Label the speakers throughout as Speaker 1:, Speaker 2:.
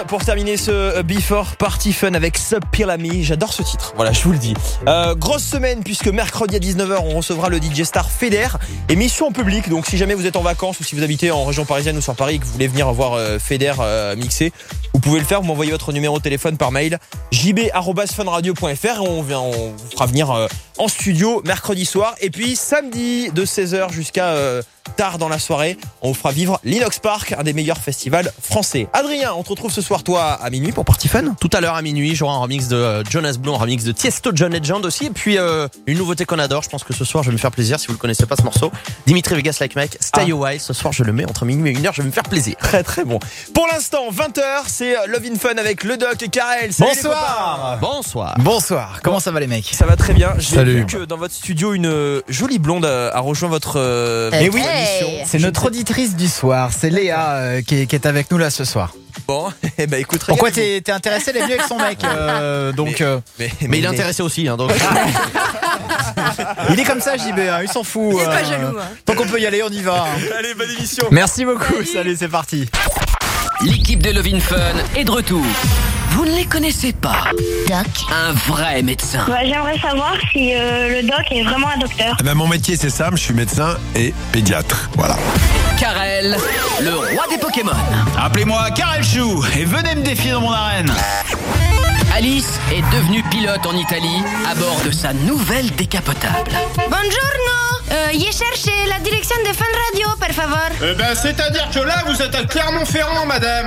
Speaker 1: pour terminer ce Before Party Fun avec Sub Pyramid. J'adore ce titre, voilà, je vous le dis. Grosse semaine puisque mercredi à 19h on recevra le DJ Star Feder. Émission en public, donc si jamais vous êtes en vacances ou si vous habitez en région parisienne ou sur Paris et que vous voulez venir voir Feder mixer, vous pouvez le faire, vous m'envoyez votre numéro de téléphone par mail jb@funradio.fr et on vous fera venir en studio mercredi soir. Et puis samedi de 16h jusqu'à tard dans la soirée, on vous fera vivre l'Inox Park, un des meilleurs festivals français. Adrien, on te retrouve ce soir toi à minuit pour Party Fun.
Speaker 2: Tout à l'heure à minuit, j'aurai un remix de Jonas Blue, un remix de Tiesto, John Legend aussi. Et puis une nouveauté qu'on adore, je pense que ce soir je vais me faire plaisir si vous ne connaissez pas ce morceau. Dimitri Vegas Like Mike, Stay a While. Ce soir je le mets entre minuit et 1h, je vais me faire plaisir.
Speaker 1: Très très bon. Pour l'instant, 20h, c'est Love in Fun avec le Doc et Karel. Salut
Speaker 3: Bonsoir.
Speaker 2: Bonsoir.
Speaker 3: Bonsoir. Comment ça va les mecs?
Speaker 1: Ça va très bien. J'ai
Speaker 3: Salut.
Speaker 1: vu que dans votre studio, une jolie blonde a rejoint votre
Speaker 3: oui,
Speaker 1: émission.
Speaker 3: c'est notre auditrice du soir, c'est Léa qui est avec nous là ce soir.
Speaker 1: Bon, eh ben écoute.
Speaker 3: Pourquoi
Speaker 1: régalez-vous.
Speaker 3: t'es intéressé? Elle est venue avec son mec, donc.
Speaker 2: Mais il est intéressé aussi, hein, donc.
Speaker 3: Il est comme ça, JB, hein, il s'en fout.
Speaker 4: Il est pas jaloux. Hein.
Speaker 3: Tant qu'on peut y aller, on y va.
Speaker 1: Allez, bonne émission.
Speaker 3: Merci beaucoup. Salut, c'est parti.
Speaker 5: L'équipe de Love in Fun est de retour. Vous ne les connaissez pas.
Speaker 6: Doc.
Speaker 5: Un vrai médecin.
Speaker 6: J'aimerais savoir si le doc est vraiment un docteur.
Speaker 7: Mon métier c'est simple, je suis médecin et pédiatre. Voilà.
Speaker 5: Karel, le roi des Pokémon.
Speaker 8: Appelez-moi Karel Chou et venez me défier dans mon arène.
Speaker 5: Alice est devenue pilote en Italie à bord de sa nouvelle décapotable.
Speaker 6: Buongiorno. Y chercher la direction de Fun Radio, per favor.
Speaker 8: C'est-à-dire que là, vous êtes à Clermont-Ferrand, madame.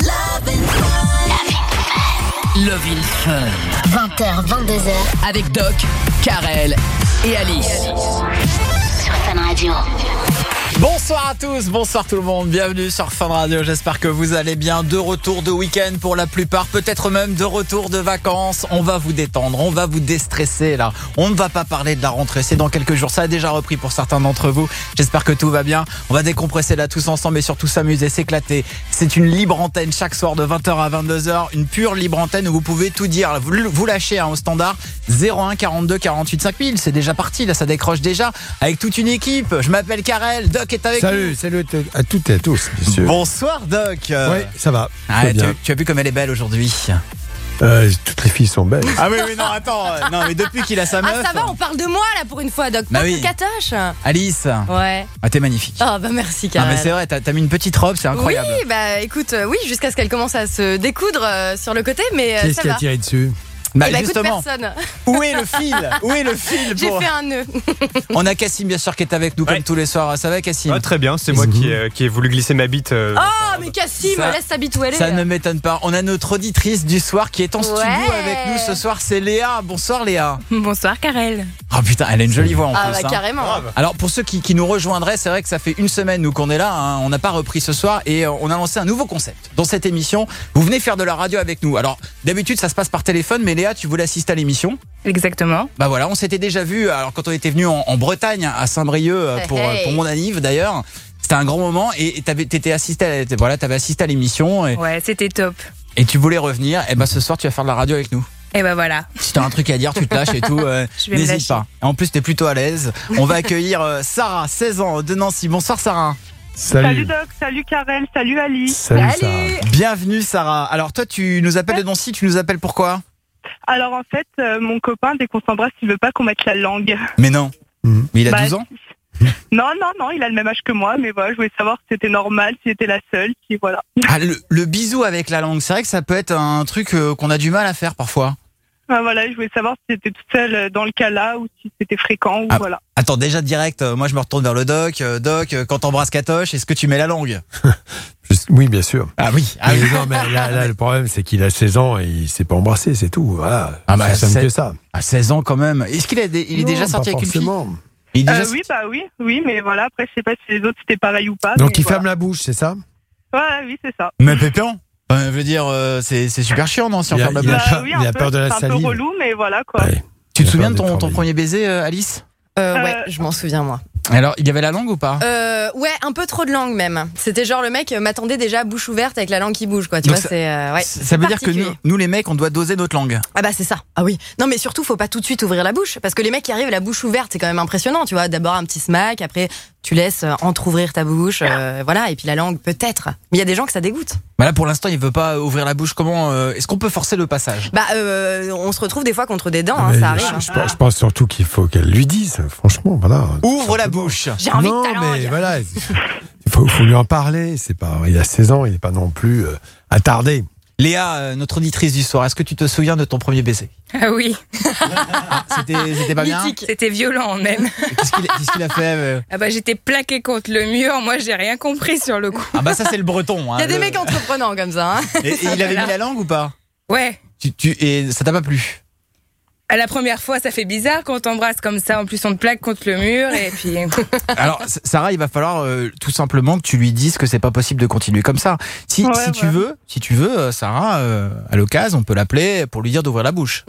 Speaker 5: Love in Fun.
Speaker 6: 20h, 22h.
Speaker 5: Avec Doc, Karel et Alice.
Speaker 6: Sur Fun Radio.
Speaker 3: Bonsoir à tous, bonsoir tout le monde, bienvenue sur Fun Radio, j'espère que vous allez bien, de retour de week-end pour la plupart, peut-être même de retour de vacances. On va vous détendre, on va vous déstresser là, on ne va pas parler de la rentrée, c'est dans quelques jours, ça a déjà repris pour certains d'entre vous, j'espère que tout va bien, on va décompresser là tous ensemble et surtout s'amuser, s'éclater. C'est une libre antenne chaque soir de 20h à 22h, une pure libre antenne où vous pouvez tout dire, vous lâchez au standard 01 42 48 5000, c'est déjà parti là, ça décroche déjà avec toute une équipe. Je m'appelle Karel, Doc est avec nous.
Speaker 7: Salut à toutes et à tous, monsieur.
Speaker 3: Bonsoir Doc.
Speaker 7: Oui, ça va.
Speaker 3: Ah,
Speaker 7: bien.
Speaker 3: tu as vu comme elle est belle aujourd'hui.
Speaker 7: Toutes les filles sont belles.
Speaker 3: Ah oui, non, attends. Non, mais depuis qu'il a sa meuf.
Speaker 4: Ah ça va, on parle de moi là pour une fois, Doc.
Speaker 3: Bah
Speaker 4: Pas
Speaker 3: oui.
Speaker 4: de Katoche.
Speaker 3: Alice.
Speaker 4: Ouais.
Speaker 3: Ah, t'es magnifique.
Speaker 4: Oh bah merci,
Speaker 3: Ah,
Speaker 4: Karel.
Speaker 3: mais c'est vrai, t'as mis une petite robe, c'est incroyable.
Speaker 4: Oui, bah écoute, oui, jusqu'à ce qu'elle commence à se découdre sur le côté, mais
Speaker 7: Qui est-ce
Speaker 4: ça
Speaker 7: qui a
Speaker 4: va.
Speaker 7: tiré dessus?
Speaker 3: Bah,
Speaker 4: Eh bah, écoute,
Speaker 3: justement,
Speaker 4: personne.
Speaker 3: où est le fil? Où est le fil
Speaker 4: J'ai
Speaker 3: pour...
Speaker 4: fait un nœud.
Speaker 3: On a Cassim bien sûr qui est avec nous comme tous les soirs. Ça va Cassim?
Speaker 9: Très bien, c'est moi qui ai voulu glisser ma bite.
Speaker 4: Oh, mais Cassim,
Speaker 3: Ça-
Speaker 4: laisse sa bite où elle est.
Speaker 3: Ça ne m'étonne pas. On a notre auditrice du soir qui est en studio
Speaker 4: Ouais.
Speaker 3: avec nous ce soir, c'est Léa. Bonsoir Léa.
Speaker 4: Bonsoir, Karel.
Speaker 3: Oh putain, elle a une jolie voix en
Speaker 4: Ah
Speaker 3: plus.
Speaker 4: bah
Speaker 3: hein.
Speaker 4: carrément.
Speaker 3: Alors pour ceux qui nous rejoindraient, c'est vrai que ça fait une semaine nous qu'on est là, hein, on n'a pas repris ce soir et on a lancé un nouveau concept dans cette émission. Vous venez faire de la radio avec nous. Alors d'habitude ça se passe par téléphone, mais Léa, tu voulais assister à l'émission.
Speaker 4: Exactement.
Speaker 3: Bah voilà, on s'était déjà vu. Alors quand on était venu en Bretagne à Saint-Brieuc pour mon anniv d'ailleurs. C'était un grand moment et t'avais assisté à l'émission
Speaker 4: Ouais, c'était top.
Speaker 3: et tu voulais revenir. Et bah ce soir tu vas faire de la radio avec nous.
Speaker 4: Et bah voilà.
Speaker 3: Si t'as un truc à dire, tu te lâches et tout,
Speaker 4: Je vais me
Speaker 3: n'hésite
Speaker 4: lâcher.
Speaker 3: pas. En plus, t'es plutôt à l'aise. On va accueillir Sarah, 16 ans, de Nancy. Bonsoir Sarah.
Speaker 7: Salut.
Speaker 10: Doc, salut Karel, salut Alice.
Speaker 7: Salut.
Speaker 3: Bienvenue Sarah. Alors toi, tu nous appelles de Nancy, tu nous appelles pourquoi?
Speaker 10: Alors en fait, mon copain, dès qu'on s'embrasse, il veut pas qu'on mette la langue.
Speaker 3: Mais non.
Speaker 7: Mhm.
Speaker 3: Mais il a
Speaker 10: Bah,
Speaker 3: 12 ans.
Speaker 10: Non, il a le même âge que moi, mais voilà, je voulais savoir si c'était normal, si c'était la seule, si voilà.
Speaker 3: Ah, le bisou avec la langue, c'est vrai que ça peut être un truc qu'on a du mal à faire parfois.
Speaker 10: Ah, voilà, je voulais savoir si c'était toute seule dans le cas là ou si c'était fréquent ou
Speaker 3: Ah.
Speaker 10: voilà.
Speaker 3: Attends, déjà direct, moi je me retourne vers le Doc. Doc, quand t'embrasses Katoche, est-ce que tu mets la langue?
Speaker 7: Oui, bien sûr.
Speaker 3: Ah oui.
Speaker 7: Mais non, mais là, le problème, c'est qu'il a 16 ans et il s'est pas embrassé, c'est tout. Voilà.
Speaker 3: Ah bah,
Speaker 7: c'est simple
Speaker 3: c'est-
Speaker 7: que ça.
Speaker 3: À 16 ans quand même. Est-ce qu'il il est déjà
Speaker 7: Non,
Speaker 3: sorti
Speaker 7: pas
Speaker 3: avec une fille?
Speaker 7: forcément.
Speaker 3: Il est déjà
Speaker 10: Oui, mais voilà, après, je sais pas si les autres c'était pareil ou pas.
Speaker 7: Donc
Speaker 10: mais
Speaker 7: il
Speaker 10: voilà.
Speaker 7: ferme la bouche, c'est ça?
Speaker 10: Ouais, oui, c'est ça.
Speaker 3: Mais Pépin, je veux dire, c'est super chiant, non, si on
Speaker 7: Il a-
Speaker 3: ferme la
Speaker 7: il a-
Speaker 3: bouche.
Speaker 10: Oui,
Speaker 7: il a
Speaker 10: un
Speaker 7: peur
Speaker 10: peu,
Speaker 7: de la
Speaker 10: c'est un peu
Speaker 7: salive.
Speaker 10: relou, mais voilà quoi.
Speaker 7: Ouais.
Speaker 3: Tu te
Speaker 7: Il a
Speaker 3: souviens de
Speaker 7: peur d'être
Speaker 3: ton
Speaker 7: emballé.
Speaker 3: premier baiser, Alice?
Speaker 4: Ouais, je m'en souviens moi.
Speaker 3: Alors, il y avait la langue ou pas?
Speaker 4: Ouais, un peu trop de langue même. C'était genre le mec m'attendait déjà bouche ouverte avec la langue qui bouge, quoi. Tu
Speaker 3: Donc
Speaker 4: vois, c'est ouais.
Speaker 3: Ça veut dire que
Speaker 4: particulier.
Speaker 3: nous les mecs, on doit doser notre langue.
Speaker 4: Ah bah c'est ça. Ah oui. Non mais surtout faut pas tout de suite ouvrir la bouche parce que les mecs qui arrivent la bouche ouverte c'est quand même impressionnant, tu vois. D'abord un petit smack, après Tu laisses entrouvrir ta bouche, voilà, et puis la langue peut-être. Mais il y a des gens que ça dégoûte.
Speaker 3: Bah là pour l'instant il veut pas ouvrir la bouche. Comment est-ce qu'on peut forcer le passage?
Speaker 4: On se retrouve des fois contre des dents,
Speaker 7: Mais
Speaker 4: ça arrive.
Speaker 7: je pense surtout qu'il faut qu'elle lui dise, franchement, voilà.
Speaker 3: Ouvre la bouche.
Speaker 4: J'ai envie
Speaker 7: Non,
Speaker 4: de ta langue.
Speaker 7: mais voilà, il faut lui en parler. C'est pas, il a 16 ans, il n'est pas non plus attardé.
Speaker 3: Léa, notre auditrice du soir, est-ce que tu te souviens de ton premier baiser?
Speaker 11: Ah oui,
Speaker 3: C'était pas bien?
Speaker 11: c'était violent même.
Speaker 3: Qu'est-ce qu'il a fait?
Speaker 11: Ah bah j'étais plaqué contre le mur, moi j'ai rien compris sur le coup.
Speaker 3: Ah bah ça c'est le breton.
Speaker 4: Il y a des mecs entreprenants comme ça.
Speaker 3: Et il avait mis la langue ou pas?
Speaker 11: Ouais.
Speaker 3: Et ça t'a pas plu?
Speaker 11: À la première fois, ça fait bizarre quand on t'embrasse comme ça. En plus, on te plaque contre le mur et puis.
Speaker 3: Alors, Sarah, il va falloir tout simplement que tu lui dises que c'est pas possible de continuer comme ça. Si tu veux, Sarah, à l'occasion, on peut l'appeler pour lui dire d'ouvrir la bouche.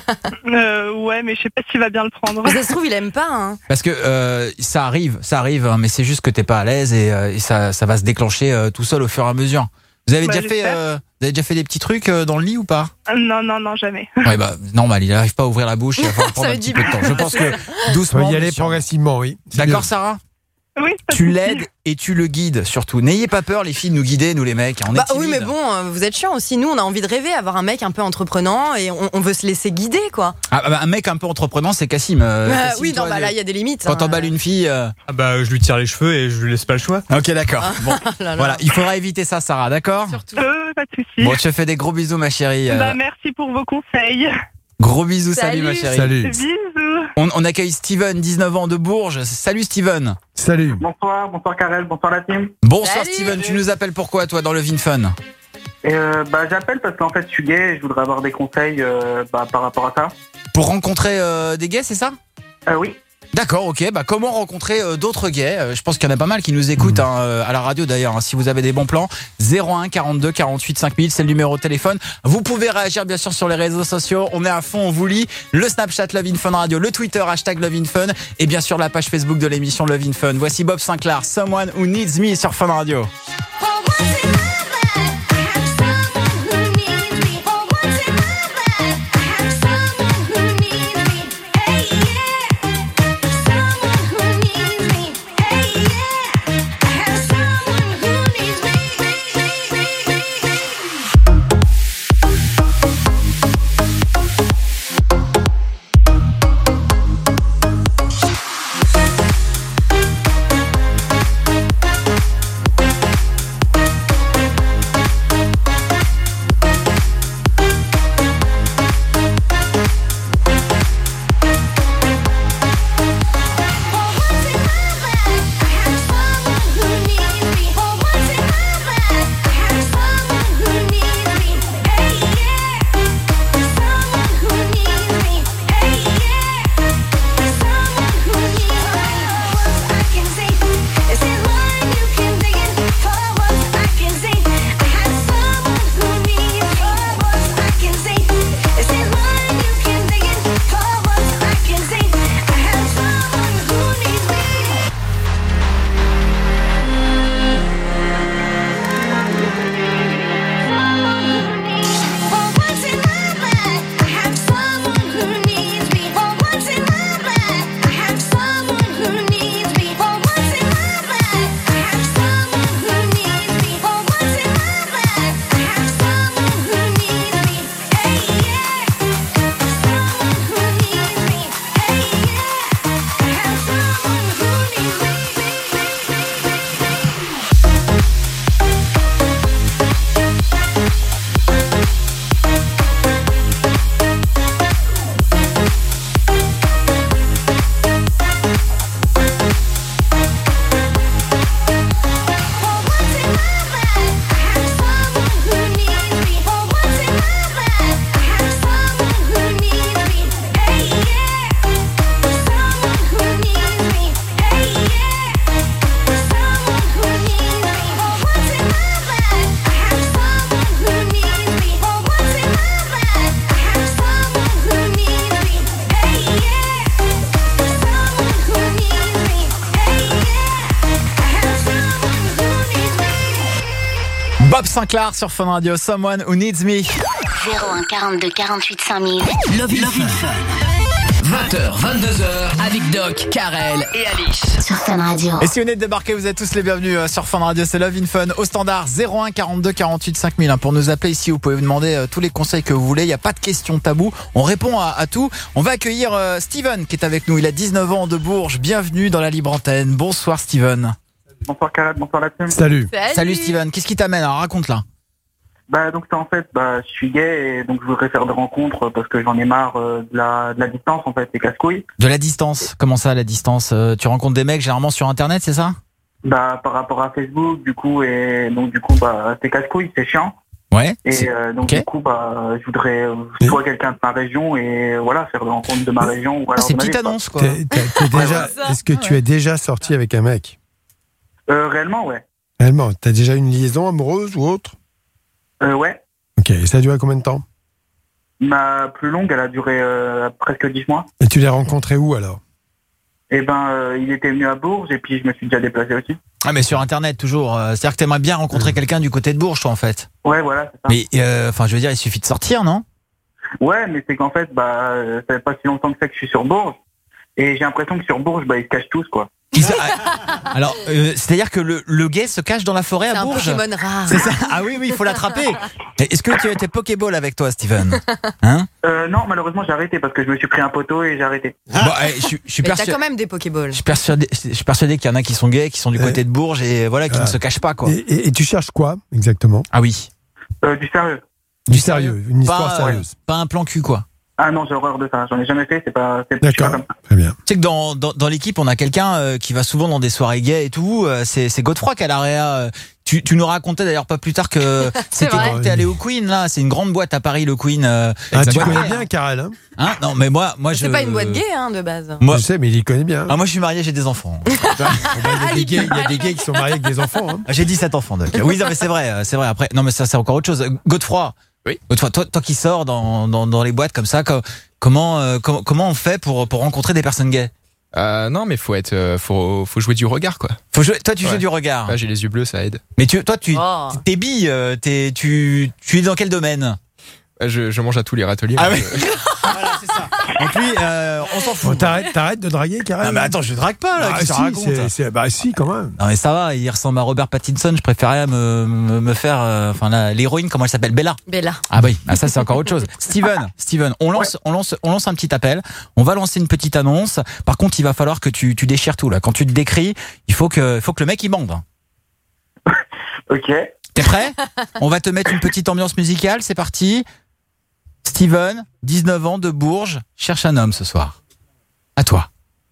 Speaker 10: Ouais, mais je sais pas s'il va bien le prendre.
Speaker 4: Mais ça se trouve, il aime pas. Hein.
Speaker 3: Parce que ça arrive, hein, mais c'est juste que t'es pas à l'aise et ça va se déclencher tout seul au fur et à mesure. Vous avez déjà fait des petits trucs dans le lit ou pas?
Speaker 10: Non, jamais.
Speaker 3: Ouais, bah normal, il n'arrive pas à ouvrir la bouche, il va falloir prendre un petit peu de temps. Je pense que doucement.
Speaker 7: Il faut y aller progressivement, oui.
Speaker 3: D'accord, Sarah?
Speaker 10: Oui,
Speaker 3: tu l'aides et tu le guides surtout. N'ayez pas peur les filles de nous guider, nous les mecs. On est
Speaker 4: oui, mais bon, vous êtes chiants aussi. Nous, on a envie de rêver, avoir un mec un peu entreprenant et on veut se laisser guider, quoi.
Speaker 3: Un mec un peu entreprenant, c'est Cassim. Cassim,
Speaker 4: oui, non, là, il y a des limites.
Speaker 3: Quand t'emballes une fille.
Speaker 9: Je lui tire les cheveux et je lui laisse pas le choix.
Speaker 3: Ok, d'accord. Bon, voilà, il faudra éviter ça, Sarah, d'accord?
Speaker 11: Surtout.
Speaker 10: Pas de soucis.
Speaker 3: Bon, je te fais des gros bisous, ma chérie.
Speaker 10: Merci pour vos conseils.
Speaker 3: Gros bisous, salut ma chérie.
Speaker 7: Salut.
Speaker 10: Bisous.
Speaker 3: On accueille Steven, 19 ans de Bourges. Salut Steven.
Speaker 7: Salut.
Speaker 12: Bonsoir Karel, bonsoir la team.
Speaker 3: Bonsoir
Speaker 4: Salut.
Speaker 3: Steven, tu nous appelles pourquoi toi dans le VinFun?
Speaker 12: J'appelle parce qu'en fait je suis gay et je voudrais avoir des conseils par rapport à ça.
Speaker 3: Pour rencontrer des gays, c'est ça?
Speaker 12: Oui.
Speaker 3: D'accord, ok. Comment rencontrer d'autres gays? Je pense qu'il y en a pas mal qui nous écoutent à la radio d'ailleurs. Si vous avez des bons plans, 01 42 48 5000, c'est le numéro de téléphone. Vous pouvez réagir bien sûr sur les réseaux sociaux. On est à fond, on vous lit. Le Snapchat Love in Fun Radio, le Twitter #Love in Fun et bien sûr la page Facebook de l'émission Love in Fun. Voici Bob Sinclair, Someone Who Needs Me sur Fun Radio. Bob Sinclair sur Fun Radio, Someone Who Needs Me.
Speaker 6: 01 42 48 5000.
Speaker 5: Love in Fun. 20h, 22h, avec Doc, Karel et Alice.
Speaker 6: Sur Fun Radio.
Speaker 3: Et si vous venez de débarquer, vous êtes tous les bienvenus sur Fun Radio, c'est Love in Fun au standard 01 42 48 5000. Pour nous appeler ici, vous pouvez vous demander tous les conseils que vous voulez, il n'y a pas de questions tabou, on répond à tout. On va accueillir Steven qui est avec nous, il a 19 ans de Bourges, bienvenue dans la libre antenne. Bonsoir Steven.
Speaker 12: Bonsoir Karel, bonsoir la team.
Speaker 7: Salut.
Speaker 3: Salut Steven, qu'est-ce qui t'amène? Alors raconte là.
Speaker 12: Donc en fait, je suis gay et donc je voudrais faire des rencontres parce que j'en ai marre de la distance en fait, c'est casse-couilles.
Speaker 3: De la distance? Comment ça la distance? Tu rencontres des mecs généralement sur internet, c'est ça?
Speaker 12: Par rapport à Facebook du coup, et donc du coup c'est casse-couilles, c'est chiant.
Speaker 3: Ouais.
Speaker 12: Et donc du coup je voudrais soit quelqu'un de ma région et voilà, faire des rencontres de ma région. Ou alors
Speaker 3: c'est une petite annonce quoi.
Speaker 7: Est-ce que tu es déjà sorti avec un mec?
Speaker 12: Réellement ouais.
Speaker 7: Réellement, t'as déjà une liaison amoureuse ou autre?
Speaker 12: Ouais.
Speaker 7: Ok, et ça a duré combien de temps?
Speaker 12: Ma plus longue, elle a duré presque 10 mois.
Speaker 7: Et tu l'as rencontré où alors?
Speaker 12: Il était venu à Bourges et puis je me suis déjà déplacé aussi.
Speaker 3: Ah mais sur internet toujours, c'est-à-dire que t'aimerais bien rencontrer quelqu'un du côté de Bourges toi en fait.
Speaker 12: Ouais voilà, c'est ça.
Speaker 3: Mais je veux dire, il suffit de sortir, non?
Speaker 12: Ouais, mais c'est qu'en fait, ça fait pas si longtemps que ça que je suis sur Bourges et j'ai l'impression que sur Bourges, ils se cachent tous quoi.
Speaker 3: Alors, c'est-à-dire que le gay se cache dans la forêt à Bourges.
Speaker 4: C'est un Pokémon rare.
Speaker 3: C'est ça. Ah oui, il faut l'attraper. Est-ce que tu as tes Pokéball avec toi, Steven? Hein?
Speaker 12: Non, malheureusement, j'ai arrêté parce que je me suis pris un poteau et j'ai arrêté.
Speaker 3: Je suis
Speaker 4: Mais t'as quand même des Pokéballs.
Speaker 3: Je suis persuadé qu'il y en a qui sont gays, qui sont du côté de Bourges et voilà, qui ne se cachent pas quoi.
Speaker 7: Et tu cherches quoi exactement?
Speaker 3: Ah oui.
Speaker 12: Du sérieux.
Speaker 7: Du sérieux, une histoire sérieuse.
Speaker 3: Pas un plan cul quoi.
Speaker 12: Ah non, j'ai horreur de ça. J'en ai jamais fait. C'est pas.
Speaker 7: D'accord. Très bien.
Speaker 3: Tu sais que dans l'équipe, on a quelqu'un qui va souvent dans des soirées gays et tout. C'est Godefroy qui a l'AREA. Tu nous racontais d'ailleurs pas plus tard que c'était quand t'es allé au Queen là. C'est une grande boîte à Paris, le Queen.
Speaker 7: Tu connais bien Karel, hein?
Speaker 3: Non, mais moi
Speaker 4: c'est pas une boîte gay de base.
Speaker 7: Moi, je sais, mais il y connaît bien.
Speaker 3: Ah, moi je suis marié, j'ai des enfants.
Speaker 7: Il y a des gays qui sont mariés avec des enfants. Hein.
Speaker 3: J'ai 17 enfants. Donc. Oui, non, mais c'est vrai. Après, non, mais ça c'est encore autre chose. Godefroy.
Speaker 9: Oui.
Speaker 3: Toi qui sors dans les boîtes comme ça, comment on fait pour rencontrer des personnes gays?
Speaker 9: Non, mais faut jouer du regard, quoi.
Speaker 3: Toi, tu joues du regard.
Speaker 9: J'ai les yeux bleus, ça aide.
Speaker 3: Mais t'es bi, tu es dans quel domaine?
Speaker 9: Je mange à tous les râteliers.
Speaker 3: Ah oui. Voilà, c'est ça. Donc lui, on s'en fout.
Speaker 7: T'arrêtes de draguer, Karel?
Speaker 3: Non, mais attends, je drague pas, là. Qu'est-ce que tu racontes?
Speaker 7: Si, quand même.
Speaker 3: Non, mais ça va, il ressemble à Robert Pattinson. Je préférais me faire, l'héroïne, comment elle s'appelle? Bella.
Speaker 4: Ah
Speaker 3: oui, ça c'est encore autre chose. Steven, on lance un petit appel. On va lancer une petite annonce. Par contre, il va falloir que tu déchires tout, là. Quand tu te décris, il faut que le mec, il bande.
Speaker 12: Ok.
Speaker 3: T'es prêt? On va te mettre une petite ambiance musicale, c'est parti. Steven, 19 ans, de Bourges, cherche un homme ce soir. À toi.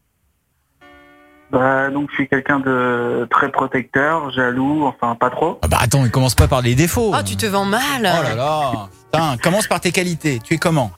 Speaker 12: Donc je suis quelqu'un de très protecteur, jaloux, enfin pas trop.
Speaker 3: Attends, il commence pas par les défauts.
Speaker 4: Oh, tu te vends mal.
Speaker 3: Oh là là. Putain, commence par tes qualités. Tu es comment?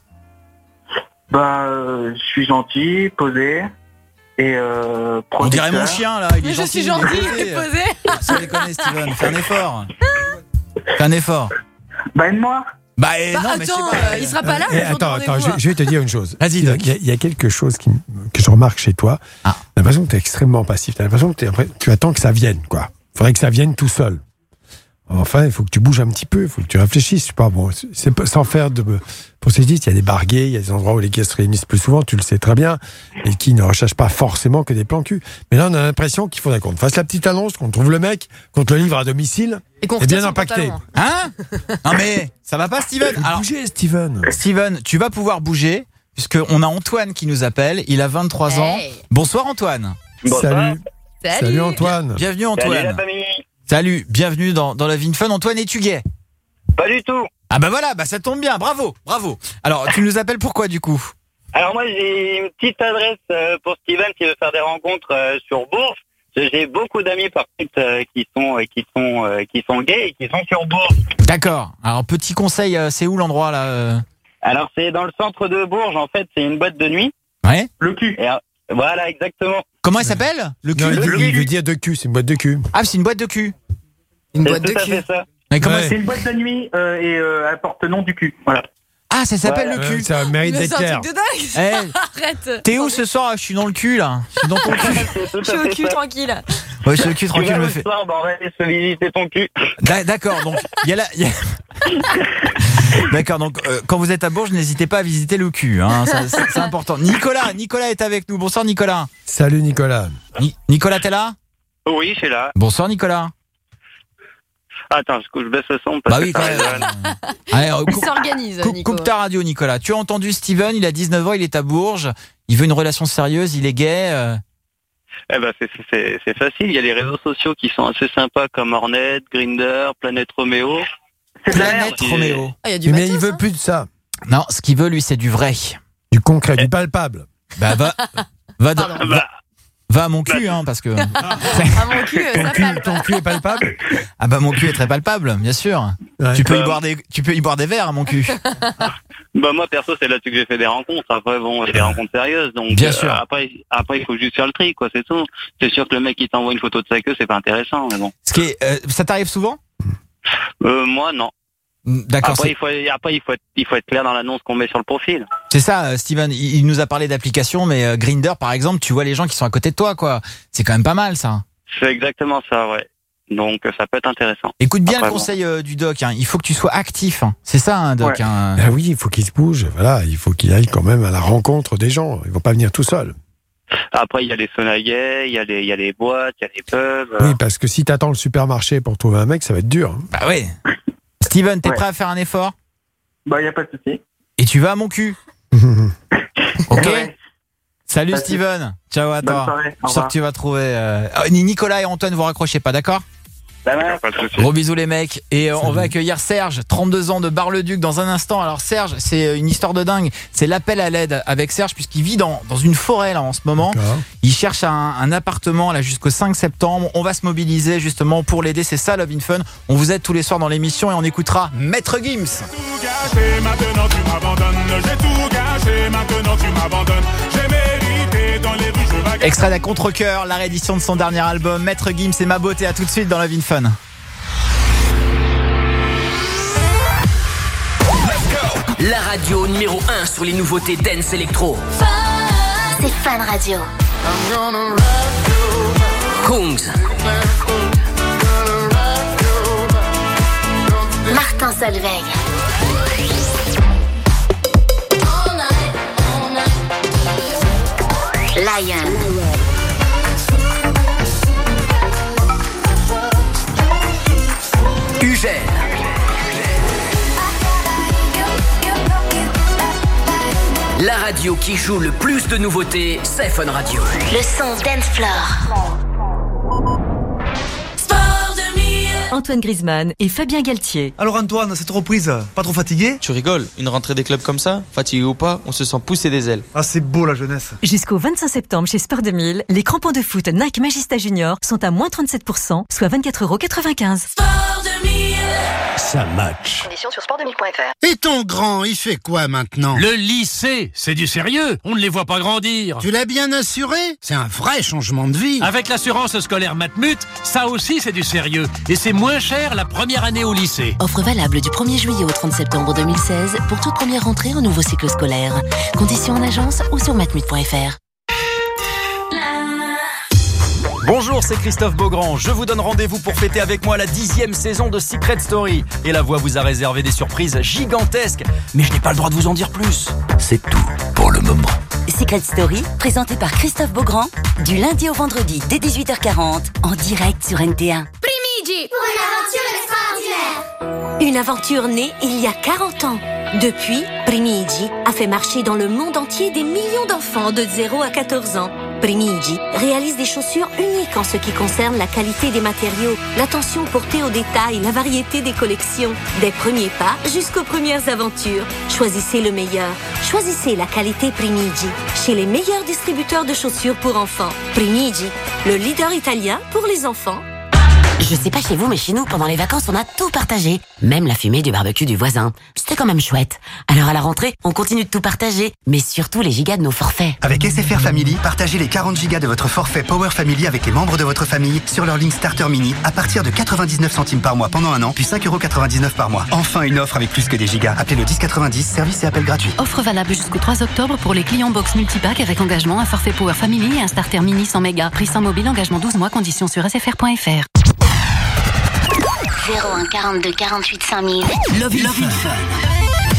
Speaker 12: Je suis gentil, posé et protecteur.
Speaker 3: On dirait mon chien là, il est gentil.
Speaker 4: Je suis gentil et posé.
Speaker 3: Sans déconner, Steven, fais un effort. Fais un effort.
Speaker 12: Aide-moi.
Speaker 3: Non,
Speaker 4: attends,
Speaker 3: mais je sais pas.
Speaker 4: il sera pas là.
Speaker 7: Attends, je vais te dire une chose.
Speaker 3: Vas-y,
Speaker 7: il y a quelque chose que je remarque chez toi. T'as l'impression que t'es extrêmement passif. T'as l'impression que tu attends que ça vienne, quoi. Faudrait que ça vienne tout seul. Enfin, il faut que tu bouges un petit peu, il faut que tu réfléchisses. C'est pas bon. C'est pas, sans faire de prosélytisme. Il y a des bars gays, il y a des endroits où les gays se réunissent plus souvent, tu le sais très bien, et qui ne recherchent pas forcément que des plans cul. Mais là, on a l'impression qu'il faudrait qu'on fasse la petite annonce, qu'on trouve le mec, qu'on te le livre à domicile,
Speaker 4: et qu'on
Speaker 7: bien impacté.
Speaker 3: Non mais ça va pas, Steven?
Speaker 7: Alors, bouger, Steven.
Speaker 3: Steven, tu vas pouvoir bouger, puisqu'on a Antoine qui nous appelle. Il a 23 ans. Bonsoir Antoine.
Speaker 7: Bonsoir. Salut Antoine.
Speaker 3: Bienvenue Antoine.
Speaker 13: Salut la famille.
Speaker 3: Salut, bienvenue dans la Vie Fun. Antoine, es-tu gay?
Speaker 13: Pas du tout.
Speaker 3: Ah voilà, ça tombe bien, bravo. Alors, tu nous appelles pourquoi du coup?
Speaker 13: Alors moi j'ai une petite adresse pour Steven qui veut faire des rencontres sur Bourges. J'ai beaucoup d'amis par contre qui sont gays et qui sont sur Bourges.
Speaker 3: D'accord. Alors petit conseil, c'est où l'endroit là?
Speaker 13: Alors c'est dans le centre de Bourges, en fait, c'est une boîte de nuit.
Speaker 3: Ouais.
Speaker 12: Le cul.
Speaker 13: Et, voilà, exactement.
Speaker 3: Comment elle s'appelle? Le cul.
Speaker 7: Il veut dire de cul, c'est une boîte de cul.
Speaker 3: Ah, c'est une boîte de cul.
Speaker 4: Une boîte de
Speaker 13: cul.
Speaker 4: cul.
Speaker 13: Ça.
Speaker 3: Mais comment
Speaker 12: C'est une boîte de nuit et elle porte le nom du cul. Voilà.
Speaker 3: Ah, ça s'appelle le cul.
Speaker 7: Ça mérite d'être clair.
Speaker 4: C'est un truc de dingue. Arrête.
Speaker 3: T'es où ce soir? Je suis dans le cul là. Je suis dans ton cul.
Speaker 4: Je suis au cul tranquille.
Speaker 3: Ouais, je suis au cul tranquille.
Speaker 13: Tu vas le soir, on va aller se visiter ton cul.
Speaker 3: D'accord. Donc il y a D'accord, donc quand vous êtes à Bourges, n'hésitez pas à visiter le cul, hein, c'est important. Nicolas est avec nous. Bonsoir Nicolas.
Speaker 7: Salut Nicolas.
Speaker 3: Nicolas, t'es là ?
Speaker 13: Oui, je suis là.
Speaker 3: Bonsoir Nicolas.
Speaker 13: Attends, je baisse le son parce
Speaker 3: bah oui,
Speaker 13: que
Speaker 3: quand même. Allez,
Speaker 4: s'organise, Nico.
Speaker 3: Coupe ta radio, Nicolas. Tu as entendu Steven, il a 19 ans, il est à Bourges. Il veut une relation sérieuse, il est gay.
Speaker 13: Eh ben, c'est facile. Il y a les réseaux sociaux qui sont assez sympas comme Hornet, Grindr, Planète Roméo.
Speaker 3: Planète Roméo.
Speaker 4: Ah, y a du
Speaker 7: Mais
Speaker 4: matos,
Speaker 7: il veut
Speaker 4: hein.
Speaker 7: plus de ça.
Speaker 3: Non, ce qu'il veut, lui, c'est du vrai.
Speaker 7: Du concret, du palpable.
Speaker 3: Bah, va à mon cul, hein, parce que.
Speaker 4: Ah, mon cul, ça palpe.
Speaker 7: Ton cul est palpable.
Speaker 3: Ah bah mon cul est très palpable, bien sûr.
Speaker 7: Ouais.
Speaker 3: Tu peux y boire des verres, mon cul.
Speaker 13: Bah moi perso c'est là-dessus que j'ai fait des rencontres. Après bon, j'ai des rencontres sérieuses, donc
Speaker 3: bien sûr.
Speaker 13: Après il faut juste faire le tri, quoi, c'est tout. C'est sûr que le mec qui t'envoie une photo de sa queue, c'est pas intéressant, mais bon.
Speaker 3: Ce qui est, ça t'arrive souvent ?
Speaker 13: Moi non.
Speaker 3: D'accord.
Speaker 13: Après il faut être clair dans l'annonce qu'on met sur le profil.
Speaker 3: C'est ça, Steven. Il nous a parlé d'applications, mais Grindr, par exemple, tu vois les gens qui sont à côté de toi, quoi. C'est quand même pas mal, ça.
Speaker 13: C'est exactement ça, ouais. Donc ça peut être intéressant.
Speaker 3: Écoute bien
Speaker 13: après,
Speaker 3: le conseil du doc. Hein. Il faut que tu sois actif. Hein. C'est ça, hein, doc.
Speaker 13: Ouais.
Speaker 3: Hein.
Speaker 7: Ah oui, il faut qu'il se bouge. Voilà, il faut qu'il aille quand même à la rencontre des gens. Ils vont pas venir tout seuls.
Speaker 13: Après il y a les saunas-gays, il y a les boîtes, il y a les pubs.
Speaker 7: Oui, parce que si t'attends le supermarché pour trouver un mec, ça va être dur. Hein.
Speaker 3: Bah ouais. Steven, t'es prêt à faire un effort ?
Speaker 12: Bah, y a pas de souci.
Speaker 3: Et tu vas à mon cul. Ok.
Speaker 12: Ouais.
Speaker 3: Salut
Speaker 12: Merci.
Speaker 3: Steven. Ciao à
Speaker 12: Bonne
Speaker 3: toi.
Speaker 12: soirée. Au
Speaker 3: Je sens
Speaker 12: revoir.
Speaker 3: que tu vas trouver. Nicolas et Antoine, vous raccrochez pas, d'accord ?
Speaker 13: Pas de souci.
Speaker 3: Gros bisous les mecs. Et on va accueillir Serge, 32 ans de Bar-le-Duc dans un instant. Alors Serge, c'est une histoire de dingue. C'est l'appel à l'aide avec Serge puisqu'il vit dans une forêt là en ce moment.
Speaker 7: D'accord.
Speaker 3: Il cherche un appartement là jusqu'au 5 septembre. On va se mobiliser justement pour l'aider. C'est ça Love in Fun. On vous aide tous les soirs dans l'émission et on écoutera Maître Gims.
Speaker 14: Maintenant tu m'abandonnes, j'ai tout gâché, maintenant tu m'abandonnes, j'ai mérité dans les rues, je bagarre.
Speaker 3: Extrait d'À contre-cœur, la réédition de son dernier album Maître Gims et Ma beauté. À tout de suite dans Love in Fun.
Speaker 5: La radio numéro 1 sur les nouveautés dance électro.
Speaker 6: C'est Fun Radio.
Speaker 5: Kungs,
Speaker 6: Martin Solveig. Lion.
Speaker 5: Ugène, la radio qui joue le plus de nouveautés, c'est Fun Radio.
Speaker 6: Le son Dance Floor.
Speaker 15: Antoine Griezmann et Fabien Galtier.
Speaker 16: Alors Antoine, cette reprise, pas trop fatigué ?
Speaker 17: Tu rigoles, une rentrée des clubs comme ça, fatigué ou pas, on se sent pousser des ailes.
Speaker 16: Ah, c'est beau la jeunesse.
Speaker 15: Jusqu'au 25 septembre chez Sport 2000, les crampons de foot Nike Magista Junior sont à moins 37%, soit 24,95 €.
Speaker 6: Sport 2000.
Speaker 18: Ça match.
Speaker 6: Conditions sur sport2000.fr.
Speaker 18: Et ton grand, il fait quoi maintenant?
Speaker 19: Le lycée, c'est du sérieux. On ne les voit pas grandir.
Speaker 18: Tu l'as bien assuré? C'est un vrai changement de vie.
Speaker 19: Avec l'assurance scolaire Matmut, ça aussi c'est du sérieux. Et c'est moins cher la première année au lycée.
Speaker 20: Offre valable du 1er juillet au 30 septembre 2016 pour toute première rentrée au nouveau cycle scolaire. Conditions en agence ou sur matmut.fr.
Speaker 21: Bonjour, c'est Christophe Beaugrand. Je vous donne rendez-vous pour fêter avec moi la 10e saison de Secret Story. Et la voix vous a réservé des surprises gigantesques. Mais je n'ai pas le droit de vous en dire plus.
Speaker 18: C'est tout pour le moment.
Speaker 20: Secret Story, présenté par Christophe Beaugrand, du lundi au vendredi dès 18h40, en direct sur NT1.
Speaker 6: Primigi pour une aventure extraordinaire.
Speaker 20: Une aventure née il y a 40 ans. Depuis, Primigi a fait marcher dans le monde entier des millions d'enfants de 0 à 14 ans. Primigi réalise des chaussures uniques en ce qui concerne la qualité des matériaux, l'attention portée aux détails, la variété des collections. Des premiers pas jusqu'aux premières aventures. Choisissez le meilleur. Choisissez la qualité Primigi. Chez les meilleurs distributeurs de chaussures pour enfants. Primigi, le leader italien pour les enfants.
Speaker 22: Je sais pas chez vous, mais chez nous, pendant les vacances, on a tout partagé. Même la fumée du barbecue du voisin. C'était quand même chouette. Alors à la rentrée, on continue de tout partager. Mais surtout les gigas de nos forfaits.
Speaker 23: Avec SFR Family, partagez les 40 gigas de votre forfait Power Family avec les membres de votre famille sur leur ligne Starter Mini à partir de 99 centimes par mois pendant un an, puis 5,99 € par mois. Enfin une offre avec plus que des gigas. Appelez le 1090, service et appel gratuit.
Speaker 20: Offre valable jusqu'au 3 octobre pour les clients box multipack avec engagement, un forfait Power Family et un starter mini 100 mégas. Prix sans mobile, engagement 12 mois, conditions sur sfr.fr.
Speaker 6: 01 42 48 5000.
Speaker 5: Love in Fun.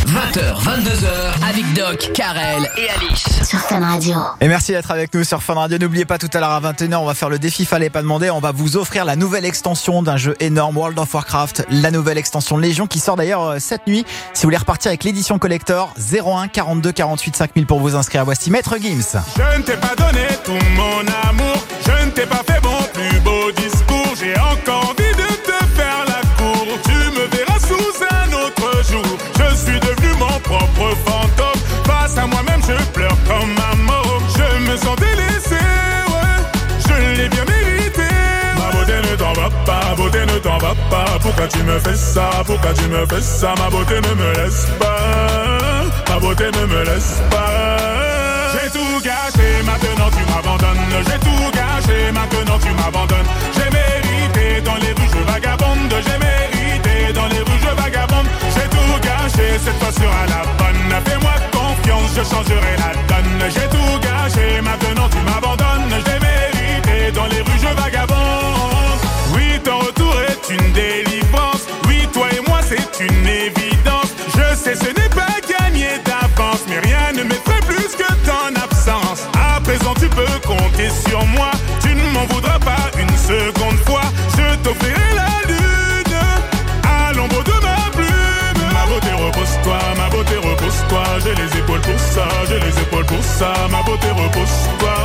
Speaker 5: 20h, 22h avec Doc, Karel et Alice.
Speaker 20: Sur Fun Radio.
Speaker 3: Et merci d'être avec nous sur Fun Radio. N'oubliez pas, tout à l'heure à 21h, on va faire le défi Fallait pas demander. On va vous offrir la nouvelle extension d'un jeu énorme, World of Warcraft, la nouvelle extension Légion qui sort d'ailleurs cette nuit. Si vous voulez repartir avec l'édition collector, 01 42 48 5000 pour vous inscrire. Voici Maître Gims.
Speaker 14: Je ne t'ai pas donné tout mon amour, je ne t'ai pas fait mon plus beau discours. J'ai encore envie de te faire la cour. Tu me verras sous un autre jour. Je suis devenu mon propre fantôme. Face à moi-même, je pleure comme un môme. Je me sens délaissé, ouais, je l'ai bien mérité. Ma beauté ne t'en va pas, beauté ne t'en va pas. Pourquoi tu me fais ça, pourquoi tu me fais ça? Ma beauté ne me laisse pas, ma beauté ne me laisse pas. J'ai tout gâché, maintenant tu m'abandonnes. J'ai tout gâché, maintenant tu m'abandonnes. J'ai mérité dans les rues, je vagabonde. J'ai mérité dans les rues, je vagabonde. J'ai tout gâché, cette fois sera la bonne. Fais-moi confiance, je changerai la donne. J'ai tout gâché, maintenant tu m'abandonnes. J'ai mérité dans les rues, je vagabonde. Oui, ton retour est une délivrance. Oui, toi et moi, c'est une évidence. Je sais, ce n'est pas gagné d'avance, mais rien ne m'effraie plus que ton absence. À présent, tu peux compter sur moi. Tu ne m'en voudras pas une seconde fois. Je t'offrirai la lune à l'ombre de ma plume. Ma beauté, repose-toi, ma beauté, repose-toi. J'ai les épaules pour ça, j'ai les épaules pour ça. Ma beauté, repose-toi,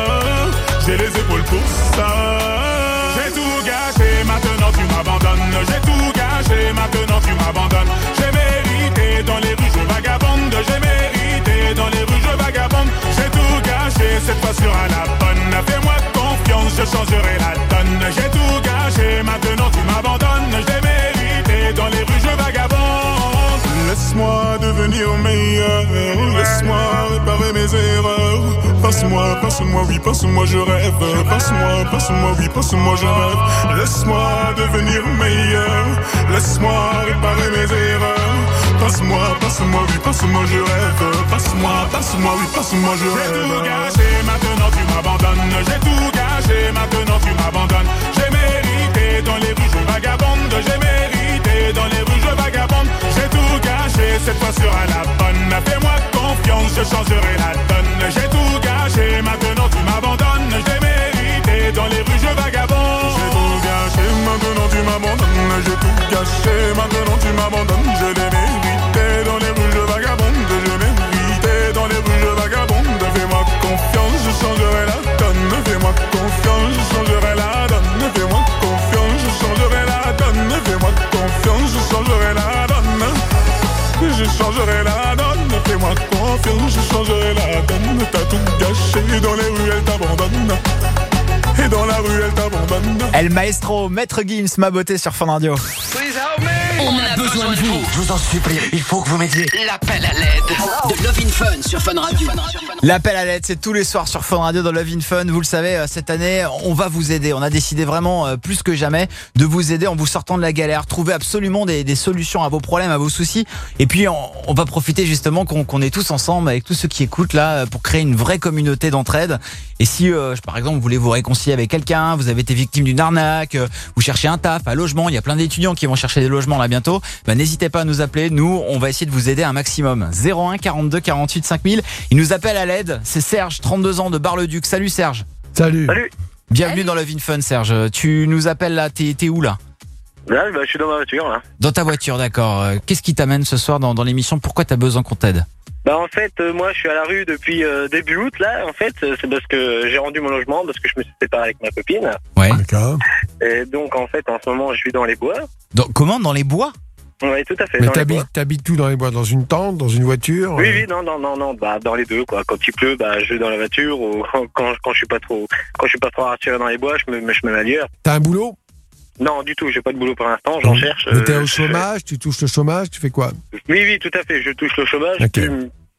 Speaker 14: j'ai les épaules pour ça. J'ai tout gâché, maintenant tu m'abandonnes. J'ai tout gâché, maintenant tu m'abandonnes. J'ai mérité dans les rues, je vagabonde. J'ai mérité dans les rues, je vagabonde. J'ai tout gâché, cette fois sera la bonne. Fais-moi confiance, je changerai la donne. J'ai tout gâché, maintenant tu m'abandonnes. J'ai mérité dans les rues, je vagabonde. Laisse-moi devenir meilleur, laisse-moi réparer mes erreurs. Passe-moi, passe-moi, oui, passe-moi, je rêve. Passe-moi, passe-moi, oui, passe-moi, je rêve. Laisse-moi devenir meilleur, laisse-moi réparer mes erreurs. Passe-moi, passe-moi, oui, passe-moi, je rêve. Passe-moi, passe-moi, oui, passe-moi, je rêve. J'ai tout gâché, maintenant tu m'abandonnes. J'ai tout gâché, maintenant tu m'abandonnes. J'ai mérité dans les rues, je vagabonde. J'ai mérité dans les rues, je vagabonde. J'ai tout gâché, cette fois sera la bonne. Fais-moi confiance, je changerai la donne. J'ai tout gâché, maintenant tu m'abandonnes. J'ai mérité dans les rues, je vagabonde. J'ai tout gâché, maintenant tu m'abandonnes. J'ai tout gâché, maintenant tu m'abandonnes. Je l'ai mérité dans les rues, je vagabonde. Je mérité dans les rues, je vagabonde. Fais-moi confiance, je changerai la donne. Fais-moi confiance, je changerai la donne. Fais-moi confiance, je changerai la donne. Fais-moi confiance, je changerai la donne. Je changerai la donne. Fais-moi confiance, je changerai la donne. T'as tout gâché, dans les rues, elle t'abandonne. Et dans la rue, elle t'abandonne.
Speaker 3: El Maestro, Maître Gims, ma beauté sur Fun Radio.
Speaker 5: On a besoin de vous.
Speaker 18: Je vous en supplie, il faut que vous m'aidiez.
Speaker 5: L'appel à l'aide de Love in Fun sur Fun Radio.
Speaker 3: L'appel à l'aide, c'est tous les soirs sur Fun Radio dans Love in Fun. Vous le savez, cette année, on va vous aider. On a décidé vraiment, plus que jamais, de vous aider en vous sortant de la galère. Trouver absolument des solutions à vos problèmes, à vos soucis. Et puis, on va profiter justement qu'on est tous ensemble avec tous ceux qui écoutent là pour créer une vraie communauté d'entraide. Et si, par exemple, vous voulez vous réconcilier avec quelqu'un, vous avez été victime d'une arnaque, vous cherchez un taf, un logement, il y a plein d'étudiants qui vont chercher des logements là bientôt, n'hésitez pas à nous appeler. Nous, on va essayer de vous aider un maximum. 01 42 48 5000. Il nous appelle à l'aide. C'est Serge, 32 ans de Bar-le-Duc. Salut Serge.
Speaker 7: Salut.
Speaker 12: Salut.
Speaker 3: Bienvenue dans Love in Fun Serge. Tu nous appelles là, t'es où là?
Speaker 12: Là, je suis dans ma voiture là.
Speaker 3: Dans ta voiture, d'accord. Qu'est-ce qui t'amène ce soir dans l'émission? Pourquoi t'as besoin qu'on t'aide?
Speaker 12: En fait, moi je suis à la rue depuis début août là. En fait, c'est parce que j'ai rendu mon logement, parce que je me suis séparé avec ma copine.
Speaker 3: Ouais.
Speaker 7: D'accord.
Speaker 12: Et donc en fait, en ce moment, je vis dans les bois.
Speaker 3: Comment? Dans les bois?
Speaker 12: Oui, tout à fait.
Speaker 7: Mais t'habites où dans les bois? Dans une tente? Dans une voiture?
Speaker 12: Oui, non, dans les deux quoi. Quand il pleut, je vais dans la voiture, ou quand je suis pas trop rassuré dans les bois, je me mets ailleurs.
Speaker 7: T'as un boulot?
Speaker 12: Non, du tout, j'ai pas de boulot pour l'instant, j'en cherche.
Speaker 7: Mais t'es au chômage, tu touches le chômage, tu fais quoi?
Speaker 12: Oui, tout à fait, je touche le chômage.
Speaker 7: Okay.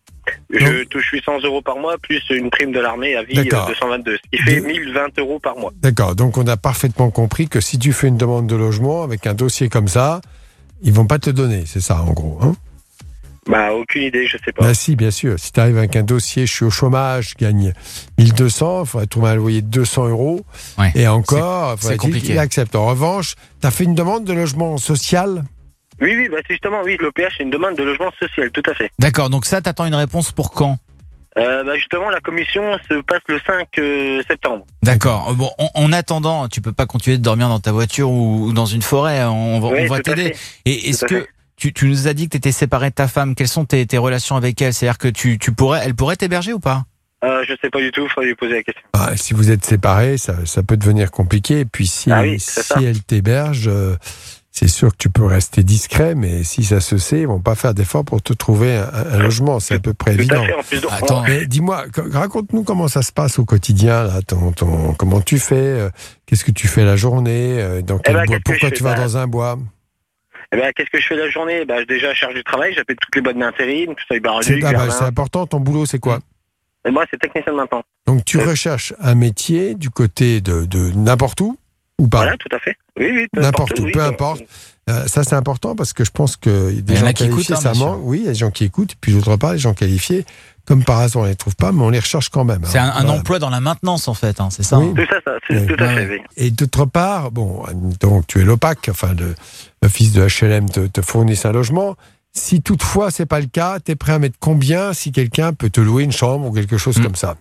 Speaker 12: Je touche 800 € par mois, plus une prime de l'armée à vie 222, ce qui fait 1020 € par mois.
Speaker 7: D'accord, donc on a parfaitement compris que si tu fais une demande de logement avec un dossier comme ça, ils vont pas te le donner, c'est ça en gros, hein?
Speaker 12: Aucune idée, je sais pas.
Speaker 7: Si, bien sûr. Si tu arrives avec un dossier, je suis au chômage, je gagne 1200, il faudrait trouver un loyer de 200 €.
Speaker 3: Ouais,
Speaker 7: et encore,
Speaker 3: c'est compliqué.
Speaker 7: Il accepte. En revanche, tu as fait une demande de logement social?
Speaker 1: Oui, bah c'est justement, oui, l'OPH, c'est une demande de logement social, tout à fait.
Speaker 3: D'accord, donc ça, t'attends une réponse pour quand?
Speaker 1: Bah justement, la commission se passe le 5 septembre.
Speaker 3: D'accord. Bon, en attendant, tu peux pas continuer de dormir dans ta voiture ou dans une forêt. On va t'aider. Et est-ce que tu nous as dit que tu étais séparé de ta femme? Quelles sont tes relations avec elle? C'est-à-dire que elle pourrait t'héberger ou pas?
Speaker 1: Je sais pas du tout, il faudrait lui poser la question.
Speaker 7: Si vous êtes séparés, ça peut devenir compliqué. Et puis si elle t'héberge, c'est sûr que tu peux rester discret, mais si ça se sait, ils vont pas faire d'efforts pour te trouver un logement. C'est à peu près évident.
Speaker 1: Fait, en plus de...
Speaker 3: Attends,
Speaker 7: mais dis-moi, raconte-nous comment ça se passe au quotidien, là. Comment tu fais? Qu'est-ce que tu fais la journée? Dans quel bois? Pourquoi tu vas dans un bois?
Speaker 1: Qu'est-ce que je fais la journée? Déjà, je charge du travail, j'appelle toutes les boîtes d'intérim, tout ça,
Speaker 7: c'est important, ton boulot, c'est quoi?
Speaker 1: Et moi, c'est technicien de maintenance.
Speaker 7: Donc, tu recherches un métier du côté de n'importe où ou pas?
Speaker 1: Voilà, tout à fait. Oui,
Speaker 7: n'importe où, peu importe. Ça, c'est important parce que je pense que des gens qualifiés, ça manque. Oui, il y a des gens qui écoutent. Puis d'autre part, les gens qualifiés, comme par hasard, on ne les trouve pas, mais on les recherche quand même.
Speaker 3: C'est un emploi dans la maintenance, en fait, c'est ça?
Speaker 7: Oui.
Speaker 1: Tout ça, c'est tout à fait, oui.
Speaker 7: Et d'autre part, donc tu es l'OPAC, enfin, l'office de HLM te fournit un logement. Si toutefois, c'est pas le cas, tu es prêt à mettre combien si quelqu'un peut te louer une chambre ou quelque chose comme ça?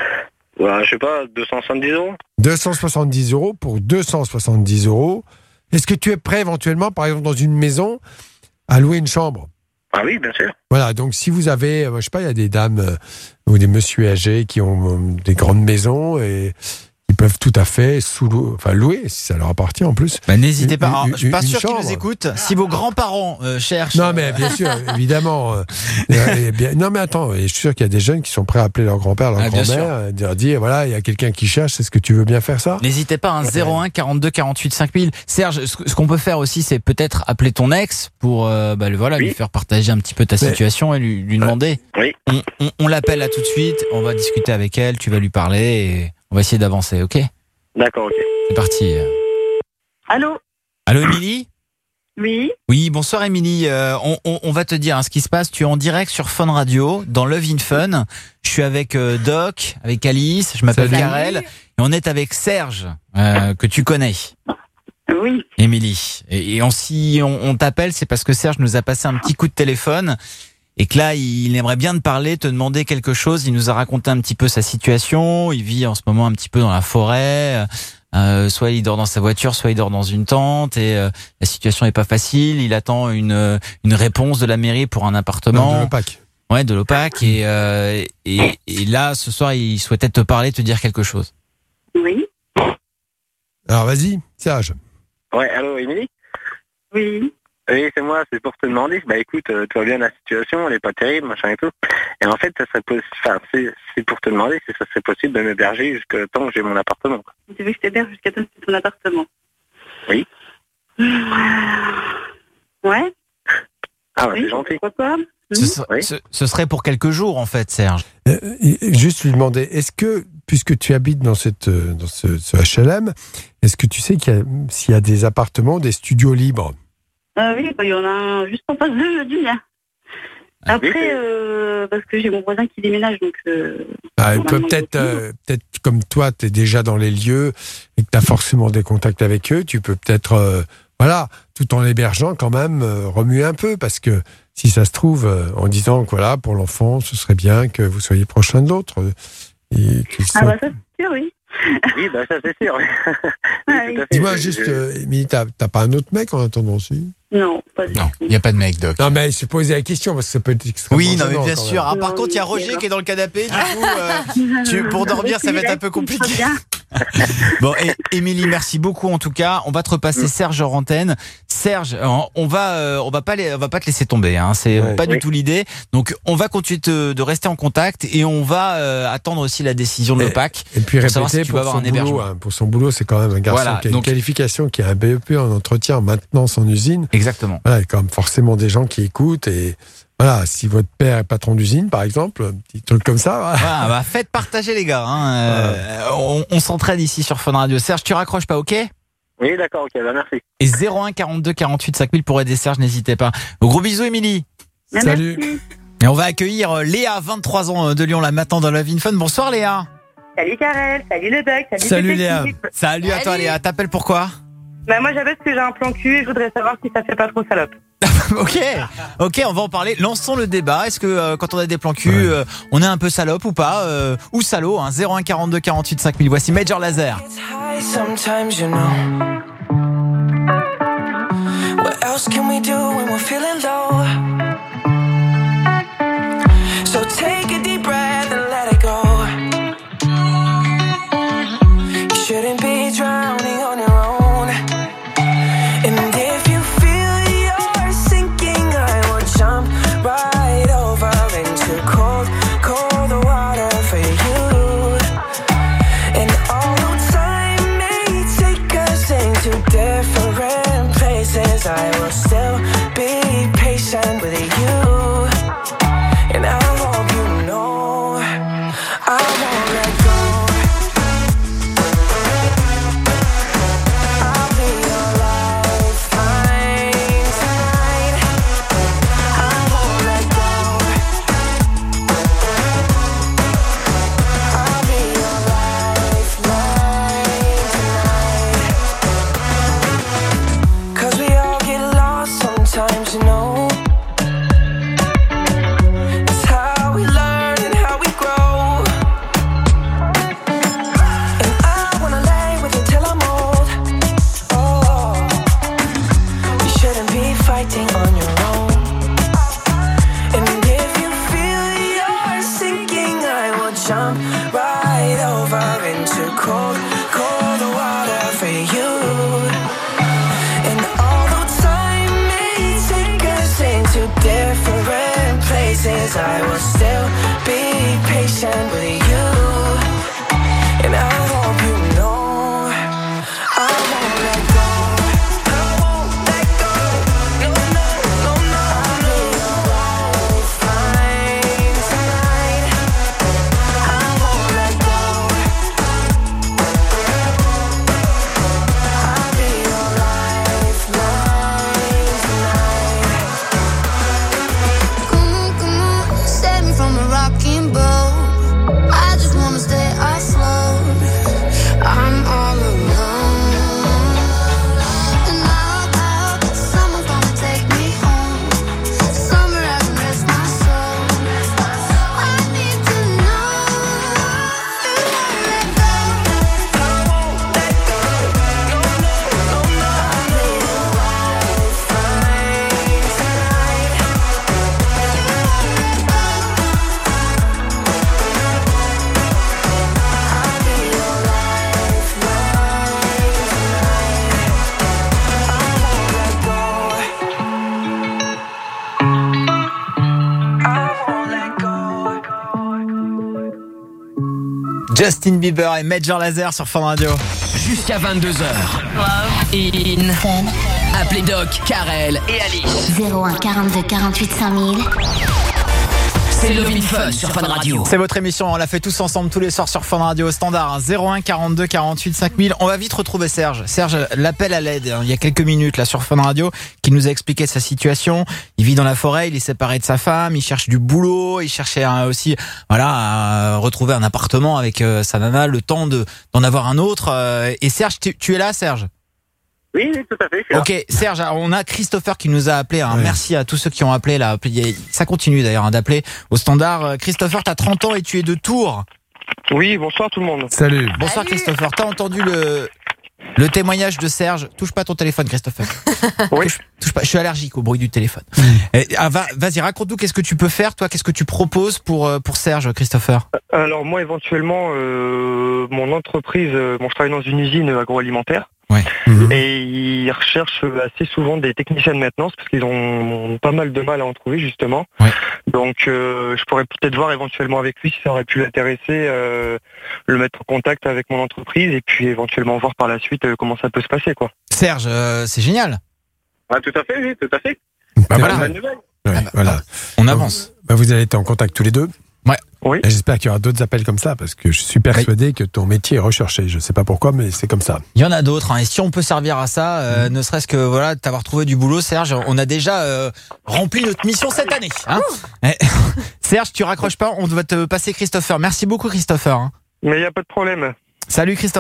Speaker 1: Je sais pas, 270 €.
Speaker 7: 270 € pour 270 €. Est-ce que tu es prêt éventuellement, par exemple, dans une maison, à louer une chambre?
Speaker 1: Ah oui, bien sûr.
Speaker 7: Voilà, donc si vous avez, je sais pas, il y a des dames ou des messieurs âgés qui ont des grandes maisons et ils peuvent tout à fait louer, si ça leur appartient en plus.
Speaker 3: N'hésitez pas. Alors, je suis pas sûr qu'ils nous écoutent. Si vos grands-parents cherchent...
Speaker 7: Non, mais bien sûr, évidemment. Non, mais attends, je suis sûr qu'il y a des jeunes qui sont prêts à appeler leur grand-père, leur grand-mère, et dire, voilà, il y a quelqu'un qui cherche, est-ce que tu veux bien faire ça?
Speaker 3: N'hésitez pas, 01 42 48 5000. Serge, ce qu'on peut faire aussi, c'est peut-être appeler ton ex pour lui faire partager un petit peu ta situation et lui demander.
Speaker 1: Oui.
Speaker 3: On l'appelle là tout de suite, on va discuter avec elle, tu vas lui parler et... on va essayer d'avancer, ok?
Speaker 1: D'accord, ok.
Speaker 3: C'est parti.
Speaker 10: Allô,
Speaker 3: Émilie?
Speaker 10: Oui.
Speaker 3: Oui, bonsoir Émilie. On va te dire ce qui se passe. Tu es en direct sur Fun Radio, dans Love in Fun. Je suis avec Doc, avec Alice, je m'appelle Karel. Et on est avec Serge, que tu connais.
Speaker 10: Oui.
Speaker 3: Émilie. Et si on t'appelle, c'est parce que Serge nous a passé un petit coup de téléphone. Et que là, il aimerait bien te parler, te demander quelque chose. Il nous a raconté un petit peu sa situation. Il vit en ce moment un petit peu dans la forêt. Soit il dort dans sa voiture, soit il dort dans une tente. Et la situation n'est pas facile. Il attend une réponse de la mairie pour un appartement.
Speaker 7: Non, de l'OPAC.
Speaker 3: Ouais, de l'OPAC. Et là, ce soir, il souhaitait te parler, te dire quelque chose.
Speaker 10: Oui.
Speaker 7: Alors, vas-y, Serge.
Speaker 1: Ouais, allô, Émilie?
Speaker 10: Oui.
Speaker 1: Oui, c'est moi, c'est pour te demander, écoute, tu vois bien la situation, elle est pas terrible, machin et tout. Et en fait, ça serait c'est pour te demander si ça serait possible de m'héberger jusqu'à temps que j'ai mon appartement.
Speaker 10: Tu veux que je t'héberge jusqu'à temps que tu aies ton appartement?
Speaker 1: Oui.
Speaker 10: Ouais.
Speaker 1: Ah ouais, c'est gentil.
Speaker 10: Pourquoi pas?
Speaker 3: Ce serait pour quelques jours, en fait, Serge.
Speaker 7: Juste lui demander, est-ce que, puisque tu habites dans ce HLM, est-ce que tu sais s'il y a des appartements, des studios libres?
Speaker 10: Oui, il y en a un juste en face du mien. Après, parce que j'ai mon voisin qui déménage, donc...
Speaker 7: peut-être comme toi, tu es déjà dans les lieux et que tu as forcément des contacts avec eux, tu peux peut-être, tout en l'hébergeant quand même, remuer un peu, parce que si ça se trouve, en disant que pour l'enfant, ce serait bien que vous soyez proche l'un de l'autre.
Speaker 10: Ça c'est sûr, oui.
Speaker 1: Oui, ça c'est sûr.
Speaker 10: Oui.
Speaker 7: Dis-moi juste, Émilie, t'as pas un autre mec en attendant aussi?
Speaker 10: Non, pas du tout.
Speaker 3: Non, il n'y a pas de mec, Doc.
Speaker 7: Non, mais je posé la question parce que ça peut être extrêmement
Speaker 3: mais bien
Speaker 7: gênant,
Speaker 3: sûr. Par contre, il y a Roger qui est dans le canapé. Du coup, pour dormir, ça va être un peu compliqué. Bon, Émilie, merci beaucoup en tout cas. On va te repasser Serge en antenne. Serge, on va pas te laisser tomber. C'est pas du tout l'idée. Donc, on va continuer de rester en contact et on va attendre aussi la décision de l'OPAC.
Speaker 7: Et puis
Speaker 3: répéter
Speaker 7: si tu vas avoir un hébergement. Pour son boulot, c'est quand même un garçon qui a une qualification, qui a un BEP en entretien, maintenance en usine.
Speaker 3: Exactement.
Speaker 7: Voilà, il y a quand même forcément des gens qui écoutent et voilà, si votre père est patron d'usine, par exemple, un petit truc comme ça.
Speaker 3: Voilà, faites partager les gars. On s'entraide ici sur Fun Radio. Serge, tu raccroches pas, ok?
Speaker 1: Oui, d'accord, ok, merci.
Speaker 3: Et 01 42 48 5000 pour aider Serge, n'hésitez pas. Gros bisous, Émilie.
Speaker 7: Salut.
Speaker 10: Merci.
Speaker 3: Et on va accueillir Léa, 23 ans de Lyon, la matin dans Love in Fun. Bonsoir Léa.
Speaker 10: Salut Karel, salut le Doc,
Speaker 3: salut Léa. Salut à toi Léa, t'appelles pourquoi?
Speaker 10: Moi j'appelle parce que j'ai un plan cul et je voudrais savoir si ça fait pas trop salope.
Speaker 3: Ok, on va en parler. Lançons le débat. Est-ce que quand on a des plans cul, on est un peu salope ou pas ou salaud, 01 42 48 5000. Voici Major Lazer.
Speaker 2: Sometimes you know. What else can we do when we're feeling low? So take a deep breath and let it go. You shouldn't be drowning on your own. And if you feel you're sinking, I will jump right over into cold, cold water for you. And although time may take us into different places, I will still be patient with you. And I hope you know I won't let go. I'll be your lifeline tonight. I won't let go. I'll be your lifeline tonight. 'Cause we all get lost sometimes, you know. It's how we learn and how we grow. And I wanna lay with you till I'm old. Oh, you shouldn't be fighting on your own. And if you feel you're sinking, I will jump right over into cold, cold water for you. And although time may take us into different places, I will still be patient with you. And I hope you know I won't let go. I won't let go. No, no, no, no. I'll be your lifeline tonight. I won't let go. I'll be your lifeline tonight.
Speaker 6: Come on, save me from a rocking boat. I just wanna stay afloat. I'm all alone. And I hope that someone's gonna take me home. Somewhere I can rest my soul. I need to know you won't let go.
Speaker 2: I won't let go. No, no, no, no. I'll be your lifeline tonight. I'll be your lifeline tonight. I won't let go. I won't let go.
Speaker 3: Justin Bieber et Major Lazer sur Fun Radio.
Speaker 5: Jusqu'à 22h. Appelez Doc, Karel et Alice.
Speaker 22: 01 42 48 5000.
Speaker 5: C'est Love Fun sur Fun Radio.
Speaker 3: C'est votre émission, on la fait tous ensemble tous les soirs sur Fun Radio standard 01 42 48 5000. On va vite retrouver Serge. Serge, l'appel à l'aide il y a quelques minutes là sur Fun Radio qui nous a expliqué sa situation. Il vit dans la forêt, il est séparé de sa femme, il cherche du boulot, il cherchait aussi à retrouver un appartement avec sa nana, le temps d'en avoir un autre. Et Serge, tu es là Serge?
Speaker 1: Oui, tout à fait. je suis là.
Speaker 3: Ok, Serge, on a Christopher qui nous a appelé. Merci à tous ceux qui ont appelé là. Ça continue d'ailleurs d'appeler au standard. Christopher, t'as 30 ans et tu es de Tours.
Speaker 8: Oui, bonsoir tout le monde.
Speaker 7: Salut.
Speaker 3: Bonsoir Christopher. T'as entendu le témoignage de Serge? Touche pas ton téléphone, Christopher.
Speaker 8: Oui.
Speaker 3: Touche pas. Je suis allergique au bruit du téléphone. Vas-y, raconte-nous qu'est-ce que tu peux faire, toi. Qu'est-ce que tu proposes pour Serge, Christopher?
Speaker 8: Alors moi, éventuellement, mon entreprise, je travaille dans une usine agroalimentaire.
Speaker 3: Ouais.
Speaker 8: Et ils recherchent assez souvent des techniciens de maintenance parce qu'ils ont pas mal de mal à en trouver justement.
Speaker 3: Ouais.
Speaker 8: Donc je pourrais peut-être voir éventuellement avec lui si ça aurait pu l'intéresser, le mettre en contact avec mon entreprise et puis éventuellement voir par la suite comment ça peut se passer quoi.
Speaker 3: Serge, c'est génial.
Speaker 1: Ah, tout à fait, oui, tout à fait.
Speaker 3: Voilà.
Speaker 1: Bonne nouvelle.
Speaker 7: Voilà.
Speaker 3: On avance.
Speaker 7: Vous allez être en contact tous les deux.
Speaker 3: Ouais.
Speaker 8: Oui.
Speaker 7: Et j'espère qu'il y aura d'autres appels comme ça parce que je suis persuadé que ton métier est recherché. Je sais pas pourquoi, mais c'est comme ça.
Speaker 3: Il y en a d'autres, et si on peut servir à ça, ne serait-ce que t'avoir trouvé du boulot, Serge, on a déjà rempli notre mission cette année. Serge, tu raccroches pas, on va te passer Christopher. Merci beaucoup Christopher.
Speaker 8: Mais il n'y a pas de problème.
Speaker 3: Salut Christopher.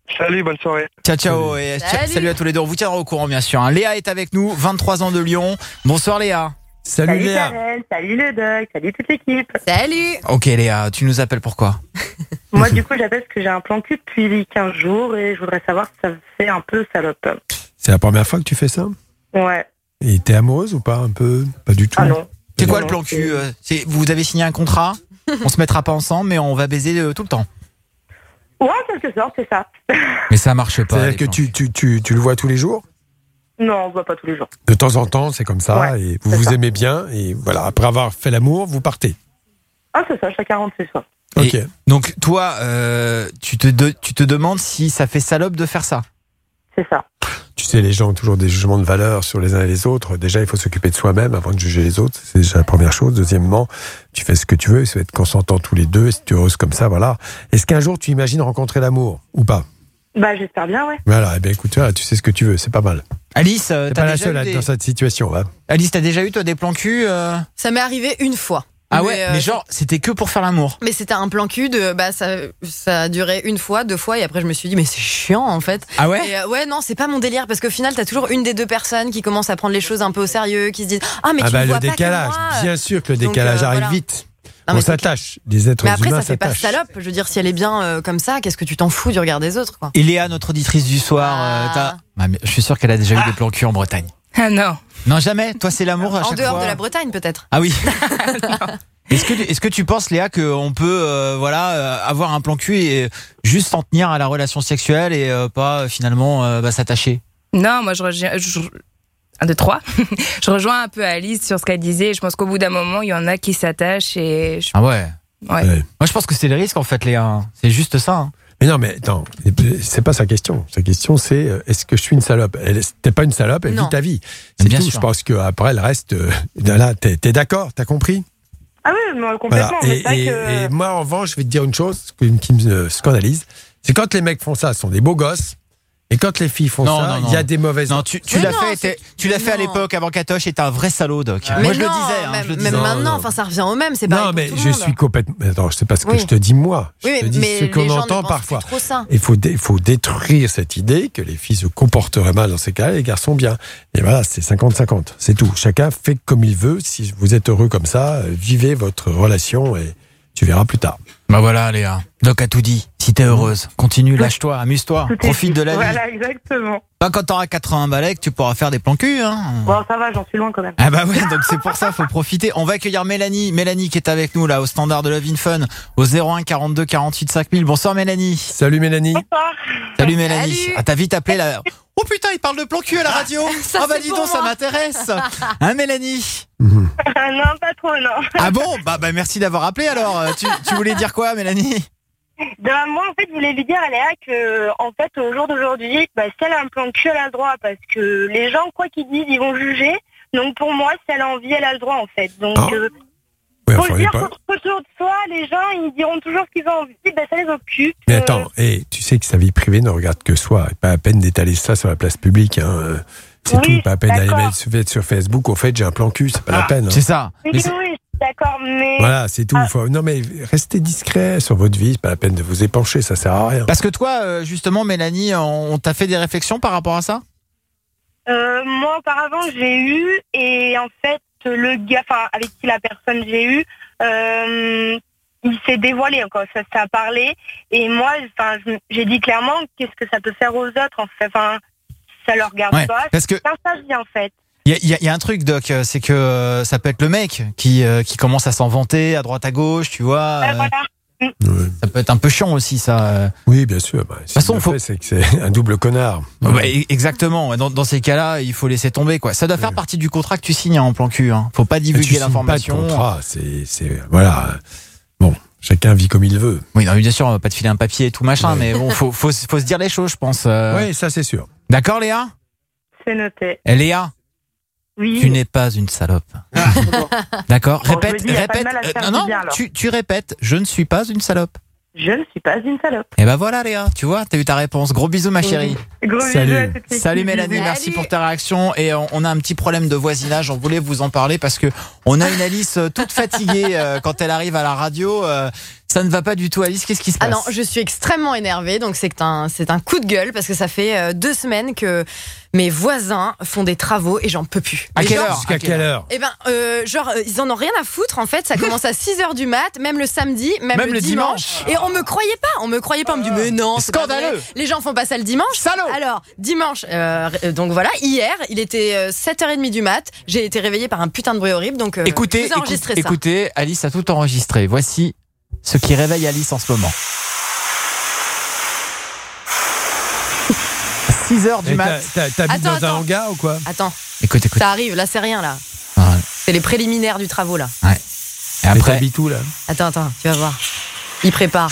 Speaker 8: Salut, bonne soirée.
Speaker 3: Ciao et salut à tous les deux. On vous tiendra au courant bien sûr. Léa est avec nous, 23 ans de Lyon. Bonsoir Léa.
Speaker 7: Salut Léa.
Speaker 10: Karel, salut le doc, salut toute l'équipe.
Speaker 4: Salut.
Speaker 3: Ok Léa, tu nous appelles pourquoi?
Speaker 10: Moi du coup j'appelle parce que j'ai un plan cul depuis 15 jours et je voudrais savoir si ça me fait un peu salope.
Speaker 7: C'est la première fois que tu fais ça?
Speaker 10: Ouais.
Speaker 7: Et t'es amoureuse ou pas un peu? Pas du tout.
Speaker 10: Ah non.
Speaker 3: C'est quoi le plan cul? Vous avez signé un contrat, on se mettra pas ensemble mais on va baiser tout le temps.
Speaker 10: Ouais, en quelque sorte, c'est ça.
Speaker 3: Mais ça marche pas.
Speaker 7: C'est-à-dire que tu le vois tous les jours?
Speaker 10: Non, on ne voit pas tous les jours.
Speaker 7: De temps en temps, c'est comme ça,
Speaker 10: Ouais,
Speaker 7: et vous vous aimez bien, et voilà, après avoir fait l'amour, vous partez.
Speaker 10: Ah, c'est ça, chacun rentre chez soi.
Speaker 7: Ok.
Speaker 3: Donc toi, tu te demandes si ça fait salope de faire ça?
Speaker 10: C'est ça.
Speaker 7: Tu sais, les gens ont toujours des jugements de valeur sur les uns et les autres. Déjà, il faut s'occuper de soi-même avant de juger les autres. C'est déjà la première chose. Deuxièmement, tu fais ce que tu veux, il faut être consentants tous les deux, si tu es heureuse comme ça, voilà. Est-ce qu'un jour, tu imagines rencontrer l'amour, ou pas?
Speaker 10: Bah, j'espère bien, ouais.
Speaker 7: Voilà, eh bien écoute, voilà, tu sais ce que tu veux, c'est pas mal.
Speaker 3: Alice,
Speaker 7: t'es
Speaker 3: t'as
Speaker 7: pas la
Speaker 3: déjà
Speaker 7: seule
Speaker 3: eu
Speaker 7: à être dans cette situation, hein.
Speaker 3: Alice, t'as déjà eu toi des plans cul
Speaker 4: Ça m'est arrivé une fois.
Speaker 3: Ah ouais, mais genre c'était que pour faire l'amour.
Speaker 4: Mais c'était un plan cul de ça a duré une fois, 2 fois et après je me suis dit mais c'est chiant en fait.
Speaker 3: Ah ouais.
Speaker 4: Et ouais non, c'est pas mon délire parce qu'au final t'as toujours une des deux personnes qui commence à prendre les choses un peu au sérieux, qui se disent ah mais tu
Speaker 7: bah,
Speaker 4: vois
Speaker 7: le décalage,
Speaker 4: pas que moi.
Speaker 7: bien sûr que le décalage arrive
Speaker 4: voilà.
Speaker 7: vite.
Speaker 4: Non,
Speaker 7: On
Speaker 4: mais
Speaker 7: s'attache, les êtres
Speaker 4: Mais après
Speaker 7: humains
Speaker 4: ça fait pas
Speaker 7: s'attachent.
Speaker 4: salope, je veux dire si elle est bien comme ça, qu'est-ce que tu t'en fous du regard des autres quoi.
Speaker 3: Et Léa, notre auditrice du soir, mais je suis sûr qu'elle a déjà eu des plans cul en Bretagne.
Speaker 4: Ah non.
Speaker 3: Non jamais. Toi c'est l'amour à
Speaker 4: En
Speaker 3: chaque
Speaker 4: dehors
Speaker 3: fois.
Speaker 4: de la Bretagne peut-être.
Speaker 3: Ah oui. Est-ce que tu penses, Léa, qu'on peut avoir un plan cul et juste s'en tenir à la relation sexuelle et pas finalement s'attacher?
Speaker 9: Non, moi je rejoins 1, 2, 3. Je rejoins un peu Alice sur ce qu'elle disait. Je pense qu'au bout d'un moment, il y en a qui s'attachent et.
Speaker 3: Ah ouais.
Speaker 9: Ouais.
Speaker 3: Moi je pense que c'est le risque en fait, Léa. C'est juste ça. Hein.
Speaker 7: Mais non, mais attends, c'est pas sa question. Sa question, c'est est-ce que je suis une salope? T'es pas une salope, elle vit ta vie. C'est
Speaker 3: bien
Speaker 7: tout.
Speaker 3: sûr.
Speaker 7: Je pense qu'après, le reste, là, t'es d'accord? T'as compris?
Speaker 10: Ah oui, moi, complètement.
Speaker 7: Voilà.
Speaker 10: Mais c'est vrai que...
Speaker 7: Et moi, en revanche, je vais te dire une chose qui me scandalise. C'est quand les mecs font ça, ce sont des beaux gosses. Et quand les filles font ça, il y a des mauvaises...
Speaker 3: Non, tu l'as fait à l'époque avant Katoche et t'es un vrai salaud, Doc.
Speaker 4: Mais
Speaker 3: Moi je
Speaker 4: non,
Speaker 3: le disais.
Speaker 4: même maintenant, enfin ça revient au même, c'est pas.
Speaker 7: Non, mais je suis complètement... Attends, c'est pas ce que
Speaker 4: Oui.
Speaker 7: je te dis moi. Je
Speaker 4: Oui,
Speaker 7: te dis
Speaker 4: mais
Speaker 7: ce qu'on
Speaker 4: les gens ne
Speaker 7: entend
Speaker 4: pensent
Speaker 7: parfois.
Speaker 4: plus trop ça.
Speaker 7: Il faut détruire cette idée que les filles se comporteraient mal dans ces cas-là, les garçons bien. Et voilà, c'est 50-50. C'est tout. Chacun fait comme il veut. Si vous êtes heureux comme ça, vivez votre relation et tu verras plus tard.
Speaker 3: Bah voilà, Léa. Doc a tout dit. Si t'es heureuse, continue, lâche-toi, amuse-toi, profite de la vie.
Speaker 10: Voilà, exactement.
Speaker 3: Pas quand t'auras 80 balais que tu pourras faire des plans cul, hein.
Speaker 10: Bon, ça va, j'en suis loin quand même.
Speaker 3: Ah bah ouais, donc c'est pour ça, faut profiter. On va accueillir Mélanie. Mélanie qui est avec nous là au standard de Love in Fun au 01 42 48 5000. Bonsoir Mélanie.
Speaker 7: Salut Mélanie.
Speaker 10: Bonsoir.
Speaker 3: Salut Mélanie. Ah t'as vite appelé là. Oh putain, il parle de plan cul à la radio. Ah bah dis donc, ça m'intéresse. Hein Mélanie?
Speaker 10: Non, pas trop, non.
Speaker 3: Ah bon? Bah merci d'avoir appelé alors. Tu voulais dire quoi Mélanie?
Speaker 10: Moi, en fait, je voulais lui dire à Léa que, en fait, au jour d'aujourd'hui, si elle a un plan de cul, elle a le droit, parce que les gens, quoi qu'ils disent, ils vont juger. Donc, pour moi, si elle a envie, elle a le droit, en fait. Donc,
Speaker 7: Ouais,
Speaker 10: faut
Speaker 7: enfin,
Speaker 10: le dire
Speaker 7: pas...
Speaker 10: autour de soi, les gens, ils diront toujours ce qu'ils ont envie, ça les occupe.
Speaker 7: Mais attends, tu sais que sa vie privée ne regarde que soi. Pas à peine d'étaler ça sur la place publique. Hein. C'est tout. Pas à peine d'aller mettre sur Facebook. Au fait, j'ai un plan cul, c'est pas la peine. Hein.
Speaker 3: C'est ça.
Speaker 10: Oui, d'accord, mais...
Speaker 7: Voilà, c'est tout. Non, mais restez discret sur votre vie. C'est pas la peine de vous épancher, ça sert à rien.
Speaker 3: Parce que toi, justement, Mélanie, on t'a fait des réflexions par rapport à ça?
Speaker 10: Moi, auparavant, j'ai eu, et en fait, le gars, avec qui la personne j'ai eu, il s'est dévoilé, quoi. Ça a parlé, et moi, j'ai dit clairement, qu'est-ce que ça peut faire aux autres, en fait. Ça leur regarde pas.
Speaker 3: Parce que...
Speaker 10: C'est sa vie, en fait.
Speaker 3: Il y a un truc, Doc, c'est que ça peut être le mec qui commence à s'en vanter à droite à gauche, tu vois.
Speaker 10: Voilà.
Speaker 3: Ça peut être un peu chiant aussi, ça.
Speaker 7: Oui, bien sûr. De toute
Speaker 3: façon,
Speaker 7: c'est que c'est un double connard.
Speaker 3: Exactement. Dans ces cas-là, il faut laisser tomber, quoi. Ça doit faire partie du contrat que tu signes en plan cul. Hein. Faut pas divulguer l'information.
Speaker 7: Pas de contrat. C'est voilà. Bon, chacun vit comme il veut.
Speaker 3: Oui, non, bien sûr, on va pas te filer un papier et tout machin, mais bon, faut se dire les choses, je pense.
Speaker 7: Oui, ça c'est sûr.
Speaker 3: D'accord, Léa?
Speaker 10: C'est noté.
Speaker 3: Et Léa?
Speaker 10: Oui.
Speaker 3: Tu n'es pas une salope. D'accord. Répète. Tu répètes. Je ne suis pas une salope.
Speaker 10: Je ne suis pas une salope.
Speaker 3: Et ben voilà, Léa. Tu vois, t'as eu ta réponse. Gros bisous, ma chérie.
Speaker 10: Gros
Speaker 3: Salut.
Speaker 10: bisous à toutes les
Speaker 3: Salut
Speaker 10: filles.
Speaker 3: Mélanie. Merci pour ta réaction. Et on a un petit problème de voisinage. On voulait vous en parler parce que on a une Alice toute fatiguée quand elle arrive à la radio. Ça ne va pas du tout, Alice. Qu'est-ce qui se passe?
Speaker 4: Ah non, je suis extrêmement énervée. Donc c'est un coup de gueule parce que ça fait 2 semaines que mes voisins font des travaux et j'en peux plus.
Speaker 3: À quelle
Speaker 4: genre,
Speaker 3: heure?
Speaker 7: Jusqu'à quelle heure?
Speaker 4: Eh ben, ils en ont rien à foutre en fait. Ça commence à 6h du mat, même le samedi, même le dimanche. Et on me croyait pas. On me me dit mais non, c'est
Speaker 3: scandaleux.
Speaker 4: Les gens font pas ça le dimanche.
Speaker 3: Salaud.
Speaker 4: Alors dimanche, donc voilà, hier, il était 7h30 du mat. J'ai été réveillée par un putain de bruit horrible. Donc
Speaker 3: écoutez,
Speaker 4: je vous ai enregistré ça.
Speaker 3: Écoutez, Alice a tout enregistré. Voici ce qui réveille Alice en ce moment. 6h du mat.
Speaker 7: T'habites dans un hangar ou quoi?
Speaker 4: Attends.
Speaker 3: Écoute.
Speaker 4: Ça arrive, là c'est rien là.
Speaker 3: Ouais.
Speaker 4: C'est les préliminaires du travaux là.
Speaker 3: Ouais. Et après,
Speaker 7: t'habites où là?
Speaker 4: Attends, tu vas voir. Il prépare.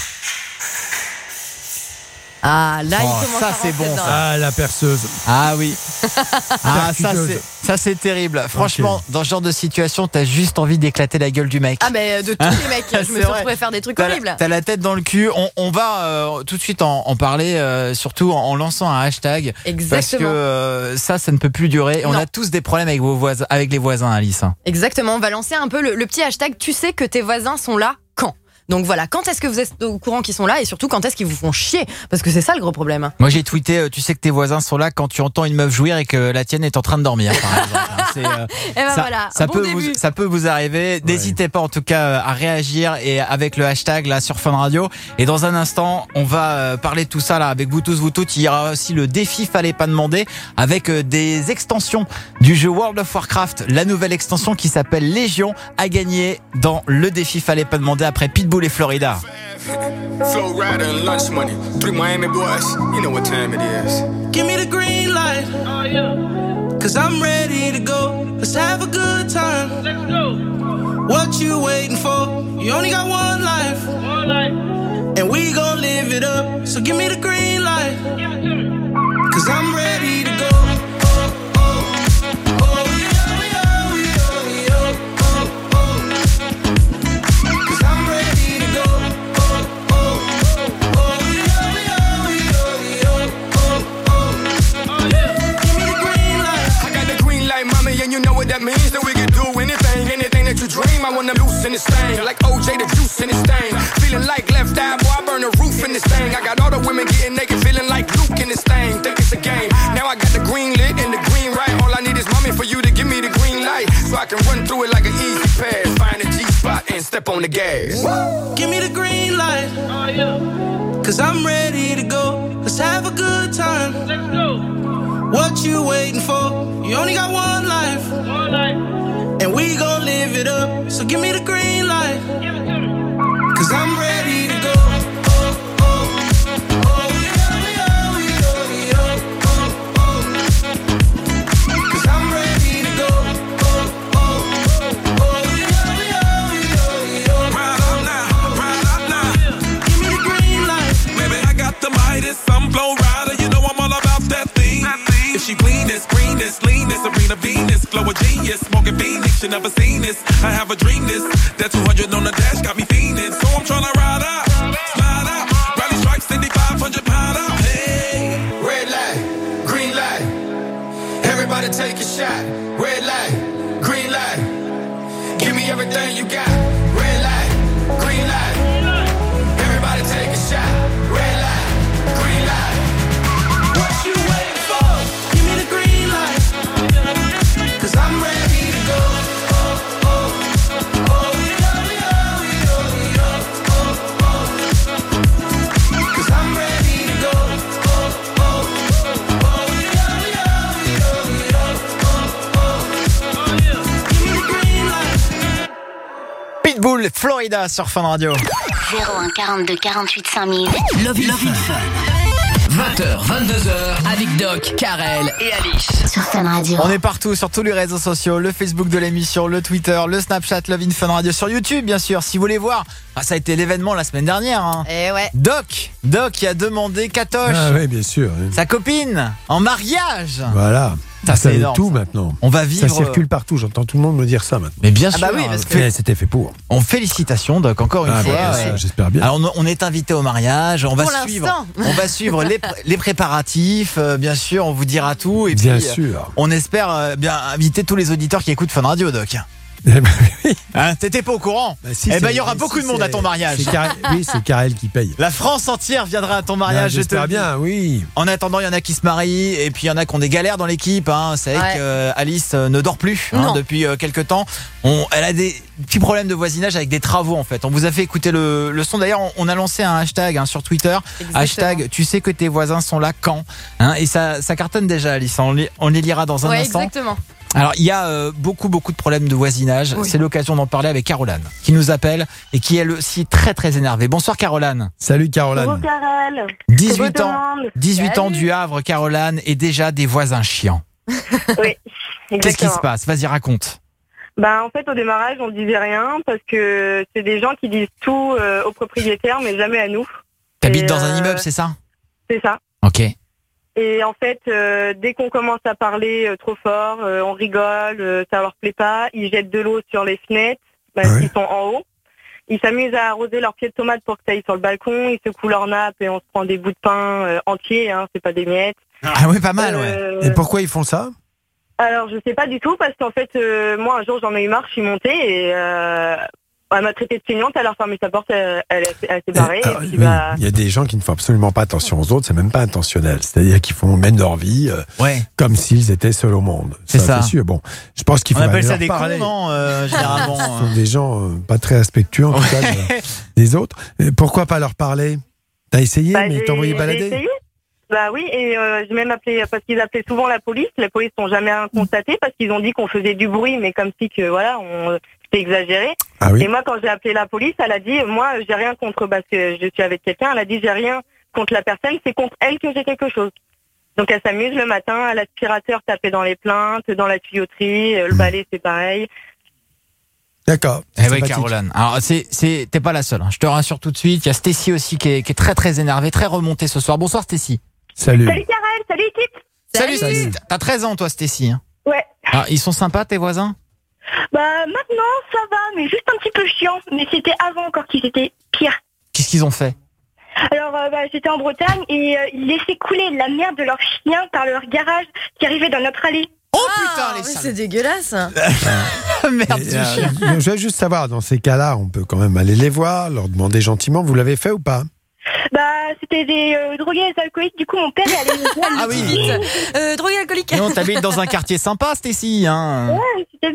Speaker 4: Ah, là, il commence
Speaker 3: ça
Speaker 4: à
Speaker 3: c'est
Speaker 4: rentrer
Speaker 3: bon.
Speaker 4: dedans.
Speaker 7: Ah, la perceuse.
Speaker 3: Ah oui. Ah, ça c'est terrible. Franchement, dans ce genre de situation, t'as juste envie d'éclater la gueule du mec.
Speaker 4: Ah, mais de tous les mecs, je me suis retrouvée à faire des trucs horribles.
Speaker 3: T'as la tête dans le cul. On va tout de suite en parler, surtout en lançant un hashtag.
Speaker 4: Exactement.
Speaker 3: Parce que ça ne peut plus durer. On a tous des problèmes avec les voisins, Alice.
Speaker 4: Exactement. On va lancer un peu le petit hashtag. Tu sais que tes voisins sont là quand? Donc voilà, quand est-ce que vous êtes au courant qu'ils sont là et surtout quand est-ce qu'ils vous font chier? Parce que c'est ça le gros problème.
Speaker 3: Moi j'ai tweeté, tu sais que tes voisins sont là quand tu entends une meuf jouir et que la tienne est en train de dormir, par exemple.
Speaker 4: Et ben voilà,
Speaker 3: ça peut vous arriver. Ouais. N'hésitez pas en tout cas à réagir et avec le hashtag là sur Fun Radio. Et dans un instant, on va parler de tout ça là avec vous tous, vous toutes. Il y aura aussi le défi Fallait pas demander avec des extensions du jeu World of Warcraft. La nouvelle extension qui s'appelle Légion à gagner dans le défi Fallait pas demander après Pitbull et Florida.
Speaker 11: Flow rider and lunch money. 3 Miami boys, you know what time it is. Give me the green light. Oh yeah. Cause I'm ready to go. Let's have a good time. Let's go. What you waiting for? You only got one life. One life. And we gon' live it up. So give me the green light. Give it to me. Cause I'm ready to go. And you know what that means, that we can do anything that you dream. I wanna loosen this thing, like OJ the juice in this thing. Feeling like left eye, boy, I burn the roof in this thing. I got all the women getting naked, feeling like Luke in this thing. Think it's a game, now I got the green lit and the green right. All I need is mommy for you to give me the green light, so I can run through it like an easy pass. Find a G-spot and step on the gas. Give me the green light, oh yeah. Cause I'm ready to go. Let's have a good time. Let's go. What you waiting for? You only got one life. One life. And we gon' live it up. So give me the green light. Give it to me. Cause I'm ready to go. Cause I'm ready to go. Ride up now. Give me the green light. Baby, I got the Midas. I'm flow rider. You know I'm all about that thing. If she clean this, green this, lean this, Serena Venus, glow a genius, smoking Phoenix, you never seen this. I have a dream this, that 200 on the dash got me fiending, so I'm tryna ride out, slide out, rally stripes, 500 pound out. Hey, red light, green light, everybody take a shot. Red light, green light, give me everything you got. Red light, green light, everybody take a shot. Red light, green light. What you waiting for? Give me the green light. Cause I'm ready to go. Cause I'm ready to go. Give me the green light.
Speaker 3: Pitbull, Florida sur Fun Radio.
Speaker 22: 01 42 48 5000.
Speaker 5: Love in Fun. 20h, 22h, avec Doc, Karel et Alice.
Speaker 22: Sur Fun Radio.
Speaker 3: On est partout sur tous les réseaux sociaux, le Facebook de l'émission, le Twitter, le Snapchat, Love in Fun Radio, sur YouTube bien sûr, si vous voulez voir. Ah, ça a été l'événement la semaine dernière. Hein.
Speaker 4: Et ouais.
Speaker 3: Doc qui a demandé Katoche,
Speaker 7: oui, bien sûr. Oui.
Speaker 3: sa copine, en mariage.
Speaker 7: Voilà.
Speaker 3: Ça, c'est énorme,
Speaker 7: tout
Speaker 3: ça.
Speaker 7: maintenant.
Speaker 3: On va vivre.
Speaker 7: Ça circule partout, j'entends tout le monde me dire ça maintenant.
Speaker 3: Mais bien sûr.
Speaker 4: bah oui, parce que
Speaker 7: c'était fait pour.
Speaker 3: Félicitations Doc, encore une fois.
Speaker 7: Bien sûr, j'espère bien.
Speaker 3: Alors on est invité au mariage, on va
Speaker 4: Pour
Speaker 3: suivre les préparatifs, bien sûr, on vous dira tout et
Speaker 7: bien
Speaker 3: puis
Speaker 7: sûr.
Speaker 3: on espère bien inviter tous les auditeurs qui écoutent Fun Radio, Doc. Hein, t'étais pas au courant?
Speaker 7: Si,
Speaker 3: il y aura beaucoup de monde à ton mariage.
Speaker 7: Oui, c'est Karel qui paye.
Speaker 3: La France entière viendra à ton mariage.
Speaker 7: J'espère bien, oui.
Speaker 3: En attendant, il y en a qui se marient et puis il y en a qui ont des galères dans l'équipe. Hein. C'est vrai qu'Alice ne dort plus depuis quelques temps. Elle a des petits problèmes de voisinage avec des travaux en fait. On vous a fait écouter le son. D'ailleurs, on a lancé un hashtag sur Twitter. Exactement. Hashtag tu sais que tes voisins sont là quand, hein, et ça cartonne déjà, Alice. On les lira dans un instant.
Speaker 4: Exactement.
Speaker 3: Alors il y a beaucoup de problèmes de voisinage. C'est l'occasion d'en parler avec Caroline qui nous appelle et qui est aussi très très énervée. Bonsoir Caroline.
Speaker 7: Salut Caroline.
Speaker 10: Bonjour Carole.
Speaker 3: 18 ans du Havre, Caroline, et déjà des voisins chiants.
Speaker 10: Oui, exactement.
Speaker 3: Qu'est-ce qui se passe? Vas-y, raconte.
Speaker 10: En fait, au démarrage, on disait rien parce que c'est des gens qui disent tout aux propriétaires, mais jamais à nous.
Speaker 3: T'habites dans un immeuble, c'est ça?
Speaker 10: C'est ça.
Speaker 3: Ok.
Speaker 10: Et en fait, dès qu'on commence à parler trop fort, on rigole, ça leur plaît pas, ils jettent de l'eau sur les fenêtres, ils sont en haut. Ils s'amusent à arroser leurs pieds de tomates pour que ça aille sur le balcon, ils secouent leur nappe et on se prend des bouts de pain entiers, hein, c'est pas des miettes.
Speaker 3: Ah oui, pas mal, ouais.
Speaker 7: Et pourquoi ils font ça?
Speaker 10: Alors, je sais pas du tout, parce qu'en fait, moi, un jour, j'en ai eu marre, je suis montée et elle m'a traité de feignante, elle a refermé sa porte, elle s'est barrée.
Speaker 7: Il y a des gens qui ne font absolument pas attention aux autres, c'est même pas intentionnel. C'est-à-dire qu'ils mènent leur vie comme s'ils étaient seuls au monde.
Speaker 3: C'est ça.
Speaker 7: C'est sûr. Bon, je pense qu'il faut.
Speaker 3: On appelle ça
Speaker 7: leur
Speaker 3: des
Speaker 7: parler.
Speaker 3: cons, non, généralement.
Speaker 7: Ce sont des gens pas très respectueux, en tout cas, des autres. Pourquoi pas leur parler? T'as essayé, mais t'as envoyé balader?
Speaker 10: J'ai essayé. Oui, et j'ai même appelé, parce qu'ils appelaient souvent la police. Les polices n'ont jamais rien constaté parce qu'ils ont dit qu'on faisait du bruit, mais comme si que c'était exagéré.
Speaker 7: Ah oui.
Speaker 10: Et moi, quand j'ai appelé la police, elle a dit, moi, j'ai rien contre, parce que je suis avec quelqu'un, elle a dit, j'ai rien contre la personne, c'est contre elle que j'ai quelque chose. Donc elle s'amuse le matin, à l'aspirateur, taper dans les plaintes, dans la tuyauterie, le balai, c'est pareil.
Speaker 7: D'accord.
Speaker 3: Eh oui, Caroline. Alors, t'es pas la seule. Hein. Je te rassure tout de suite. Il y a Stécie aussi qui est très très énervée, très remontée ce soir. Bonsoir Stécie.
Speaker 7: Salut.
Speaker 10: Salut Karel, salut équipe.
Speaker 3: Salut. T'as 13 ans toi Stécie. Hein.
Speaker 10: Ouais.
Speaker 3: Ah, ils sont sympas tes voisins?
Speaker 10: Maintenant ça va, mais juste un petit peu chiant. Mais c'était avant encore qu'ils étaient pires.
Speaker 3: Qu'est-ce qu'ils ont fait?
Speaker 10: Alors j'étais en Bretagne et ils laissaient couler la merde de leurs chiens par leur garage qui arrivait dans notre allée.
Speaker 3: Oh putain, les salauds.
Speaker 4: C'est dégueulasse.
Speaker 3: Merde du chien.
Speaker 7: Je veux juste savoir, dans ces cas-là, on peut quand même aller les voir, leur demander gentiment. Vous l'avez fait ou pas?
Speaker 10: C'était des drogués alcooliques. Du coup, mon père est allé les voir.
Speaker 3: Ah oui.
Speaker 4: Drogués alcooliques.
Speaker 3: Non, t'habites dans un quartier sympa, Stécie. Hein.
Speaker 10: Ouais, c'était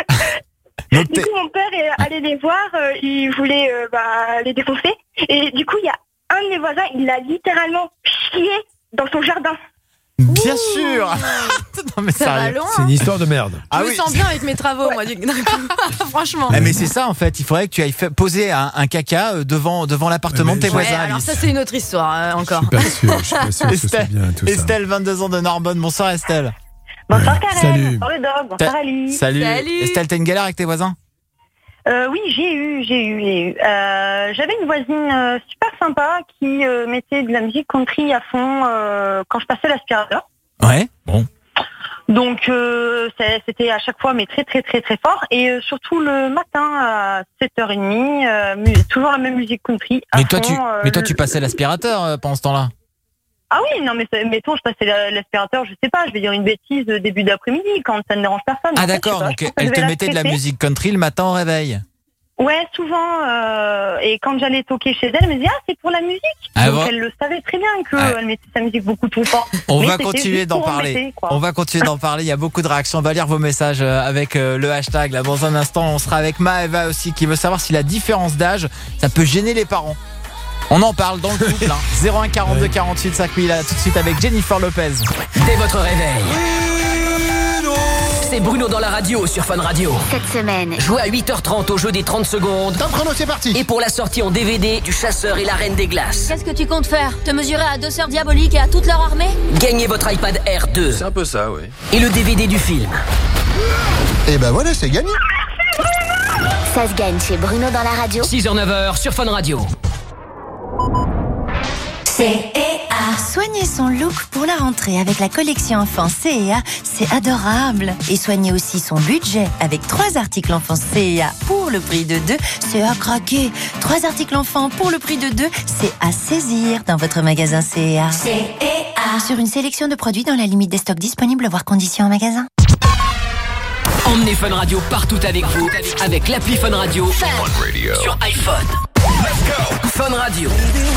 Speaker 10: bien. Du coup, mon père est allé les voir. Il voulait les défoncer. Et du coup, il y a un de mes voisins, il a littéralement chié dans son jardin.
Speaker 3: Bien sûr. Non, mais
Speaker 4: ça va loin.
Speaker 7: C'est une histoire de merde.
Speaker 4: Je me sens bien avec mes travaux, moi, franchement.
Speaker 3: Mais c'est ça en fait, il faudrait que tu ailles poser un caca devant l'appartement de tes voisins.
Speaker 4: Alors ça c'est une autre histoire encore.
Speaker 7: Je suis pas sûr que c'est bien tout ça.
Speaker 3: Estelle, 22 ans de Narbonne. Bonsoir Estelle.
Speaker 10: Bonsoir Karen.
Speaker 7: Salut.
Speaker 10: Bonsoir le dog. Bonsoir Alice.
Speaker 3: Salut. Estelle, t'as une galère avec tes voisins?
Speaker 10: Oui, j'ai eu. J'avais une voisine super sympa qui mettait de la musique country à fond quand je passais l'aspirateur.
Speaker 3: Ouais, bon.
Speaker 10: Donc c'était à chaque fois mais très très très très fort et surtout le matin à 7h30 toujours la même musique country.
Speaker 3: Mais toi tu passais l'aspirateur pendant ce temps-là?
Speaker 10: Ah oui, non mais mettons je passais l'aspirateur, je sais pas, je vais dire une bêtise début d'après-midi quand ça ne dérange personne.
Speaker 3: Ah d'accord, donc elle te mettait de la musique country le matin au réveil?
Speaker 10: Ouais, souvent. Et quand j'allais toquer chez elle me disait c'est pour la musique. Donc elle le savait très bien qu'elle mettait sa musique beaucoup trop fort.
Speaker 3: On va continuer d'en parler. Il y a beaucoup de réactions. On va lire vos messages avec le hashtag. Là, dans un instant, on sera avec Maëva aussi qui veut savoir si la différence d'âge, ça peut gêner les parents. On en parle dans le couple. 01 42 48 5000. Là, tout de suite avec Jennifer Lopez.
Speaker 5: Dès votre réveil. C'est Bruno dans la radio sur Fun Radio.
Speaker 20: Cette semaine,
Speaker 5: jouez à 8h30 au jeu des 30 secondes.
Speaker 18: Top chrono, c'est parti.
Speaker 5: Et pour la sortie en DVD du Chasseur et la Reine des Glaces.
Speaker 20: qu'est-ce que tu comptes faire? Te mesurer à 2 sœurs diaboliques et à toute leur armée?
Speaker 5: Gagnez votre iPad Air 2.
Speaker 18: C'est un peu ça, ouais.
Speaker 5: Et le DVD du film.
Speaker 18: Et ben voilà, c'est gagné.
Speaker 20: Ça se gagne chez Bruno dans la radio.
Speaker 5: 6h-9h sur Fun Radio.
Speaker 13: C&A. Soigner son look pour la rentrée avec la collection enfants C&A, c'est adorable. Et soigner aussi son budget avec 3 articles enfants C&A pour le prix de 2, c'est à craquer. 3 articles enfants pour le prix de 2, c'est à saisir dans votre magasin C&A. Sur une sélection de produits dans la limite des stocks disponibles, voire conditions en magasin.
Speaker 5: Emmenez Fun Radio partout avec vous avec l'appli Fun Radio sur iPhone. Fun Radio.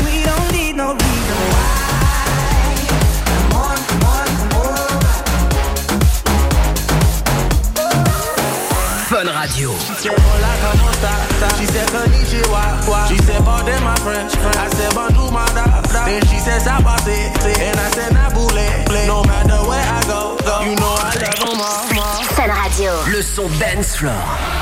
Speaker 5: Fun Radio.
Speaker 2: She said, konnichiwa. She said, pardon my French. I said, bonjour, my da. Then she said, sabase. And I said, naboule. No matter where I go, you know I love them all.
Speaker 20: Fun Radio.
Speaker 5: Le son dance floor.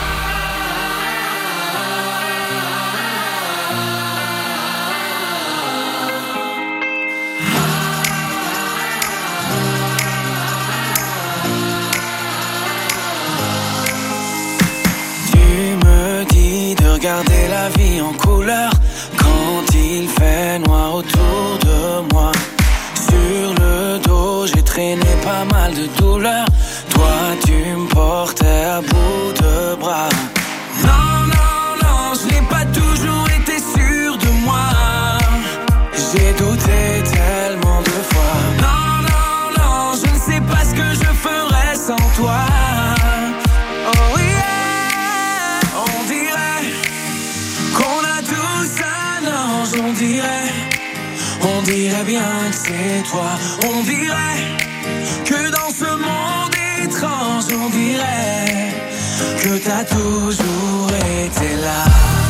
Speaker 2: Regarder la vie en couleur quand il fait noir autour de moi. Sur le dos, j'ai traîné pas mal de douleurs. Toi, tu me portais à bout de bras. Non, non, non, je n'ai pas toujours été sûr de moi. J'ai douté tellement de fois. Non, non, non, je ne sais pas ce que je ferais sans toi. Oh yeah, on dirait qu'on a tous un ange, on dirait bien que c'est toi. On dirait que dans ce monde étrange, on dirait que t'as toujours été là.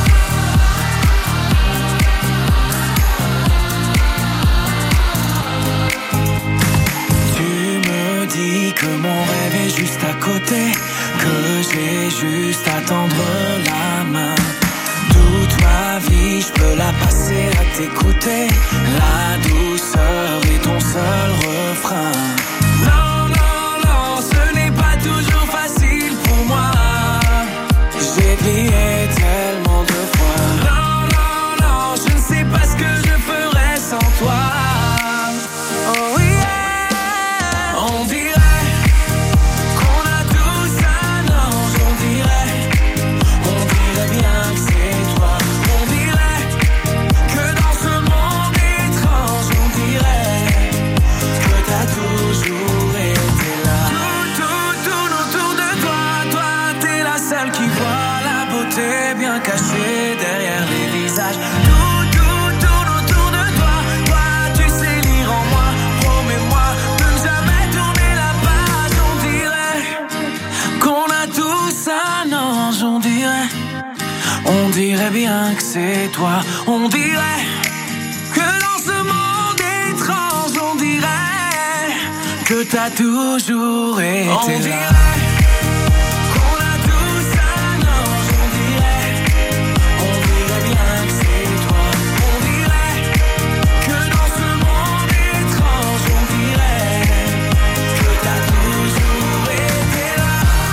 Speaker 2: Tu me dis que mon rêve est juste à côté, que j'ai juste à tendre la main. Toute ma vie, je peux la passer à t'écouter. La douceur est ton seul refrain. Non, non, non, ce n'est pas toujours facile pour moi. J'ai plié tellement de fois. Non, non, non, je ne sais pas ce que je ferais sans toi. Oh yeah, on dirait qu'on a tous un ange, on dirait bien que c'est toi. On dirait que dans ce monde étrange, on dirait que t'as toujours été là. Tout autour de toi, toi t'es la seule qui voit la beauté bien cachée derrière les visages. Tout autour de toi, toi tu sais lire en moi. Promets-moi de ne jamais tourner la page. On dirait qu'on a tous un ange, on dirait bien que c'est toi. On dirait que dans ce monde étrange, on dirait que t'as toujours été là. On dirait qu'on a tous un ange, on dirait bien que c'est toi. On dirait que dans ce monde étrange, on dirait que t'as toujours été là.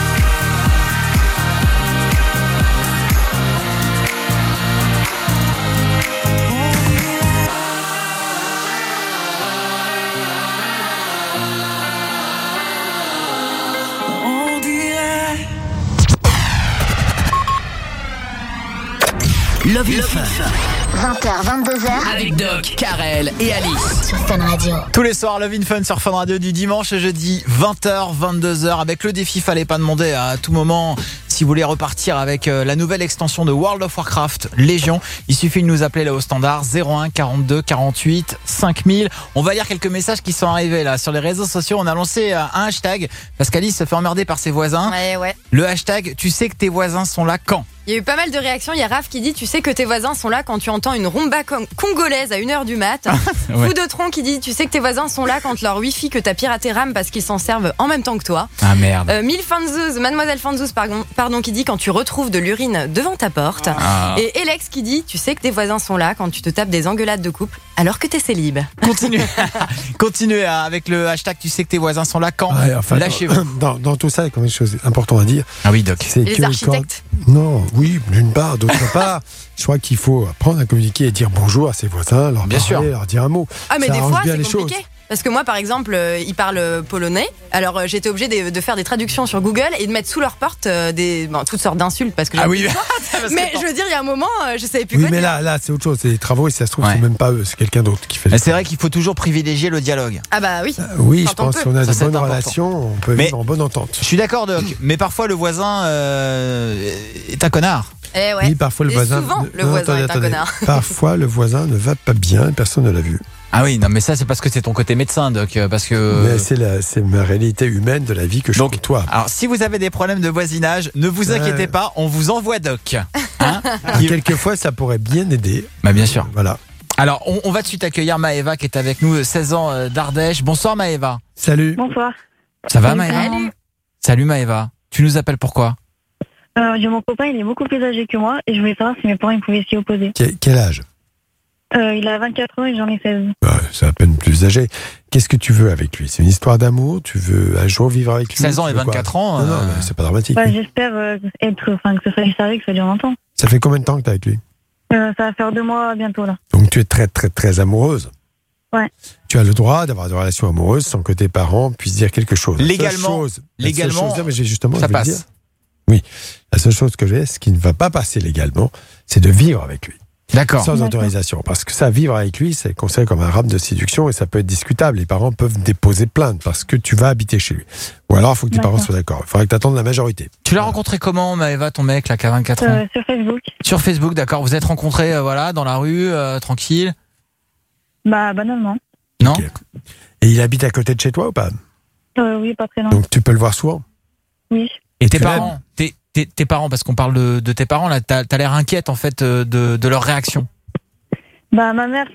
Speaker 2: On dirait.
Speaker 5: Love in Fun.
Speaker 20: 20h, 22h.
Speaker 5: Avec Doc, Karel et Alice.
Speaker 20: Sur Fun Radio.
Speaker 3: Tous les soirs, Love in Fun sur Fun Radio du dimanche et jeudi, 20h, 22h. Avec le défi, fallait pas demander à tout moment si vous voulez repartir avec la nouvelle extension de World of Warcraft Légion. Il suffit de nous appeler là au standard 01 42 48 5000. On va lire quelques messages qui sont arrivés là sur les réseaux sociaux. On a lancé un hashtag parce qu'Alice se fait emmerder par ses voisins.
Speaker 4: Ouais.
Speaker 3: Le hashtag, tu sais que tes voisins sont là quand?
Speaker 4: Il y a eu pas mal de réactions. Il y a Raph qui dit, tu sais que tes voisins sont là quand tu entends une rumba congolaise à 1h du mat.
Speaker 3: Ouais.
Speaker 4: Fou de Tron qui dit, tu sais que tes voisins sont là quand leur wifi que t'as piraté rame parce qu'ils s'en servent en même temps que toi.
Speaker 3: Ah merde.
Speaker 4: Mademoiselle Fanzouz, pardon, qui dit quand tu retrouves de l'urine devant ta porte.
Speaker 3: Ah.
Speaker 4: Et Alex qui dit, tu sais que tes voisins sont là quand tu te tapes des engueulades de couple alors que t'es célib.
Speaker 3: Continuez avec le hashtag, tu sais que tes voisins sont là quand?
Speaker 7: Ouais, enfin,
Speaker 3: Lâchez-vous.
Speaker 7: Dans tout ça, il y a quand même une chose importante à dire.
Speaker 3: Ah oui, Doc.
Speaker 7: C'est
Speaker 4: Les
Speaker 7: que
Speaker 4: architectes.
Speaker 7: Non, oui, d'une part, d'autre part, je crois qu'il faut apprendre à communiquer et dire bonjour à ses voisins, leur
Speaker 3: Bien
Speaker 7: parler,
Speaker 3: sûr.
Speaker 7: leur dire un mot.
Speaker 4: Ah mais
Speaker 7: Ça
Speaker 4: des
Speaker 7: arrange
Speaker 4: fois
Speaker 7: bien
Speaker 4: c'est
Speaker 7: les
Speaker 4: compliqué.
Speaker 7: choses.
Speaker 4: Parce que moi, par exemple, ils parlent polonais. Alors, j'étais obligée de faire des traductions sur Google et de mettre sous leur porte toutes sortes d'insultes parce que.
Speaker 3: Ah oui.
Speaker 4: Mais je veux dire, il y a un moment, je savais plus
Speaker 7: Oui,
Speaker 4: quoi
Speaker 7: mais
Speaker 4: dire.
Speaker 7: là, c'est autre chose. C'est des travaux et si ça se trouve, c'est même pas eux, c'est quelqu'un d'autre qui fait.
Speaker 3: Mais c'est vrai qu'il faut toujours privilégier le dialogue.
Speaker 4: Ah bah oui.
Speaker 7: Oui,
Speaker 4: Quand
Speaker 7: je pense
Speaker 4: on peut.
Speaker 7: qu'on a
Speaker 3: Ça,
Speaker 7: de
Speaker 3: c'est
Speaker 7: bonnes
Speaker 3: important.
Speaker 7: relations, on peut vivre en bonne entente.
Speaker 3: Je suis d'accord, Doc, mais parfois le voisin est un connard.
Speaker 4: Eh ouais.
Speaker 7: Oui, parfois le
Speaker 4: Et
Speaker 7: voisin.
Speaker 4: souvent, le
Speaker 7: Non,
Speaker 4: voisin est un
Speaker 7: attendez.
Speaker 4: connard.
Speaker 7: Parfois, le voisin ne va pas bien, personne ne l'a vu.
Speaker 3: Ah oui, non, mais ça c'est parce que c'est ton côté médecin, Doc, parce que.
Speaker 7: Mais c'est ma réalité humaine de la vie que je côtoie.
Speaker 3: Alors, si vous avez des problèmes de voisinage, ne vous inquiétez pas, on vous envoie Doc. Hein
Speaker 7: Quelquefois, ça pourrait bien aider.
Speaker 3: Bah bien sûr.
Speaker 7: Voilà.
Speaker 3: Alors, on va tout de suite accueillir Maëva qui est avec nous, 16 ans d'Ardèche. Bonsoir Maëva.
Speaker 7: Salut.
Speaker 10: Bonsoir.
Speaker 3: Ça va Maëva?
Speaker 10: Salut.
Speaker 3: Salut Maëva. Tu nous appelles pourquoi?
Speaker 10: J'ai mon copain, il est beaucoup plus âgé que moi et je voulais savoir si mes parents ils pouvaient s'y opposer.
Speaker 7: Quel âge?
Speaker 10: Il a 24 ans et j'en ai 16.
Speaker 7: C'est à peine plus âgé. Qu'est-ce que tu veux avec lui? C'est une histoire d'amour? Tu veux un jour vivre avec lui?
Speaker 3: 16 ans
Speaker 7: Tu
Speaker 3: et
Speaker 7: veux quoi?
Speaker 3: 24 ans.
Speaker 7: Non, mais c'est pas dramatique.
Speaker 10: Bah, j'espère que ce soit sérieux, que ça dure longtemps.
Speaker 7: Ça fait combien de temps que t'es avec lui?
Speaker 10: Ça va faire 2 mois bientôt là.
Speaker 7: Donc tu es très très très amoureuse.
Speaker 10: Ouais.
Speaker 7: Tu as le droit d'avoir des relations amoureuses sans que tes parents puissent dire quelque chose.
Speaker 3: Légalement,
Speaker 7: La seule chose, non, mais
Speaker 3: ça
Speaker 7: je vais le
Speaker 3: passe.
Speaker 7: dire. Oui. La seule chose que j'ai, ce qui ne va pas passer légalement, c'est de vivre avec lui.
Speaker 3: D'accord.
Speaker 7: Sans autorisation. Parce que ça, vivre avec lui, c'est considéré comme un rame de séduction et ça peut être discutable. Les parents peuvent déposer plainte parce que tu vas habiter chez lui. Ou alors, il faut que tes parents soient d'accord. Il faudrait que tu attendes la majorité.
Speaker 3: Tu l'as rencontré comment, Maëva, ton mec, là, qui a 24 ans?
Speaker 10: Sur Facebook.
Speaker 3: Sur Facebook, d'accord. Vous êtes rencontrés, dans la rue, tranquille?
Speaker 10: Bah, banalement.
Speaker 3: Non?
Speaker 7: Et il habite à côté de chez toi ou pas?
Speaker 10: Oui, pas très loin.
Speaker 7: Donc, tu peux le voir souvent?
Speaker 10: Oui.
Speaker 3: Et tes parents, tes parents, parce qu'on parle de tes parents, là, t'as l'air inquiète, en fait, de leur réaction.
Speaker 10: Bah, ma mère,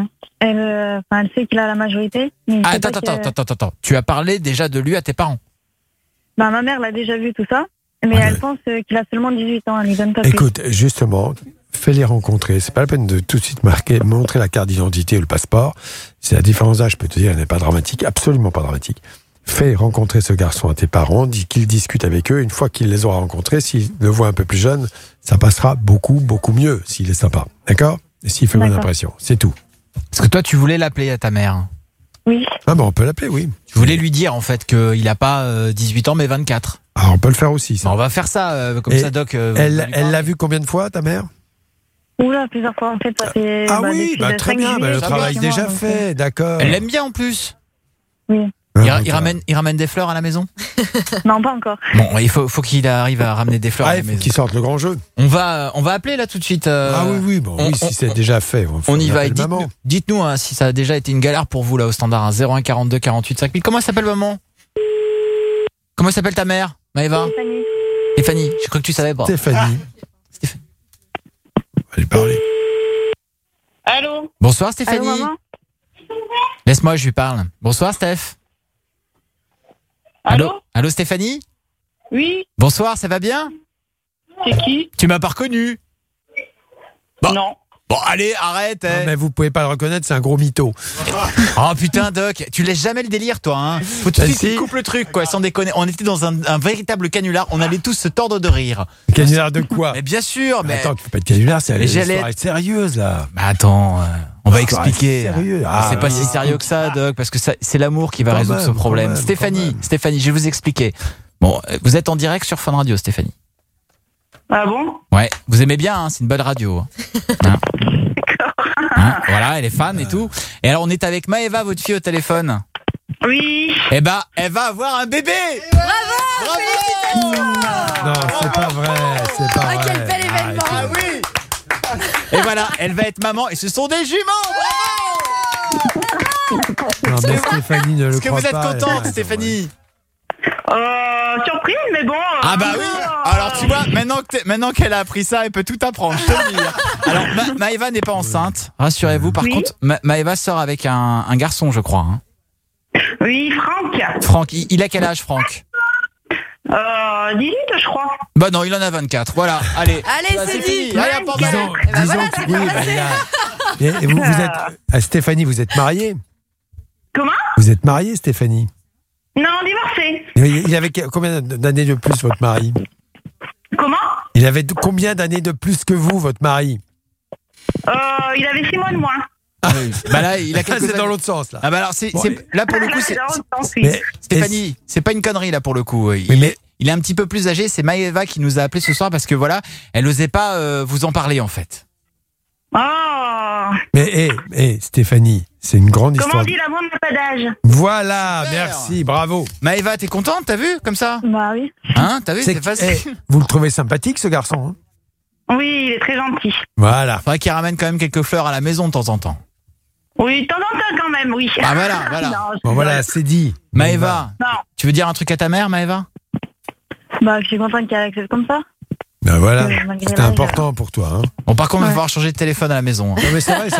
Speaker 10: elle sait qu'il a la majorité. Mais il sait pas
Speaker 3: Attends. Tu as parlé déjà de lui à tes parents?
Speaker 10: Bah, ma mère l'a déjà vu tout ça, mais elle pense qu'il a seulement 18 ans, elle lui donne pas plus.
Speaker 7: Écoute, justement, fais-les rencontrer. C'est pas la peine de tout de suite montrer la carte d'identité ou le passeport. C'est la différence d'âge, je peux te dire, elle n'est pas dramatique, absolument pas dramatique. Fais rencontrer ce garçon à tes parents, dis qu'il discute avec eux. Une fois qu'il les aura rencontrés, s'il le voit un peu plus jeune, ça passera beaucoup, beaucoup mieux s'il est sympa. D'accord? Et s'il fait bonne impression. C'est tout.
Speaker 3: Parce que toi, tu voulais l'appeler à ta mère.
Speaker 10: Oui.
Speaker 7: Ah on peut l'appeler, oui.
Speaker 3: Tu voulais lui dire, en fait, qu'il n'a pas 18 ans, mais 24.
Speaker 7: Alors, on peut le faire aussi, ça.
Speaker 3: On va faire ça, comme
Speaker 7: Et
Speaker 3: ça, Doc.
Speaker 7: Elle l'a vu combien de fois, ta mère?
Speaker 10: Oula, plusieurs fois, en fait, ça fait...
Speaker 7: Oui, très bien, le travail déjà fait, d'accord.
Speaker 3: Elle l'aime bien, en plus.
Speaker 10: Oui.
Speaker 3: Il ramène des fleurs à la maison?
Speaker 10: Non, pas encore.
Speaker 3: Bon, il faut qu'il arrive à ramener des fleurs à la
Speaker 7: il faut
Speaker 3: maison.
Speaker 7: qu'il sorte le grand jeu.
Speaker 3: On va appeler là tout de suite.
Speaker 7: Si c'est déjà fait.
Speaker 3: On y va. Dites-nous si ça a déjà été une galère pour vous là au standard. 01 42 48 5000. Comment elle s'appelle maman? Comment s'appelle ta mère, Maëva? Stéphanie. Je crois que tu savais pas.
Speaker 7: Stéphanie. On va lui parler.
Speaker 10: Allô?
Speaker 3: Bonsoir Stéphanie.
Speaker 10: Allô, maman?
Speaker 3: Laisse-moi, je lui parle. Bonsoir Steph. Allô Stéphanie?
Speaker 10: Oui.
Speaker 3: Bonsoir, ça va bien?
Speaker 10: C'est qui?
Speaker 3: Tu m'as pas reconnu?
Speaker 10: Non.
Speaker 3: Bon, allez, arrête.
Speaker 7: Non, mais vous pouvez pas le reconnaître, c'est un gros mytho.
Speaker 3: Oh putain, Doc, tu laisses jamais le délire, toi. Hein. Faut tout de suite qu'il coupe le truc, quoi, sans déconner. On était dans un véritable canular. On allait tous se tordre de rire.
Speaker 7: Canular de quoi?
Speaker 3: Mais bien sûr. Mais
Speaker 7: attends, tu peux pas être canular, c'est une histoire sérieuse là.
Speaker 3: Mais attends, on va expliquer.
Speaker 7: Sérieux.
Speaker 3: C'est pas si sérieux que ça, Doc, parce que c'est l'amour qui va résoudre ce problème. Stéphanie, je vais vous expliquer. Bon, vous êtes en direct sur Fun Radio, Stéphanie.
Speaker 10: Ah bon?
Speaker 3: Ouais, vous aimez bien, hein, c'est une bonne radio. Voilà, elle est fan et tout. Et alors, on est avec Maëva, votre fille, au téléphone.
Speaker 10: Oui.
Speaker 3: Eh ben, elle va avoir un bébé.
Speaker 4: Bravo.
Speaker 7: Non, c'est pas vrai, c'est pas vrai.
Speaker 4: Quel bel événement.
Speaker 3: Ah oui. Et voilà, elle va être maman et ce sont des jumeaux. Bravo.
Speaker 7: Non, mais Stéphanie ne le
Speaker 3: Est-ce que
Speaker 7: croit
Speaker 3: vous êtes
Speaker 7: pas.
Speaker 3: contente, Stéphanie?
Speaker 10: Surprise, mais bon.
Speaker 3: Ah bah oui. Alors tu vois, maintenant qu'elle a appris ça, elle peut tout apprendre. Je te le dis. Alors Maëva n'est pas enceinte, rassurez-vous. Par contre, Maëva sort avec un garçon, je crois. Hein.
Speaker 10: Oui, Franck.
Speaker 3: Franck, il a quel âge, Franck?
Speaker 10: 18, je crois.
Speaker 3: Bah non, il en a 24. Voilà, allez.
Speaker 4: Allez, c'est dit.
Speaker 3: Fini. Allez, hop,
Speaker 7: Disons que oui, et vous êtes Stéphanie, vous êtes mariée?
Speaker 10: Comment?
Speaker 7: Vous êtes mariée, Stéphanie?
Speaker 10: Non, divorcé.
Speaker 7: Il avait combien d'années de plus, votre mari?
Speaker 10: Comment?
Speaker 7: Il avait combien d'années de plus que vous, votre mari?
Speaker 10: Il avait 6 mois de moins.
Speaker 3: Bah là, il a quelques
Speaker 7: C'est dans
Speaker 3: années.
Speaker 7: l'autre sens, là.
Speaker 3: Ah bah alors, là pour le coup, c'est Stéphanie, c'est pas une connerie là pour le coup. Il est un petit peu plus âgé. C'est Maëva qui nous a appelé ce soir parce que voilà, elle osait pas vous en parler en fait.
Speaker 10: Oh.
Speaker 7: Mais Stéphanie, c'est une grande
Speaker 10: Comment
Speaker 7: histoire.
Speaker 10: on dit l'amour n'a pas d'âge?
Speaker 7: Voilà, merci, bravo.
Speaker 3: Maëva, t'es contente, t'as vu comme ça?
Speaker 10: Bah oui.
Speaker 3: Hein, t'as vu, c'est facile.
Speaker 7: Vous le trouvez sympathique ce garçon, hein?
Speaker 10: Oui, il est très gentil.
Speaker 7: Voilà.
Speaker 3: Faudrait qu'il ramène quand même quelques fleurs à la maison de temps en temps.
Speaker 10: Oui, de temps en temps quand même, oui.
Speaker 3: Ah voilà.
Speaker 10: Non,
Speaker 7: Bon voilà, c'est dit.
Speaker 3: Maëva,
Speaker 10: Non.
Speaker 3: tu veux dire un truc à ta mère, Maëva?
Speaker 10: Bah, je suis contente qu'elle accepte comme ça.
Speaker 7: Ben voilà,
Speaker 10: Malgré
Speaker 7: c'était
Speaker 10: l'âge.
Speaker 7: important pour toi. Hein.
Speaker 3: Bon, par contre, il va
Speaker 10: Ouais.
Speaker 3: falloir changer de téléphone à la maison. Hein.
Speaker 7: Non mais c'est vrai,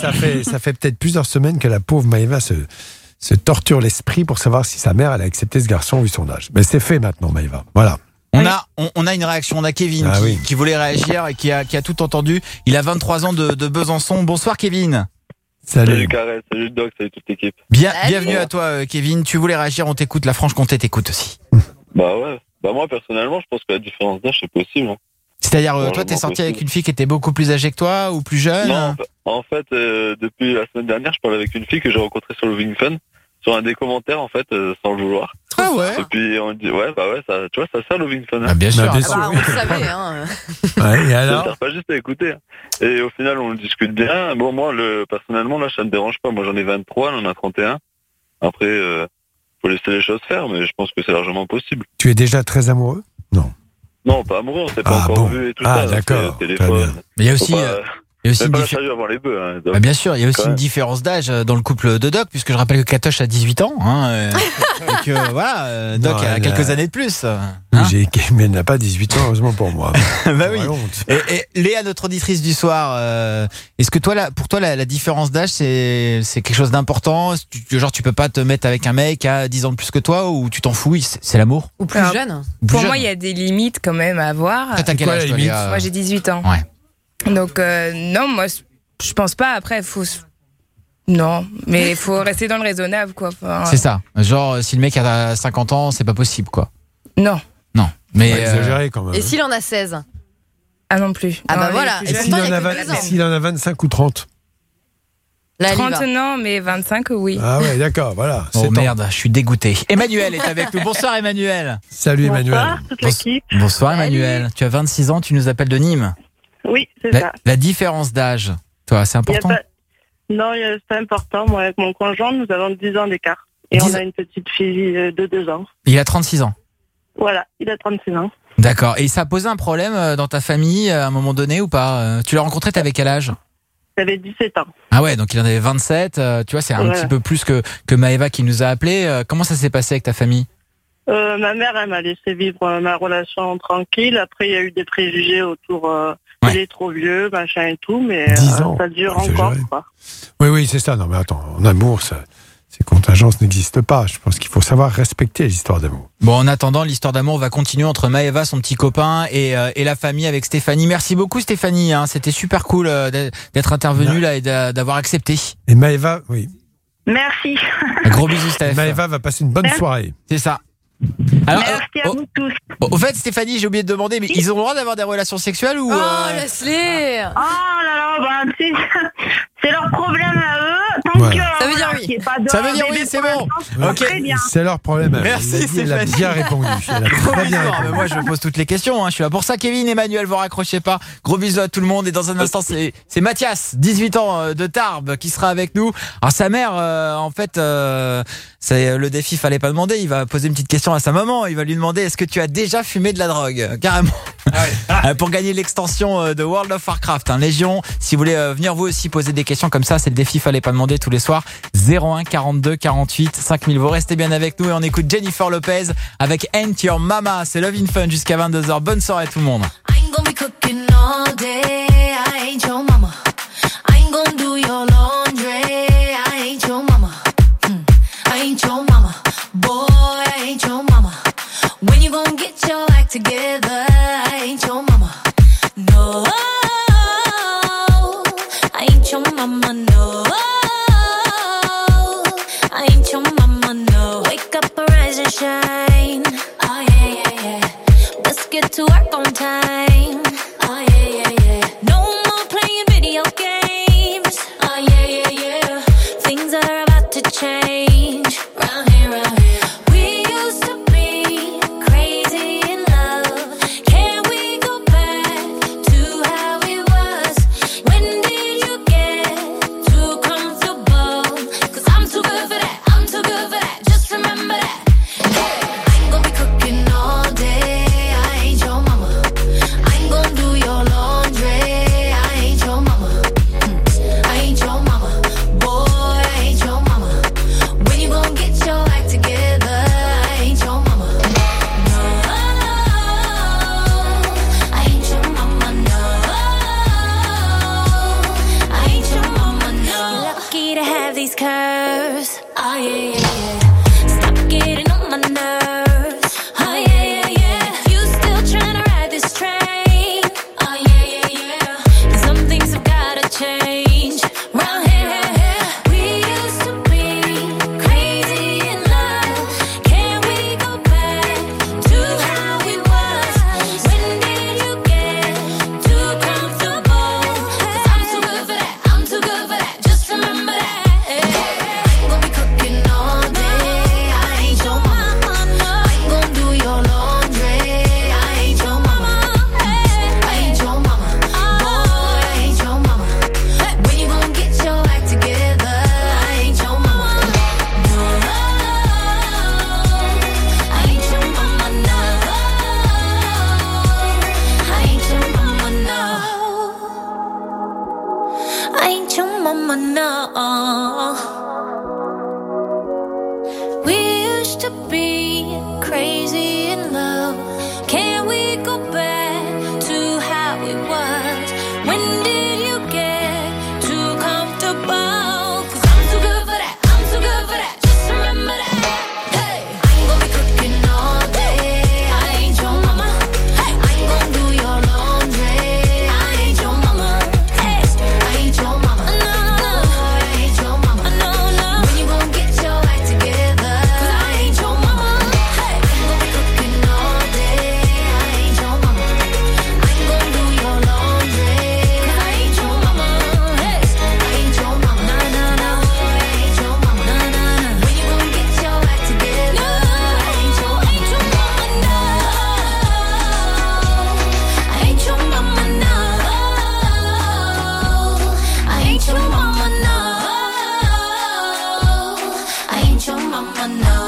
Speaker 7: ça fait peut-être plusieurs semaines que la pauvre Maëva se torture l'esprit pour savoir si sa mère elle a accepté ce garçon vu son âge. Mais c'est fait maintenant, Maëva. Voilà.
Speaker 3: On a une réaction, on a Kevin qui voulait réagir et qui a tout entendu. Il a 23 ans de Besançon. Bonsoir Kevin.
Speaker 15: Salut Karel, salut Doc, salut toute l'équipe.
Speaker 3: Bienvenue à toi Kevin. Tu voulais réagir, on t'écoute. La Franche-Comté t'écoute aussi.
Speaker 15: Bah ouais, bah moi personnellement je pense que la différence d'âge c'est possible. Hein.
Speaker 3: C'est-à-dire toi
Speaker 15: Largement
Speaker 3: t'es sorti
Speaker 15: possible.
Speaker 3: avec une fille qui était beaucoup plus âgée que toi ou plus jeune?
Speaker 15: Non, en fait depuis la semaine dernière je parle avec une fille que j'ai rencontrée sur Loving Fun, sur un des commentaires en fait, sans le vouloir.
Speaker 3: Ah ouais.
Speaker 15: Et puis on dit ouais ça, tu vois ça sert Loving Fun. Hein.
Speaker 3: Ah, bien sûr.
Speaker 7: Bah, bien sûr.
Speaker 4: On le savait, hein.
Speaker 7: Ouais, et
Speaker 15: Ça
Speaker 7: alors
Speaker 15: sert pas juste à écouter. Hein. Et au final on le discute bien. Bon moi personnellement là ça me dérange pas. Moi j'en ai 23, elle en a 31. Après faut laisser les choses faire, mais je pense que c'est largement possible.
Speaker 7: Tu es déjà très amoureux?
Speaker 15: Non, pas amoureux, on s'est pas
Speaker 7: Ah,
Speaker 15: encore
Speaker 7: bon.
Speaker 15: vu et tout
Speaker 7: Ah,
Speaker 15: ça.
Speaker 7: d'accord,
Speaker 15: c'est
Speaker 7: très
Speaker 15: téléphone.
Speaker 7: bien.
Speaker 3: Mais il y a aussi,
Speaker 15: Faut
Speaker 3: il y a aussi
Speaker 15: même
Speaker 3: une
Speaker 15: pas la
Speaker 3: diffé-
Speaker 15: charger avant les bœufs. Hein, donc.
Speaker 3: Bah, bien sûr, il y a aussi
Speaker 15: Quand
Speaker 3: une
Speaker 15: même.
Speaker 3: différence d'âge dans le couple de Doc, puisque je rappelle que Katoche a 18 ans, hein, et que voilà, Doc
Speaker 7: Non,
Speaker 3: a
Speaker 7: elle
Speaker 3: quelques
Speaker 7: a-
Speaker 3: années de plus.
Speaker 7: Mais elle n'a pas 18 ans, heureusement pour moi.
Speaker 3: Bah oui.
Speaker 7: J'aurais honte.
Speaker 3: Et Léa, notre auditrice du soir, est-ce que pour toi, la différence d'âge, c'est quelque chose d'important? Genre, tu peux pas te mettre avec un mec qui a 10 ans de plus que toi, ou tu t'en fous, c'est l'amour?
Speaker 4: Ou plus
Speaker 9: Alors,
Speaker 4: jeune.
Speaker 9: Pour moi, il y a des limites quand même à avoir.
Speaker 3: Toi, t'as quel âge, toi, Léa?
Speaker 9: Moi, j'ai 18 ans.
Speaker 3: Ouais.
Speaker 9: Donc, non, moi, je pense pas. Après, non, mais il faut rester dans le raisonnable, quoi. Enfin,
Speaker 3: C'est ça. Genre, si le mec a 50 ans, c'est pas possible, quoi.
Speaker 9: Non.
Speaker 3: Non. Mais
Speaker 7: Ouais, exagéré quand même.
Speaker 4: Et s'il en a 16?
Speaker 9: Ah non plus.
Speaker 4: Ah bah
Speaker 9: Non,
Speaker 4: voilà.
Speaker 9: les
Speaker 4: Et
Speaker 9: plus
Speaker 7: S'il
Speaker 9: jeunes,
Speaker 4: pourtant, il y a
Speaker 7: en,
Speaker 4: que 13 ans.
Speaker 7: s'il en a 25 ou 30?
Speaker 4: Là, elle y
Speaker 9: 30
Speaker 4: va.
Speaker 9: non, mais 25 oui.
Speaker 7: Ah ouais, d'accord, voilà.
Speaker 3: Oh
Speaker 7: c'est
Speaker 3: merde, je suis dégoûté. Emmanuel est avec nous. Bonsoir Emmanuel.
Speaker 7: Salut Emmanuel.
Speaker 10: Bonsoir, toute l'équipe.
Speaker 3: Bonsoir Emmanuel. Tu as 26 ans, tu nous appelles de Nîmes.
Speaker 10: Oui, c'est ça.
Speaker 3: La différence d'âge, toi, c'est
Speaker 10: Il y a
Speaker 3: important?
Speaker 10: pas- Non, c'est important. Moi, avec mon conjoint, nous avons 10 ans d'écart. Et
Speaker 3: 10
Speaker 10: on a une petite fille de 2 ans.
Speaker 3: Il a 36 ans.
Speaker 10: Voilà, il a 36 ans.
Speaker 3: D'accord. Et ça a posé un problème dans ta famille à un moment donné ou pas? Tu l'as rencontré, t'avais quel âge?
Speaker 10: Il avait 17 ans.
Speaker 3: Ah ouais, donc il en avait 27. Tu vois, c'est un
Speaker 10: Ouais.
Speaker 3: petit peu plus que Maëva qui nous a appelé. Comment ça s'est passé avec ta famille?
Speaker 10: Ma mère, elle m'a laissé vivre ma relation tranquille. Après, il y a eu des préjugés autour. Il est trop vieux, machin et tout, mais
Speaker 7: 10 ans.
Speaker 10: ça dure
Speaker 7: Ouais, c'est
Speaker 10: encore.
Speaker 7: géré.
Speaker 10: Quoi.
Speaker 7: Oui, c'est ça. Non, mais attends, en amour, ces contingences n'existent pas. Je pense qu'il faut savoir respecter les histoires d'amour.
Speaker 3: Bon, en attendant, l'histoire d'amour va continuer entre Maëva, son petit copain, et la famille avec Stéphanie. Merci beaucoup Stéphanie, hein. C'était super cool d'être intervenue là et d'avoir accepté.
Speaker 7: Et Maëva, oui.
Speaker 10: Merci.
Speaker 3: Un gros bisous Steph.
Speaker 7: Maëva va passer une bonne
Speaker 10: Merci.
Speaker 7: soirée.
Speaker 3: C'est ça. Alors,
Speaker 10: Merci à vous tous.
Speaker 3: au fait Stéphanie, j'ai oublié de demander, mais ils ont le droit d'avoir des relations sexuelles ou
Speaker 4: Oh, laisse-les.
Speaker 10: Oh là là, bah, c'est leur problème à eux. Tant
Speaker 7: Ouais.
Speaker 10: que,
Speaker 4: Ça veut dire
Speaker 10: voilà,
Speaker 4: oui.
Speaker 10: qu'il y ait pas de
Speaker 3: Ça veut dire
Speaker 10: bébé
Speaker 3: oui, c'est
Speaker 10: pour
Speaker 3: bon.
Speaker 10: l'instant,
Speaker 3: Ok.
Speaker 10: très bien.
Speaker 7: C'est leur problème.
Speaker 3: Merci,
Speaker 7: Elle a
Speaker 3: Stéphanie.
Speaker 7: bien répondu. Elle a
Speaker 3: Gros
Speaker 7: très
Speaker 3: bisous.
Speaker 7: bien
Speaker 3: Ah, mais
Speaker 7: répondu.
Speaker 3: moi je pose toutes les questions, hein. Je suis là pour ça. Kevin, Emmanuel, vous raccrochez pas. Gros bisous à tout le monde. Et dans un instant, c'est Mathias, 18 ans de Tarbes, qui sera avec nous. Alors sa mère, en fait, c'est le défi, fallait pas demander. Il va poser une petite question à sa maman. Il va lui demander: est-ce que tu as déjà fumé de la drogue? Carrément. Pour gagner l'extension de World of Warcraft, hein, Légion. Si vous voulez venir vous aussi poser des questions comme ça, c'est le défi, fallait pas demander tous les soirs. 01 42 48 5000. Vous restez bien avec nous et on écoute Jennifer Lopez avec Ain't Your Mama. C'est Love in Fun jusqu'à 22h. Bonne soirée tout le monde.
Speaker 6: I ain't gonna be cooking all day. I ain't your mama. I ain't gonna do your laundry. I ain't your mama. I ain't your mama. Boy, I ain't your mama. When you gonna get your act together? I ain't your mama. No, I ain't your mama. No, I ain't your mama. No, wake up, arise and shine. Oh yeah, yeah, yeah. Let's get to work on time. Oh yeah, yeah, yeah. No more playing video games. Oh yeah. to change. Round here, round here. We used to be crazy in love. Can we go back to how it was? When did you get too comfortable? 'Cause I'm too good for that, I'm too good for that. Just remember that. Hey, I ain't gonna be cooking all day. I ain't your mama. I ain't gonna do your laundry. I ain't your mama. I ain't your mama. Boy, I ain't your mama. When you gonna get your act together? I ain't your mama. No, I ain't your mama. No, I ain't your mama. No. You're lucky to have these curves. Oh yeah, yeah, yeah. Stop getting on my nerves. Oh yeah, yeah, yeah. You still tryna ride this train? Oh yeah, yeah, yeah. And some things have gotta change. Round here, we used to be crazy in love. Can we go back to how we was? When did you get too comfortable? 'Cause I'm too good for that, I'm too good for that. Just remember that. I ain't gonna be cooking all day. I ain't your mama. I ain't gonna do your laundry. I ain't your mama. I ain't your mama. Boy, I ain't your mama. When you gonna get your act together? I ain't your mama. No, I ain't your mama. No, I ain't your mama. No, I ain't your mama. No. We used to be crazy in love. Can we go back to how it was? When did you get too comfortable? 'Cause I'm too good for that, I'm too good for that. Just remember that. Hey, I ain't gonna be cooking all day. I ain't your mama. Hey, I ain't gonna do your laundry. I ain't your mama. Hey, I ain't your mama. No, no, I ain't your mama. No, no. When you gonna get your act together? 'Cause I ain't your mama. Hey, I ain't gonna be cooking all day. I ain't your mama. I ain't gonna do your laundry. 'Cause I ain't your mama. Hey, I ain't your mama. No, no, no. I ain't your mama. No, no, no. When you gonna get your act together? I ain't your mama. No, I ain't your mama. No, I ain't your mama. No, I ain't your mama. No,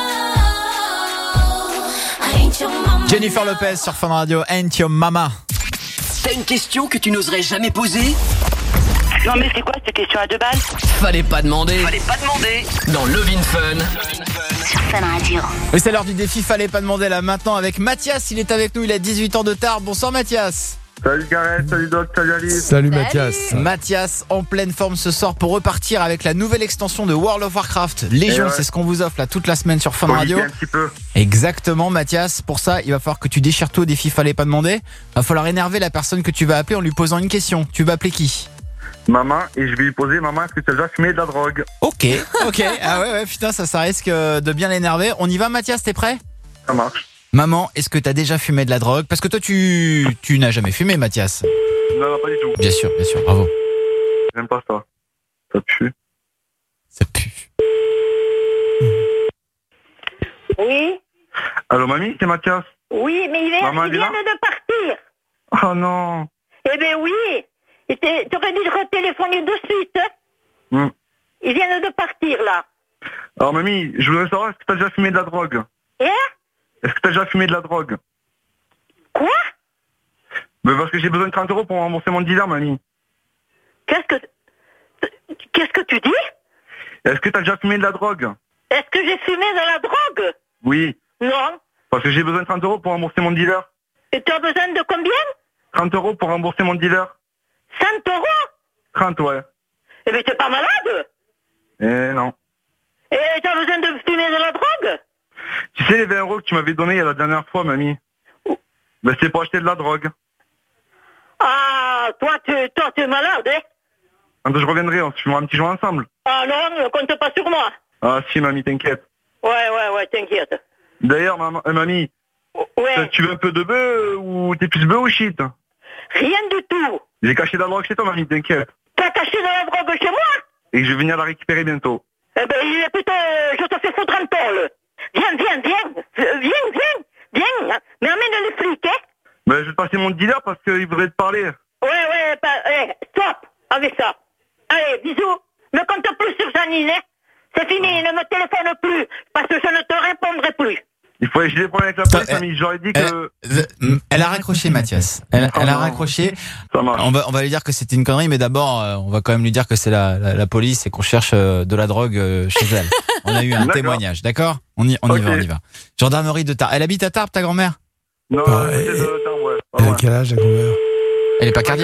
Speaker 6: I ain't your mama.
Speaker 3: Jennifer Lopez sur Fun Radio, Ain't Your Mama.
Speaker 5: T'as une question que tu n'oserais jamais poser?
Speaker 10: Non mais c'est quoi cette question à deux balles?
Speaker 5: Fallait pas demander. Dans Love in Fun.
Speaker 20: Sur Fun Radio.
Speaker 3: Oui, c'est l'heure du défi, fallait pas demander là maintenant avec Mathias, il est avec nous, il a 18 ans de Tarbes. Bonsoir Mathias.
Speaker 1: Salut Gareth, salut Doc, salut Alice.
Speaker 7: Salut Mathias.
Speaker 3: Mathias en pleine forme ce soir pour repartir avec la nouvelle extension de World of Warcraft Légion,
Speaker 1: ouais.
Speaker 3: c'est ce qu'on vous offre là toute la semaine sur Fun Radio.
Speaker 1: Un petit peu.
Speaker 3: Exactement Mathias, pour ça il va falloir que tu déchires tout au défi fallait pas demander. Va falloir énerver la personne que tu vas appeler en lui posant une question. Tu vas appeler qui?
Speaker 1: Maman, et je vais lui poser, maman, est-ce que tu as déjà fumé de la drogue?
Speaker 3: Ok, ah ouais putain ça risque de bien l'énerver. On y va Mathias, t'es prêt?
Speaker 1: Ça marche.
Speaker 3: Maman, est-ce que t'as déjà fumé de la drogue? Parce que toi tu n'as jamais fumé Mathias.
Speaker 1: Non, pas du tout.
Speaker 3: Bien sûr, bravo.
Speaker 1: J'aime pas ça. Ça pue.
Speaker 3: Ça pue.
Speaker 10: Oui,
Speaker 1: Allô mamie, c'est Mathias.
Speaker 10: oui, mais il vient,
Speaker 1: Maman,
Speaker 10: il
Speaker 1: elle est
Speaker 10: vient
Speaker 1: là
Speaker 10: de partir.
Speaker 1: Oh non.
Speaker 10: Eh ben oui, t'aurais dû le retéléphoner de suite. Hein.
Speaker 1: Hmm.
Speaker 10: Il vient de partir là.
Speaker 1: Alors mamie, je voudrais savoir, est-ce que t'as déjà fumé de la drogue? Est-ce que t'as déjà fumé de la drogue?
Speaker 10: Quoi?
Speaker 1: Ben parce que j'ai besoin de 30 € pour rembourser mon dealer, mamie.
Speaker 10: Qu'est-ce que tu dis?
Speaker 1: Est-ce que t'as déjà fumé de la drogue?
Speaker 10: Est-ce que j'ai fumé de la drogue?
Speaker 1: Oui.
Speaker 10: Non.
Speaker 1: Parce que j'ai besoin de 30 € pour rembourser mon dealer.
Speaker 10: Et tu as besoin de combien?
Speaker 1: 30 € pour rembourser mon dealer.
Speaker 10: 100 €?
Speaker 1: 30, ouais.
Speaker 10: Eh ben t'es pas malade?
Speaker 1: Eh non.
Speaker 10: Et t'as besoin de fumer de la drogue?
Speaker 1: Tu sais les 20 € que tu m'avais donné la dernière fois, mamie? Ben c'est pour acheter de la drogue.
Speaker 10: Ah, toi t'es malade, hein?
Speaker 1: Quand je reviendrai, on se fumera un petit joint ensemble.
Speaker 10: Ah non, ne compte pas sur moi.
Speaker 1: Ah si, mamie, t'inquiète.
Speaker 10: Ouais, t'inquiète.
Speaker 1: D'ailleurs, mamie,
Speaker 10: Ouais.
Speaker 1: tu veux un peu de bœuf ou t'es plus bœuf ou shit?
Speaker 10: Rien du tout.
Speaker 1: J'ai caché de la drogue chez toi, mamie, t'inquiète.
Speaker 10: T'as caché de la drogue chez moi?
Speaker 1: Et je vais venir la récupérer bientôt.
Speaker 16: Eh ben, il est plutôt, je te fais foutre en tôle. Viens. Mais amène les flics, hein.
Speaker 8: Ben, je vais te passer mon dealer parce qu'il voudrait te parler.
Speaker 16: Ouais, stop avec ça. Allez, bisous. Ne compte plus sur Janine, hein. C'est fini, ne me téléphone plus, parce que je ne te répondrai plus.
Speaker 8: Il faut j'ai des problèmes avec la police, Mamie. J'aurais dit que...
Speaker 3: Elle a raccroché, Mathias. Elle a raccroché.
Speaker 8: Ça marche.
Speaker 3: On va lui dire que c'était une connerie, mais d'abord, on va quand même lui dire que c'est la police et qu'on cherche de la drogue chez elle. On a eu un témoignage, d'accord ? On y va. Gendarmerie de Tarbes. Elle habite à Tarbes, ta grand-mère ?
Speaker 8: Non, c'est de Tarbes, ouais.
Speaker 7: Elle a quel âge, la grand-mère ?
Speaker 3: Elle est pas cardiaque ?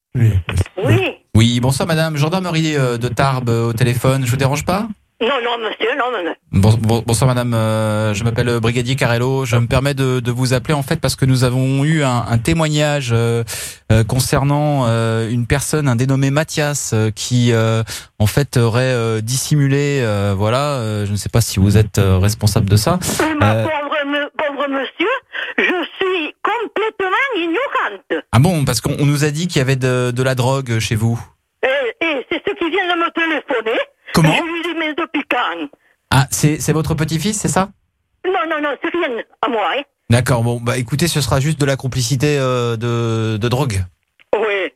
Speaker 16: Oui.
Speaker 3: Oui, bonsoir madame. Gendarmerie de Tarbes au téléphone. Je vous dérange pas ?
Speaker 16: Non, monsieur, non.
Speaker 3: Bonsoir madame, je m'appelle Brigadier Carello, je me permets de vous appeler en fait parce que nous avons eu un témoignage concernant une personne, un dénommé Mathias, qui en fait aurait dissimulé, je ne sais pas si vous êtes responsable de ça.
Speaker 16: Pauvre monsieur, je suis complètement ignorante.
Speaker 3: Ah bon, parce qu'on nous a dit qu'il y avait de la drogue chez vous.
Speaker 16: Et c'est ce qui vient de me téléphoner.
Speaker 3: Comment ?
Speaker 16: Je lui dis, mais depuis quand ?
Speaker 3: Ah, c'est votre petit-fils, c'est ça ?
Speaker 16: Non, c'est rien à moi, hein.
Speaker 3: D'accord, bon, bah écoutez, ce sera juste de la complicité de drogue.
Speaker 16: Oui.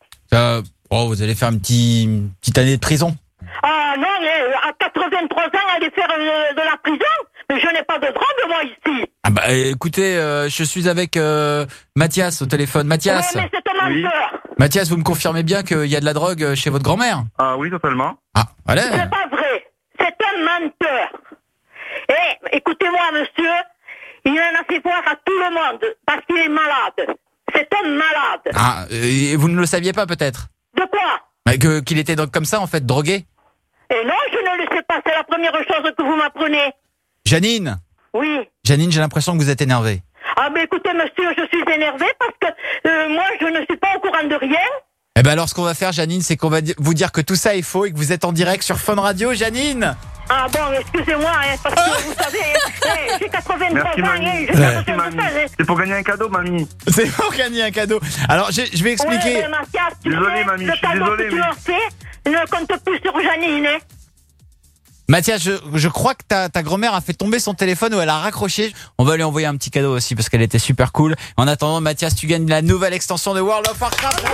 Speaker 3: Vous allez faire une petite année de prison.
Speaker 16: Ah non, à 83 ans, aller faire de la prison ? Mais je n'ai pas de drogue, moi, ici.
Speaker 3: Ah bah écoutez, je suis avec Mathias au téléphone. Mathias.
Speaker 16: Oui, mais c'est un menteur.
Speaker 3: Mathias, vous me confirmez bien qu'il y a de la drogue chez votre grand-mère ?
Speaker 8: Ah oui, totalement.
Speaker 3: Ah, voilà.
Speaker 16: C'est pas vrai. C'est un menteur. Écoutez-moi, monsieur, il en a fait voir à tout le monde parce qu'il est malade. C'est un malade.
Speaker 3: Ah, et vous ne le saviez pas peut-être ?
Speaker 16: De quoi ?
Speaker 3: Qu'il était donc comme ça, en fait, drogué ?
Speaker 16: Et non, je ne le sais pas. C'est la première chose que vous m'apprenez.
Speaker 3: Janine ?
Speaker 16: Oui.
Speaker 3: Janine, j'ai l'impression que vous êtes énervée.
Speaker 16: Ah ben écoutez, monsieur, je suis énervée parce que moi, je ne suis pas au courant de rien.
Speaker 3: Eh ben alors, ce qu'on va faire, Janine, c'est qu'on va vous dire que tout ça est faux et que vous êtes en direct sur Fun Radio, Janine.
Speaker 16: Ah bon, excusez-moi, parce que vous savez, j'ai 83
Speaker 8: Merci,
Speaker 16: ans,
Speaker 8: mamie.
Speaker 16: Merci,
Speaker 8: mamie. C'est pour gagner un cadeau, mamie.
Speaker 3: C'est pour gagner un cadeau. Alors, je vais expliquer.
Speaker 16: Ouais, Mathias,
Speaker 8: désolé, mamie, je suis désolé.
Speaker 16: Le cadeau que tu as fait ne compte plus sur Janine, hein.
Speaker 3: Mathias, je crois que ta grand-mère a fait tomber son téléphone ou elle a raccroché. On va lui envoyer un petit cadeau aussi parce qu'elle était super cool. En attendant, Mathias, tu gagnes la nouvelle extension de World of Warcraft.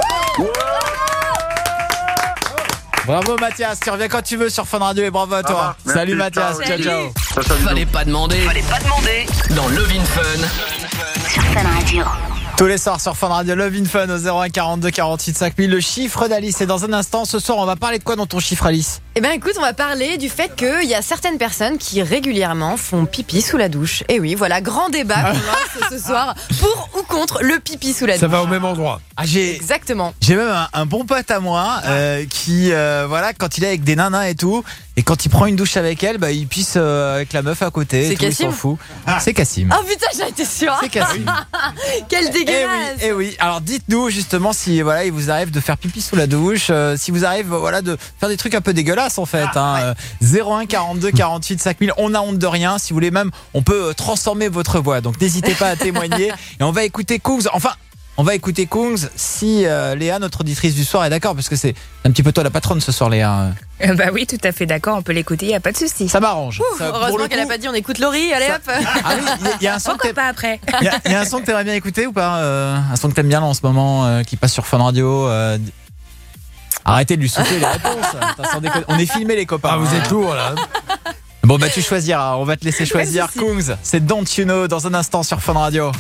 Speaker 3: Bravo Mathias, tu reviens quand tu veux sur Fun Radio et bravo à toi.
Speaker 8: Merci,
Speaker 3: salut Mathias, ciao.
Speaker 5: Fallait pas demander dans Love in Fun
Speaker 20: Sur Fun Radio.
Speaker 3: Tous les soirs sur Fun Radio, Love in Fun au 01 42 48 5000. Le chiffre d'Alice. Et dans un instant, ce soir, on va parler de quoi dans ton chiffre, Alice ?
Speaker 4: Eh bien écoute, on va parler du fait qu'il y a certaines personnes qui régulièrement font pipi sous la douche. Et oui, voilà, grand débat qu'on lance ce soir pour ou contre le pipi sous la douche.
Speaker 7: Ça va au même endroit.
Speaker 4: Exactement.
Speaker 3: J'ai même un bon pote à moi qui, quand il est avec des nanas et tout, et quand il prend une douche avec elle, il pisse avec la meuf à côté.
Speaker 4: C'est
Speaker 3: et tout,
Speaker 4: Cassim ?
Speaker 3: il s'en fout. C'est Cassim.
Speaker 4: Oh putain, j'en étais sûre.
Speaker 3: C'est Cassim.
Speaker 4: Quel dégueulasse.
Speaker 3: Eh oui. Alors dites-nous justement si il vous arrive de faire pipi sous la douche, si vous arrive de faire des trucs un peu dégueulasses en fait. 01 42 48 5000. On a honte de rien. Si vous voulez même, on peut transformer votre voix. Donc n'hésitez pas à témoigner. Et on va écouter Kungs. Enfin. On va écouter Kungs si Léa, notre auditrice du soir, est d'accord, parce que c'est un petit peu toi la patronne ce soir, Léa.
Speaker 9: Bah oui, tout à fait d'accord, on peut l'écouter, il n'y a pas de souci.
Speaker 3: Ça m'arrange.
Speaker 4: Heureusement qu'elle n'a pas dit on écoute Laurie, allez hop.
Speaker 3: Ah oui, il y a un son
Speaker 9: Pourquoi pas après.
Speaker 3: Il y a un son que t'aimerais bien écouter ou pas Un son que t'aimes bien là, en ce moment, qui passe sur Fun Radio. Arrêtez de lui souffler les réponses. Sans déconner. On est filmés les copains.
Speaker 7: Ah, vous êtes lourds là.
Speaker 3: Bon tu choisiras, on va te laisser choisir. Kungs, c'est Don't You Know dans un instant sur Fun Radio.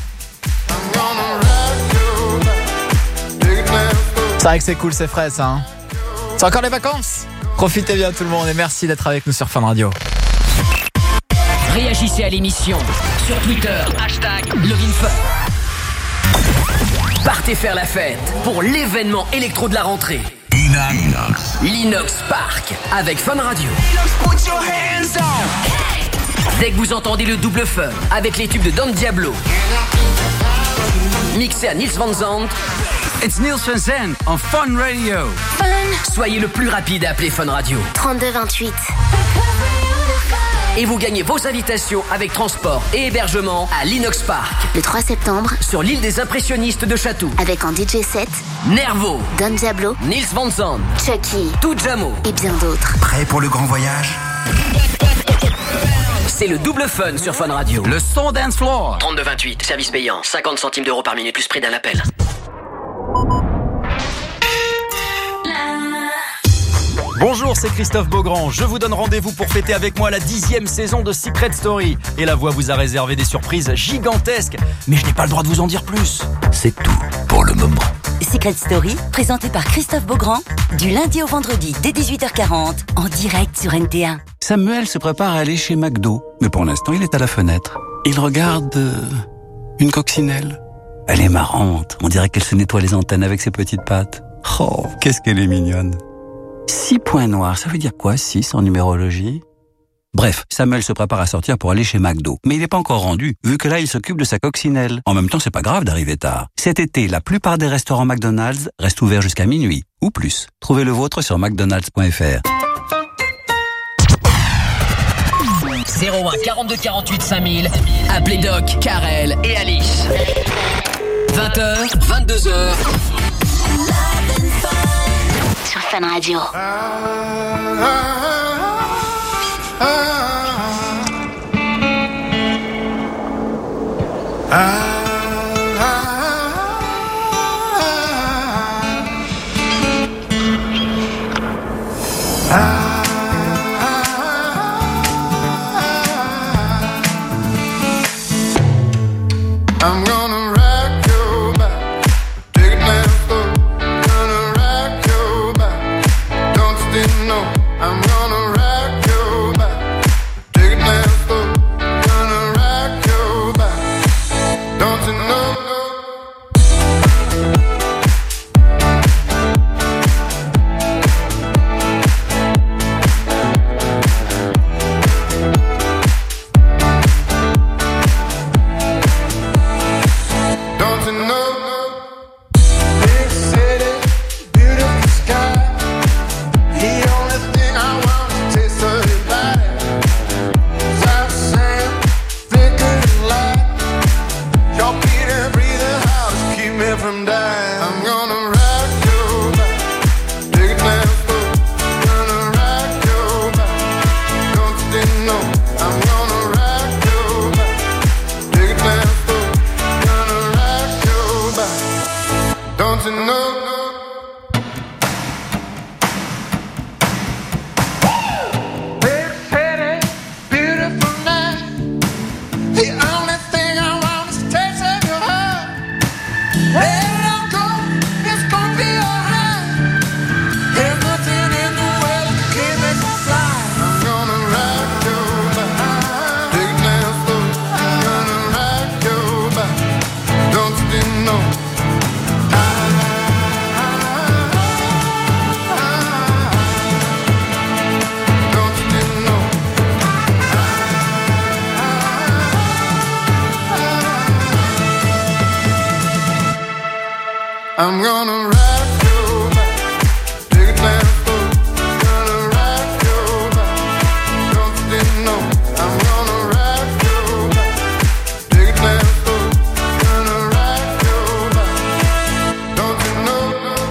Speaker 3: C'est vrai que c'est cool, c'est frais ça. Hein. C'est encore les vacances. Profitez bien tout le monde et merci d'être avec nous sur Fun Radio.
Speaker 5: Réagissez à l'émission sur Twitter, #LoveInFun. Partez faire la fête pour l'événement électro de la rentrée. L'Inox Park avec Fun Radio. Dès que vous entendez le double fun avec les tubes de Don Diablo, mixé à Nils Van Zandt. It's Nils Van Zandt en Fun Radio. Soyez le plus rapide à appeler Fun Radio.
Speaker 20: 3228.
Speaker 5: Et vous gagnez vos invitations avec transport et hébergement à l'Inox Park.
Speaker 20: Le 3 septembre,
Speaker 5: sur l'île des impressionnistes de Chatou.
Speaker 20: avec en DJ set,
Speaker 5: Nervo,
Speaker 20: Don Diablo,
Speaker 5: Nils Van Zandt,
Speaker 20: Chucky,
Speaker 5: Tujamo
Speaker 20: et bien d'autres.
Speaker 23: Prêt pour le grand voyage ?
Speaker 5: C'est le double fun sur Fun Radio.
Speaker 3: Le son dance floor.
Speaker 5: 32-28, service payant, 50 centimes d'euros par minute plus prix d'un appel.
Speaker 17: Bonjour, c'est Christophe Beaugrand. Je vous donne rendez-vous pour fêter avec moi la 10e saison de Secret Story. Et la voix vous a réservé des surprises gigantesques. Mais je n'ai pas le droit de vous en dire plus.
Speaker 22: C'est tout pour le moment. Secret Story, présenté par Christophe Beaugrand, du lundi au vendredi dès 18h40, en direct sur NT1.
Speaker 19: Samuel se prépare à aller chez McDo, mais pour l'instant il est à la fenêtre. Il regarde une coccinelle. Elle est marrante, on dirait qu'elle se nettoie les antennes avec ses petites pattes. Oh, qu'est-ce qu'elle est mignonne. 6 points noirs, ça veut dire quoi 6 en numérologie? Bref, Samuel se prépare à sortir pour aller chez McDo. Mais il n'est pas encore rendu, vu que là il s'occupe de sa coccinelle. En même temps, c'est pas grave d'arriver tard. Cet été, la plupart des restaurants McDonald's restent ouverts jusqu'à minuit, ou plus. Trouvez le vôtre sur mcdonalds.fr.
Speaker 5: 01 42 48 5000. Appelez Doc, Karel et Alice. 20h, 22h.
Speaker 20: Sur Fun Radio.
Speaker 11: I'm gonna rock your back, take it down slow. Gonna rock your back, don't you didn't know? I'm gonna rock your back, take it down slow. Gonna rock your back, don't you know? Don't you know? Big city, beautiful sky. The only thing I want is to taste of your body. South sand, flickering light. Your beating, breathing house keep me from dying. I'm gonna rock your back, take it down slow. Gonna rock your back, don't you didn't know? I'm gonna rock your back, take it down slow. Gonna rock your back, don't you know? Big city, beautiful night. The only thing I want is to taste of your heart. Let it all go, it's gonna be alright. There's nothing in the world that can make me fly. I'm gonna rock your back, take it down slow. Gonna rock your back, don't you didn't know? Don't you didn't know? I'm gonna rock your back, take it down slow. Gonna rock your back, don't you didn't know? I'm gonna rock your back, take it down slow. Gonna rock your back, don't you know?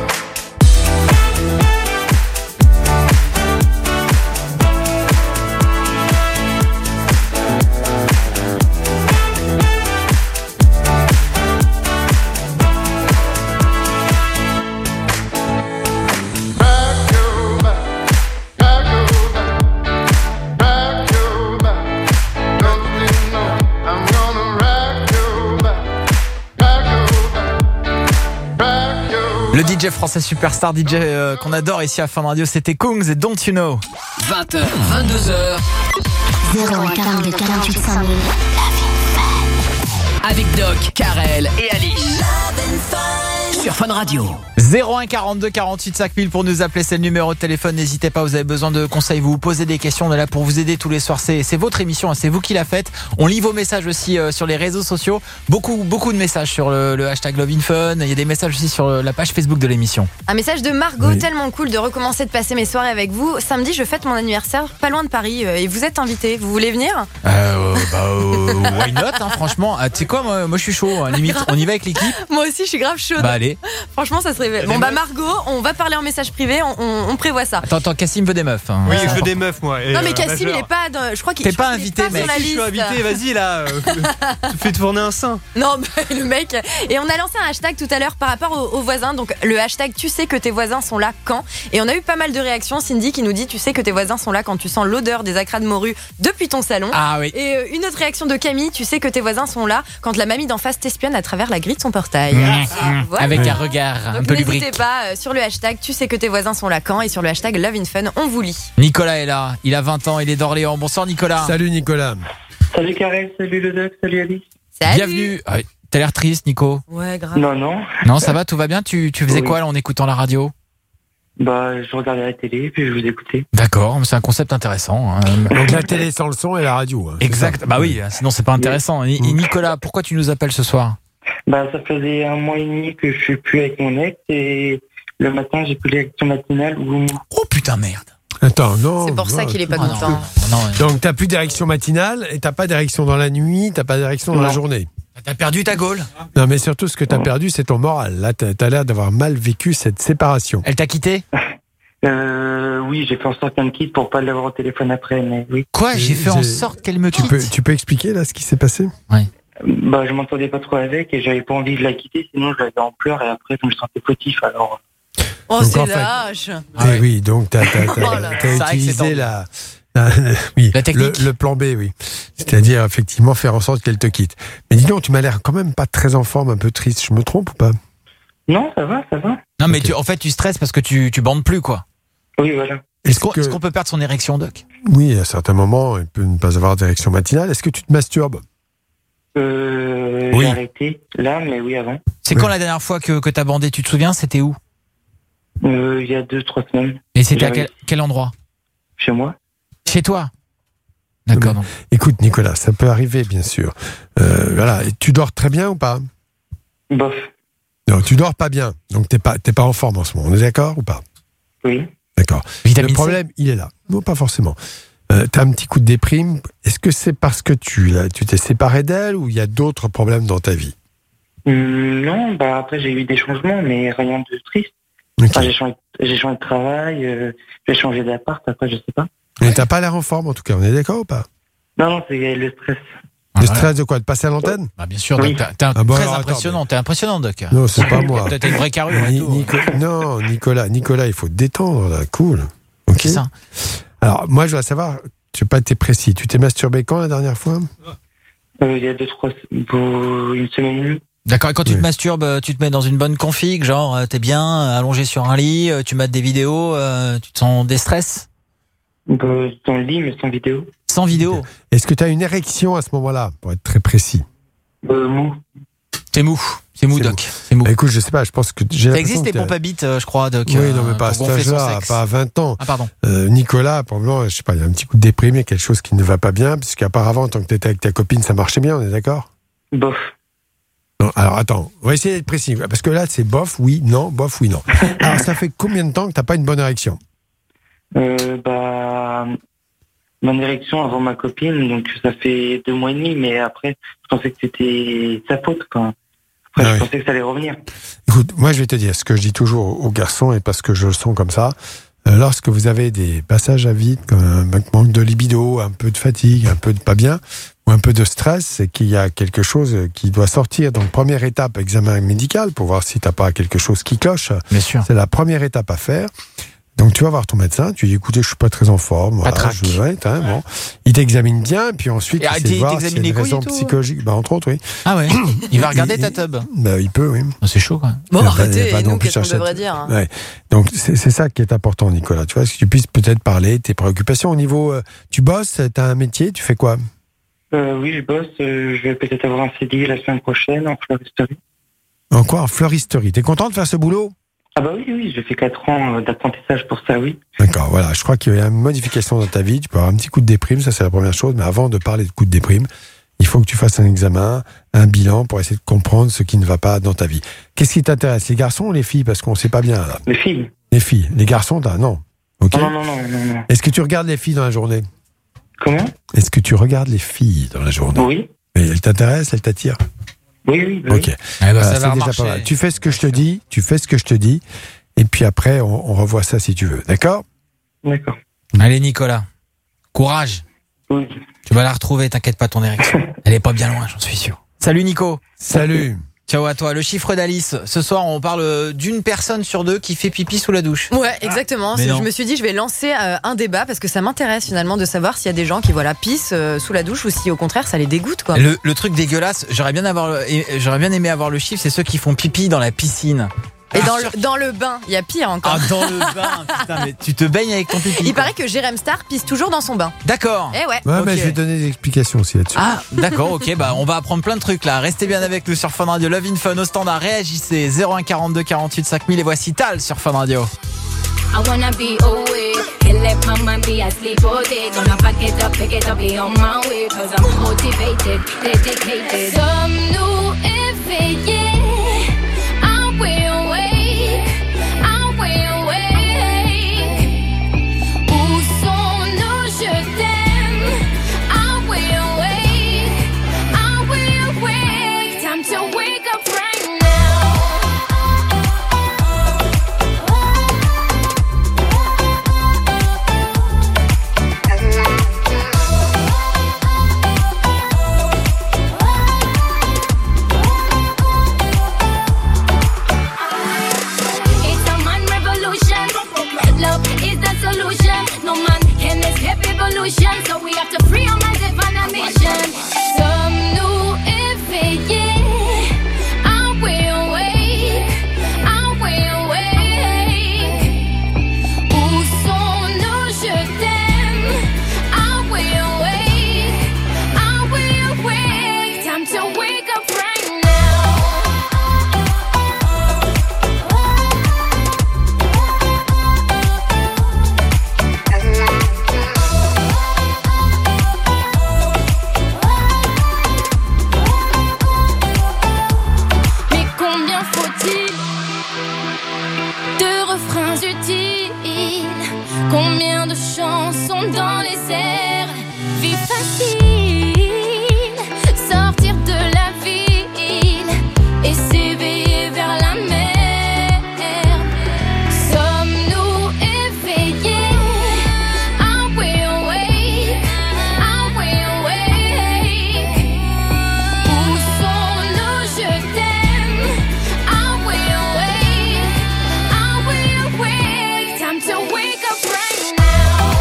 Speaker 11: Rock your back, rock your back, rock your back, don't you didn't know? I'm gonna rock your back, rock your back, rock your
Speaker 3: Le DJ français superstar, DJ qu'on adore ici à Fun Radio, c'était Kungs et Don't You Know.
Speaker 5: 20h, 22h.
Speaker 20: 01 42 48 5000.
Speaker 5: Avec Doc, Karel et Alice. Sur Fun Radio.
Speaker 3: 01 42 48 5000 pour nous appeler, c'est le numéro de téléphone. N'hésitez pas, vous avez besoin de conseils, vous vous posez des questions, on est là pour vous aider tous les soirs. C'est votre émission, hein, c'est vous qui la faites. On lit vos messages aussi sur les réseaux sociaux. Beaucoup de messages sur le hashtag Love in Fun. Il y a des messages aussi sur la page Facebook de l'émission.
Speaker 4: Un message de Margot, tellement cool de recommencer de passer mes soirées avec vous. Samedi, je fête mon anniversaire pas loin de Paris et vous êtes invité. Vous voulez venir?
Speaker 3: Why not, hein, franchement. Tu sais quoi, moi je suis chaud, hein, limite. On y va avec l'équipe?
Speaker 4: Moi aussi, je suis grave chaude.
Speaker 3: Bah allez.
Speaker 4: Franchement, ça serait. Bon, bah, Margot, on va parler en message privé, on prévoit ça.
Speaker 3: Attends, Cassim veut des meufs. Hein.
Speaker 12: Oui, je veux des meufs, moi.
Speaker 4: Non, mais Cassim, il est pas. Je crois qu'il
Speaker 3: T'es pas invité,
Speaker 4: mec.
Speaker 12: Si je suis invité, vas-y, là. Fais tourner un sein.
Speaker 4: Non, bah, le mec. Et on a lancé un hashtag tout à l'heure par rapport aux voisins. Donc, le hashtag tu sais que tes voisins sont là quand. Et on a eu pas mal de réactions. Cindy qui nous dit tu sais que tes voisins sont là quand tu sens l'odeur des acras de morue depuis ton salon.
Speaker 3: Ah oui.
Speaker 4: Et une autre réaction de Camille tu sais que tes voisins sont là quand la mamie d'en face t'espionne à travers la grille de son portail. Voilà.
Speaker 3: Avec un regard un
Speaker 4: Donc
Speaker 3: peu lubrique.
Speaker 4: n'hésitez pas sur le hashtag tu sais que tes voisins sont là quand et sur le hashtag Love in Fun, on vous lit.
Speaker 3: Nicolas est là, il a 20 ans, il est d'Orléans. Bonsoir Nicolas.
Speaker 7: Salut Nicolas.
Speaker 14: Salut Karel, salut le doc, salut Alice.
Speaker 4: Salut.
Speaker 3: Bienvenue. Ah, t'as l'air triste Nico.
Speaker 4: Ouais, grave.
Speaker 14: Non.
Speaker 3: Non, ça va, tout va bien. Tu faisais quoi là, en écoutant la radio?
Speaker 14: Bah, je regardais la télé puis je vous écoutais.
Speaker 3: D'accord, c'est un concept intéressant. Hein.
Speaker 7: Donc la télé sans le son et la radio. Hein,
Speaker 3: exact. Bah oui, sinon c'est pas intéressant. Et Nicolas, pourquoi tu nous appelles ce soir?
Speaker 14: Bah, ça faisait 1 mois et demi que je suis plus avec mon ex et le matin j'ai pris l'érection matinale où...
Speaker 3: Oh putain merde.
Speaker 7: Attends, non.
Speaker 4: C'est pour ça qu'il est pas content.
Speaker 7: Donc t'as plus d'érection matinale et t'as pas d'érection dans la nuit, t'as pas d'érection dans la journée.
Speaker 3: T'as perdu ta gaule.
Speaker 7: Non mais surtout ce que t'as perdu c'est ton moral. Là t'as l'air d'avoir mal vécu cette séparation.
Speaker 3: Elle t'a quitté?
Speaker 14: Oui, j'ai fait en sorte qu'elle me quitte pour pas l'avoir au téléphone après, mais oui.
Speaker 3: Quoi? J'ai fait en sorte qu'elle me quitte?
Speaker 7: Tu peux expliquer là ce qui s'est passé?
Speaker 3: Oui.
Speaker 14: Bah, je m'entendais pas trop avec et j'avais pas envie de la quitter, sinon je l'avais en pleurs et après je me sentais fautif alors.
Speaker 4: Oh,
Speaker 7: donc,
Speaker 4: c'est
Speaker 7: en fait,
Speaker 4: lâche.
Speaker 7: Oui, donc t'as utilisé le plan B, oui. C'est-à-dire effectivement faire en sorte qu'elle te quitte. Mais dis donc, tu m'as l'air quand même pas très en forme, un peu triste. Je me trompe ou pas?
Speaker 14: Non, ça va.
Speaker 3: Non, mais en fait, tu stresses parce que tu bandes plus, quoi.
Speaker 14: Oui, voilà.
Speaker 3: Est-ce qu'on peut perdre son érection, Doc?
Speaker 7: Oui, à certains moments, il peut ne pas avoir d'érection matinale. Est-ce que tu te masturbes?
Speaker 14: J'ai arrêté là, mais oui, avant.
Speaker 3: C'est quand la dernière fois que t'as bandé, tu te souviens? C'était où?
Speaker 14: Il y a 2-3 semaines.
Speaker 3: Et c'était à quel endroit?
Speaker 14: Chez moi.
Speaker 3: Chez toi? D'accord. Donc.
Speaker 7: Écoute, Nicolas, ça peut arriver, bien sûr. Voilà. Et tu dors très bien ou pas?
Speaker 14: Bof.
Speaker 7: Non, tu dors pas bien. Donc t'es pas en forme en ce moment. On est d'accord ou pas?
Speaker 14: Oui.
Speaker 7: D'accord. Le problème, il est là. Non, pas forcément. T'as un petit coup de déprime. Est-ce que c'est parce que tu t'es séparé d'elle ou il y a d'autres problèmes dans ta vie?
Speaker 14: Non, bah après j'ai eu des changements, mais rien de triste.
Speaker 7: Okay.
Speaker 14: Enfin, j'ai changé de travail, j'ai changé d'appart, après je sais pas.
Speaker 7: Mais t'as pas l'air en forme en tout cas, on est d'accord ou pas?
Speaker 14: Non, c'est le stress.
Speaker 7: Le stress de quoi? De passer à l'antenne?
Speaker 3: Bah bien sûr,
Speaker 14: oui.
Speaker 3: T'es très impressionnant. T'es impressionnant, Doc.
Speaker 7: Non, c'est pas moi.
Speaker 3: T'as une vraie carrure et tout.
Speaker 7: Non, Nicolas, il faut te détendre là, cool. Ok.
Speaker 3: C'est ça.
Speaker 7: Alors, moi, je voudrais savoir, tu n'as pas été précis. Tu t'es masturbé quand la dernière fois?
Speaker 14: Il y a 2-3 une semaine et demie.
Speaker 3: D'accord, et quand tu te masturbes, tu te mets dans une bonne config, genre t'es bien allongé sur un lit, tu mates des vidéos, tu te sens déstress?
Speaker 14: Dans le lit, mais sans vidéo.
Speaker 3: Sans vidéo?
Speaker 7: Est-ce que tu as une érection à ce moment-là, pour être très précis?
Speaker 14: Mou.
Speaker 3: C'est mou, Doc. C'est mou.
Speaker 7: Bah, écoute, je sais pas, je pense que j'ai
Speaker 3: ça existe les pompes à bites, je crois, Doc.
Speaker 7: Oui, non, mais pas à cet âge-là, pas à 20 ans.
Speaker 3: Ah, pardon.
Speaker 7: Nicolas, probablement, je sais pas, il y a un petit coup de déprimé, quelque chose qui ne va pas bien, puisqu'apparemment, tant que tu étais avec ta copine, ça marchait bien, on est d'accord?
Speaker 14: Bof.
Speaker 7: Non, alors attends, on va essayer d'être précis, parce que là, c'est bof, oui, non, bof, oui, non. Alors, ça fait combien de temps que t'as pas une bonne érection?
Speaker 14: Mon érection avant ma copine, donc ça fait 2 mois et demi, mais après, je pensais que c'était sa faute, quoi. Après, je pensais que ça allait revenir.
Speaker 7: Écoute, moi, je vais te dire ce que je dis toujours aux garçons, et parce que je le sens comme ça, lorsque vous avez des passages à vide, comme un manque de libido, un peu de fatigue, un peu de pas bien, ou un peu de stress, c'est qu'il y a quelque chose qui doit sortir. Donc, première étape, examen médical, pour voir si t'as pas quelque chose qui cloche.
Speaker 3: Bien sûr.
Speaker 7: C'est la première étape à faire. Donc tu vas voir ton médecin, tu dis écoutez, je suis pas très en forme, voilà, bon. Il t'examine bien, puis ensuite il essaie de voir s'il y a une raison psychologique, entre autres, oui.
Speaker 3: Ah ouais. Il va regarder ta tub.
Speaker 7: Il peut, oui.
Speaker 3: C'est chaud quand même.
Speaker 4: Bon, arrêtez, et nous, qu'est-ce qu'on devrait dire, hein.
Speaker 7: Ouais. Donc c'est ça qui est important, Nicolas. Tu vois, que tu puisses peut-être parler de tes préoccupations au niveau. Tu bosses, t'as un métier, tu fais quoi?
Speaker 14: Oui, je bosse. Je vais peut-être avoir un CDI la semaine prochaine en fleuristerie.
Speaker 7: En quoi? En fleuristerie. T'es content de faire ce boulot?
Speaker 14: Ah bah oui, j'ai fait 4 ans d'apprentissage pour ça, oui.
Speaker 7: D'accord, voilà. Je crois qu'il y a une modification dans ta vie. Tu peux avoir un petit coup de déprime, ça c'est la première chose. Mais avant de parler de coup de déprime, il faut que tu fasses un examen, un bilan pour essayer de comprendre ce qui ne va pas dans ta vie. Qu'est-ce qui t'intéresse, les garçons ou les filles? Parce qu'on ne sait pas bien là.
Speaker 14: Les filles.
Speaker 7: Les filles. Les garçons, non. Ok.
Speaker 14: Non.
Speaker 7: Est-ce que tu regardes les filles dans la journée?
Speaker 14: Comment?
Speaker 7: Est-ce que tu regardes les filles dans la journée?
Speaker 14: Oui.
Speaker 7: Mais elles t'intéressent, elles t'attirent?
Speaker 14: Oui.
Speaker 7: Ok.
Speaker 3: Ça va
Speaker 7: c'est déjà
Speaker 3: marcher.
Speaker 7: pas mal. Tu fais ce que je te dis, et puis après, on revoit ça si tu veux. D'accord ?
Speaker 14: D'accord.
Speaker 3: Allez, Nicolas. Courage.
Speaker 14: Oui.
Speaker 3: Tu vas la retrouver, t'inquiète pas, ton érection. Elle est pas bien loin, j'en suis sûr. Salut, Nico.
Speaker 7: Salut.
Speaker 3: Ciao à toi. Le chiffre d'Alice. Ce soir, on parle d'une personne sur deux qui fait pipi sous la douche.
Speaker 4: Ouais, exactement.
Speaker 3: Mais
Speaker 4: Je
Speaker 3: non.
Speaker 4: me suis dit, je vais lancer un débat parce que ça m'intéresse finalement de savoir s'il y a des gens qui pissent sous la douche ou si au contraire ça les dégoûte, quoi.
Speaker 3: Le truc dégueulasse, j'aurais bien aimé avoir le chiffre, c'est ceux qui font pipi dans la piscine.
Speaker 4: Et dans le bain, il y a pire encore.
Speaker 3: Ah, dans le bain, putain, mais tu te baignes avec ton pipi.
Speaker 4: Il paraît que Jérém Star pisse toujours dans son bain.
Speaker 3: D'accord.
Speaker 4: Eh ouais.
Speaker 7: Ouais, mais
Speaker 3: Ok.
Speaker 7: je vais donner des explications aussi là-dessus.
Speaker 3: Ah, d'accord, ok, bah on va apprendre plein de trucs là. Restez bien avec nous sur Fun Radio. Love in Fun au standard. Réagissez 01 42 48 5000 et voici Tal sur Fun Radio.
Speaker 13: I wanna be awake, can't let my mind be asleep all day. Gonna pick it up, be on my way. Cause I'm motivated, dedicated. Some new effet, I will wake, Où sont nos je t'aime? I will wake, time to wake up right now. So we have to free our minds and find a mission. Some new effet, I will wake. Où sont nos je t'aime? I will wake. Time to wake up right now. Combien de chansons dans les airs? Vie facile, sortir de la ville et s'éveiller vers la mer. Sommes-nous éveillés? I will wake. Où sont nos je t'aime? I will wake. Time to wake up right now.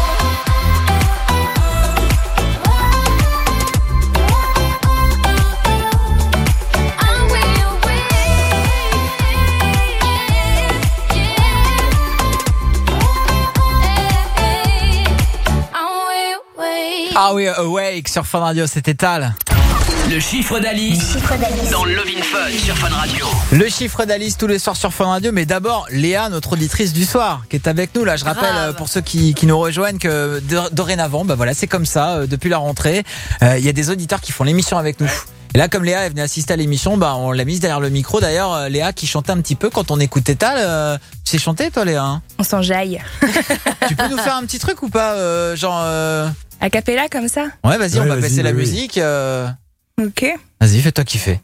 Speaker 3: Ah oui, Awake sur Fun Radio, c'était Tal.
Speaker 5: Le chiffre d'Alice dans Love in Fun sur Fun Radio.
Speaker 3: Le chiffre d'Alice tous les soirs sur Fun Radio, mais d'abord Léa, notre auditrice du soir, qui est avec nous là. Je rappelle pour ceux qui nous rejoignent que dorénavant, bah voilà, c'est comme ça depuis la rentrée. Il y a des auditeurs qui font l'émission avec nous. Et là, comme Léa est venue assister à l'émission, bah on l'a mise derrière le micro. D'ailleurs, Léa qui chantait un petit peu quand on écoutait Tal. Tu sais chanter toi, Léa, hein?
Speaker 9: On s'enjaille.
Speaker 3: Tu peux nous faire un petit truc ou pas, genre
Speaker 9: A cappella comme ça?
Speaker 3: Ouais, vas-y, on va baisser la musique.
Speaker 9: Ok.
Speaker 3: Vas-y, fais-toi kiffer.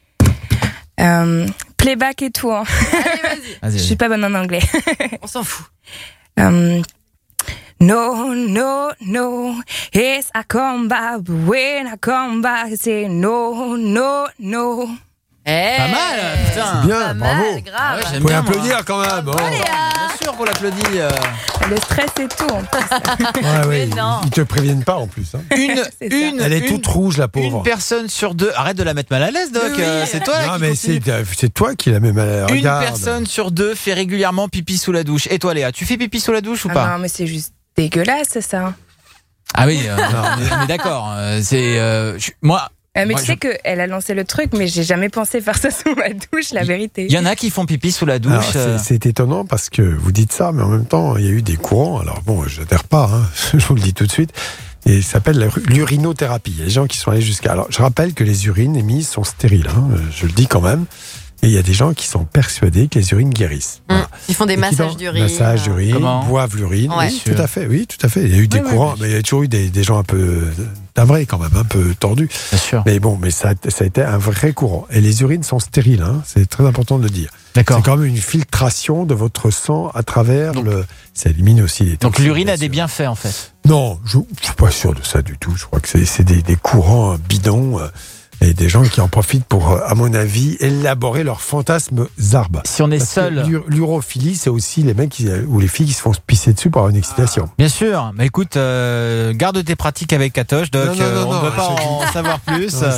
Speaker 9: Playback et tout. Hein.
Speaker 3: Vas-y.
Speaker 9: Je suis pas bonne en anglais.
Speaker 4: On s'en fout.
Speaker 9: No, no, no. Yes, I come back. But when I come back, I say no, no, no.
Speaker 3: Pas mal, putain.
Speaker 7: C'est bien, bravo.
Speaker 4: Grave.
Speaker 3: J'aime
Speaker 7: Vous pouvez
Speaker 3: bien, moi.
Speaker 7: applaudir quand même. Oh.
Speaker 3: Bien sûr qu'on l'applaudit.
Speaker 9: Le stress et tout. En plus.
Speaker 7: Ouais, ils te préviennent pas en plus. Hein. Elle est toute rouge, la pauvre.
Speaker 3: Une personne sur deux. Arrête de la mettre mal à l'aise, Doc.
Speaker 4: Oui.
Speaker 3: C'est toi là
Speaker 7: Non,
Speaker 3: qui
Speaker 7: mais
Speaker 3: continue.
Speaker 7: c'est toi qui la mets mal à l'aise.
Speaker 3: Une
Speaker 7: Regarde.
Speaker 3: personne sur deux fait régulièrement pipi sous la douche. Et toi, Léa, tu fais pipi sous la douche ou pas?
Speaker 9: Non, mais c'est juste dégueulasse, ça.
Speaker 3: Ah oui, on est d'accord. Moi.
Speaker 9: Mais
Speaker 3: moi,
Speaker 9: tu sais qu'elle a lancé le truc, mais j'ai jamais pensé faire ça sous ma douche, la vérité.
Speaker 3: Il y en a qui font pipi sous la douche.
Speaker 7: Alors, c'est étonnant parce que vous dites ça, mais en même temps, il y a eu des courants. Alors bon, je n'adhère pas, hein, je vous le dis tout de suite. Et ça s'appelle l'urinothérapie. Il y a des gens qui sont allés jusqu'à... Alors, je rappelle que les urines émises sont stériles, hein, je le dis quand même. Et il y a des gens qui sont persuadés que les urines guérissent. Voilà.
Speaker 4: Ils font des massages d'urine.
Speaker 7: Massages d'urine,
Speaker 3: Comment
Speaker 7: boivent l'urine.
Speaker 4: Ouais.
Speaker 7: Oui, tout à fait. Il y a eu des courants, mais il y a toujours eu des gens un peu navré quand même, un peu tordu.
Speaker 3: Bien sûr.
Speaker 7: Mais bon, mais ça a été un vrai courant. Et les urines sont stériles, hein, c'est très important de le dire.
Speaker 3: D'accord.
Speaker 7: C'est quand même une filtration de votre sang à travers ça élimine aussi les toxines.
Speaker 3: Donc l'urine a des bienfaits en fait.
Speaker 7: Non, je suis pas sûr de ça du tout. Je crois que c'est des courants bidons et des gens qui en profitent pour, à mon avis, élaborer leurs fantasmes zarbes.
Speaker 3: Si on est seul.
Speaker 7: L'urophilie, c'est aussi les mecs ou les filles qui se font pisser dessus pour avoir une excitation.
Speaker 3: Bien sûr, mais écoute, garde tes pratiques avec Katoche, Doc. On ne veut pas en savoir plus.
Speaker 7: Non,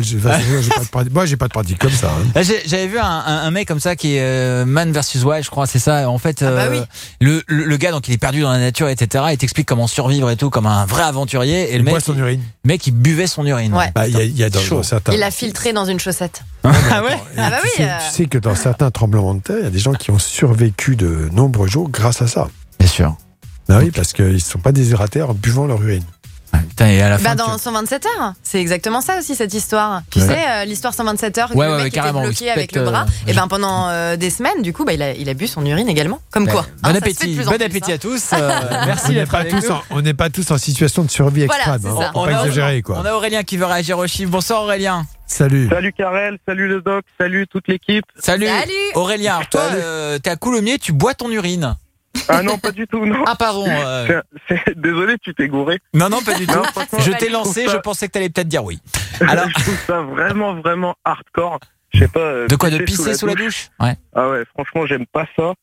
Speaker 7: moi, j'ai pas de pratique comme ça. Hein.
Speaker 3: J'avais vu un mec comme ça qui est Man vs Wild, je crois, c'est ça. En fait,
Speaker 4: oui.
Speaker 3: le gars, donc il est perdu dans la nature, etc. Il t'explique comment survivre et tout, comme un vrai aventurier. Et le mec,
Speaker 7: boit son urine.
Speaker 3: Le mec, il buvait son urine.
Speaker 4: Ouais.
Speaker 7: Il y a dans certains.
Speaker 4: Il l'a filtré dans une chaussette.
Speaker 3: Ah ouais.
Speaker 4: Ah bah oui.
Speaker 7: Tu sais que dans certains tremblements de terre, il y a des gens qui ont survécu de nombreux jours grâce à ça.
Speaker 3: Bien sûr.
Speaker 7: Ah oui, parce qu'ils ne sont pas déshydratés en buvant leur urine.
Speaker 3: Putain, et à la fin,
Speaker 4: dans 127 heures, c'est exactement ça aussi cette histoire. Tu sais, l'histoire 127 heures,
Speaker 3: Ouais,
Speaker 4: le
Speaker 3: ouais,
Speaker 4: mec
Speaker 3: carrément,
Speaker 4: était bloqué avec
Speaker 3: respecte,
Speaker 4: le bras. Et ben pendant des semaines, du coup, il a bu son urine également. Comme quoi.
Speaker 3: Bon
Speaker 4: Ça se fait
Speaker 3: appétit,
Speaker 4: de plus en
Speaker 3: bon
Speaker 4: plus,
Speaker 3: appétit
Speaker 4: hein.
Speaker 3: à tous. Merci d'être avec nous.
Speaker 7: On n'est pas tous en situation de survie
Speaker 4: Voilà,
Speaker 7: extrême.
Speaker 4: c'est
Speaker 7: Hein.
Speaker 4: ça.
Speaker 7: Faut pas exagérer, quoi.
Speaker 3: On a Aurélien qui veut réagir au chiffre. Bonsoir Aurélien.
Speaker 7: Salut.
Speaker 8: Salut Karel, salut le doc, salut toute l'équipe.
Speaker 3: Salut. Aurélien, alors toi, t'es à Coulommiers, tu bois ton urine.
Speaker 8: Ah non, pas du tout, non.
Speaker 3: Ah pardon.
Speaker 8: Désolé, tu t'es gouré.
Speaker 3: Non, pas du tout.
Speaker 8: Non, franchement,
Speaker 3: Je t'ai lancé, je pensais que t'allais peut-être dire oui. Alors,
Speaker 8: je trouve ça vraiment, vraiment hardcore. Je sais pas.
Speaker 3: De quoi, de pisser sous la douche? Ouais.
Speaker 8: Ah ouais, franchement, j'aime pas ça.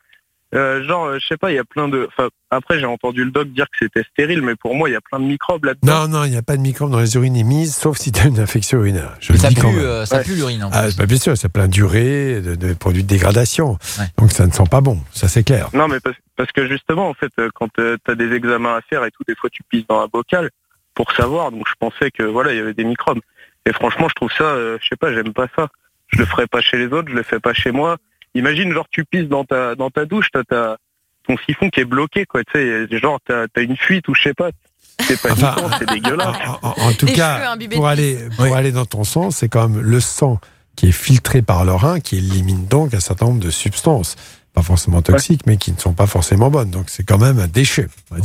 Speaker 8: Je sais pas, il y a plein de... Enfin, après, j'ai entendu le doc dire que c'était stérile, mais pour moi, il y a plein de microbes là-dedans.
Speaker 7: Non, il n'y a pas de microbes dans les urines émises, sauf si tu as une infection urinaire.
Speaker 3: Ça pue l'urine. En plus.
Speaker 7: Bien sûr, ça plein d'urée, de produits de dégradation. Ouais. Donc ça ne sent pas bon, ça c'est clair.
Speaker 8: Non, mais parce que justement, en fait, quand tu as des examens à faire et tout, des fois tu pisses dans un bocal pour savoir. Donc je pensais que voilà, il y avait des microbes. Et franchement, je trouve ça, je sais pas, j'aime pas ça. Je le ferai pas chez les autres, je le fais pas chez moi. Imagine, genre, tu pisses dans ta douche, t'as ton siphon qui est bloqué, quoi. Tu sais, genre, t'as une fuite ou je sais pas. C'est pas c'est dégueulasse.
Speaker 7: En tout cas, pour aller dans ton sang, c'est quand même le sang qui est filtré par le rein qui élimine donc un certain nombre de substances. Pas forcément toxiques, mais qui ne sont pas forcément bonnes. Donc c'est quand même un déchet.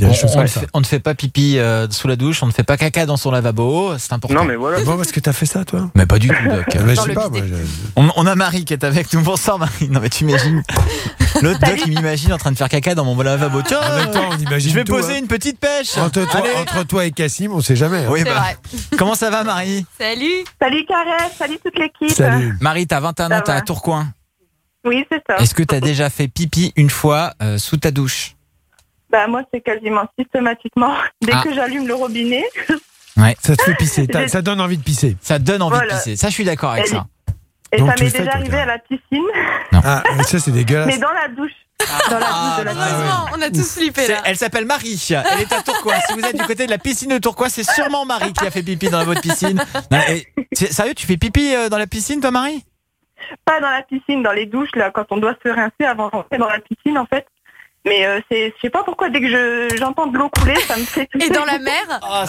Speaker 3: On ne fait pas pipi sous la douche, on ne fait pas caca dans son lavabo, c'est important.
Speaker 8: Non, mais voilà.
Speaker 7: Bon, parce que t'as fait ça, toi?
Speaker 3: Mais pas du tout, Doc.
Speaker 7: Je sais pas,
Speaker 3: on a Marie qui est avec nous. Bonsoir, Marie. Non, mais tu imagines. L'autre Doc, il m'imagine en train de faire caca dans mon lavabo. Tiens,
Speaker 7: avec toi, on imagine
Speaker 3: je vais
Speaker 7: tout,
Speaker 3: poser une petite pêche.
Speaker 7: Entre toi et Cassim, on sait jamais. Hein.
Speaker 3: Oui, vrai. Comment ça va, Marie?
Speaker 10: Salut Karel, salut toute l'équipe.
Speaker 7: Salut.
Speaker 3: Marie, t'as 21 ans, t'es à Tourcoing.
Speaker 10: Oui, c'est ça.
Speaker 3: Est-ce que tu as déjà fait pipi une fois sous ta douche?
Speaker 10: Bah moi, c'est quasiment systématiquement. Dès que j'allume le robinet.
Speaker 3: Ouais.
Speaker 7: Ça te fait pisser. Ça donne envie de pisser.
Speaker 3: Ça donne envie de pisser. Ça, je suis d'accord avec ça.
Speaker 10: Et donc, ça m'est déjà arrivé à la piscine.
Speaker 3: Non.
Speaker 7: Ah, ça, c'est dégueulasse.
Speaker 10: Mais dans la douche. Dans la douche de la
Speaker 4: Heureusement, on a tous flippé là.
Speaker 3: Elle s'appelle Marie. Elle est à Tourcoing. Si vous êtes du côté de la piscine de Tourcoing, c'est sûrement Marie qui a fait pipi dans votre piscine. Sérieux, tu fais pipi dans la piscine, toi, Marie?
Speaker 10: Pas dans la piscine, dans les douches, là, quand on doit se rincer avant de rentrer dans la piscine, en fait. Mais je sais pas pourquoi, dès que j'entends de l'eau couler, ça me fait tousser.
Speaker 4: Et dans la mer?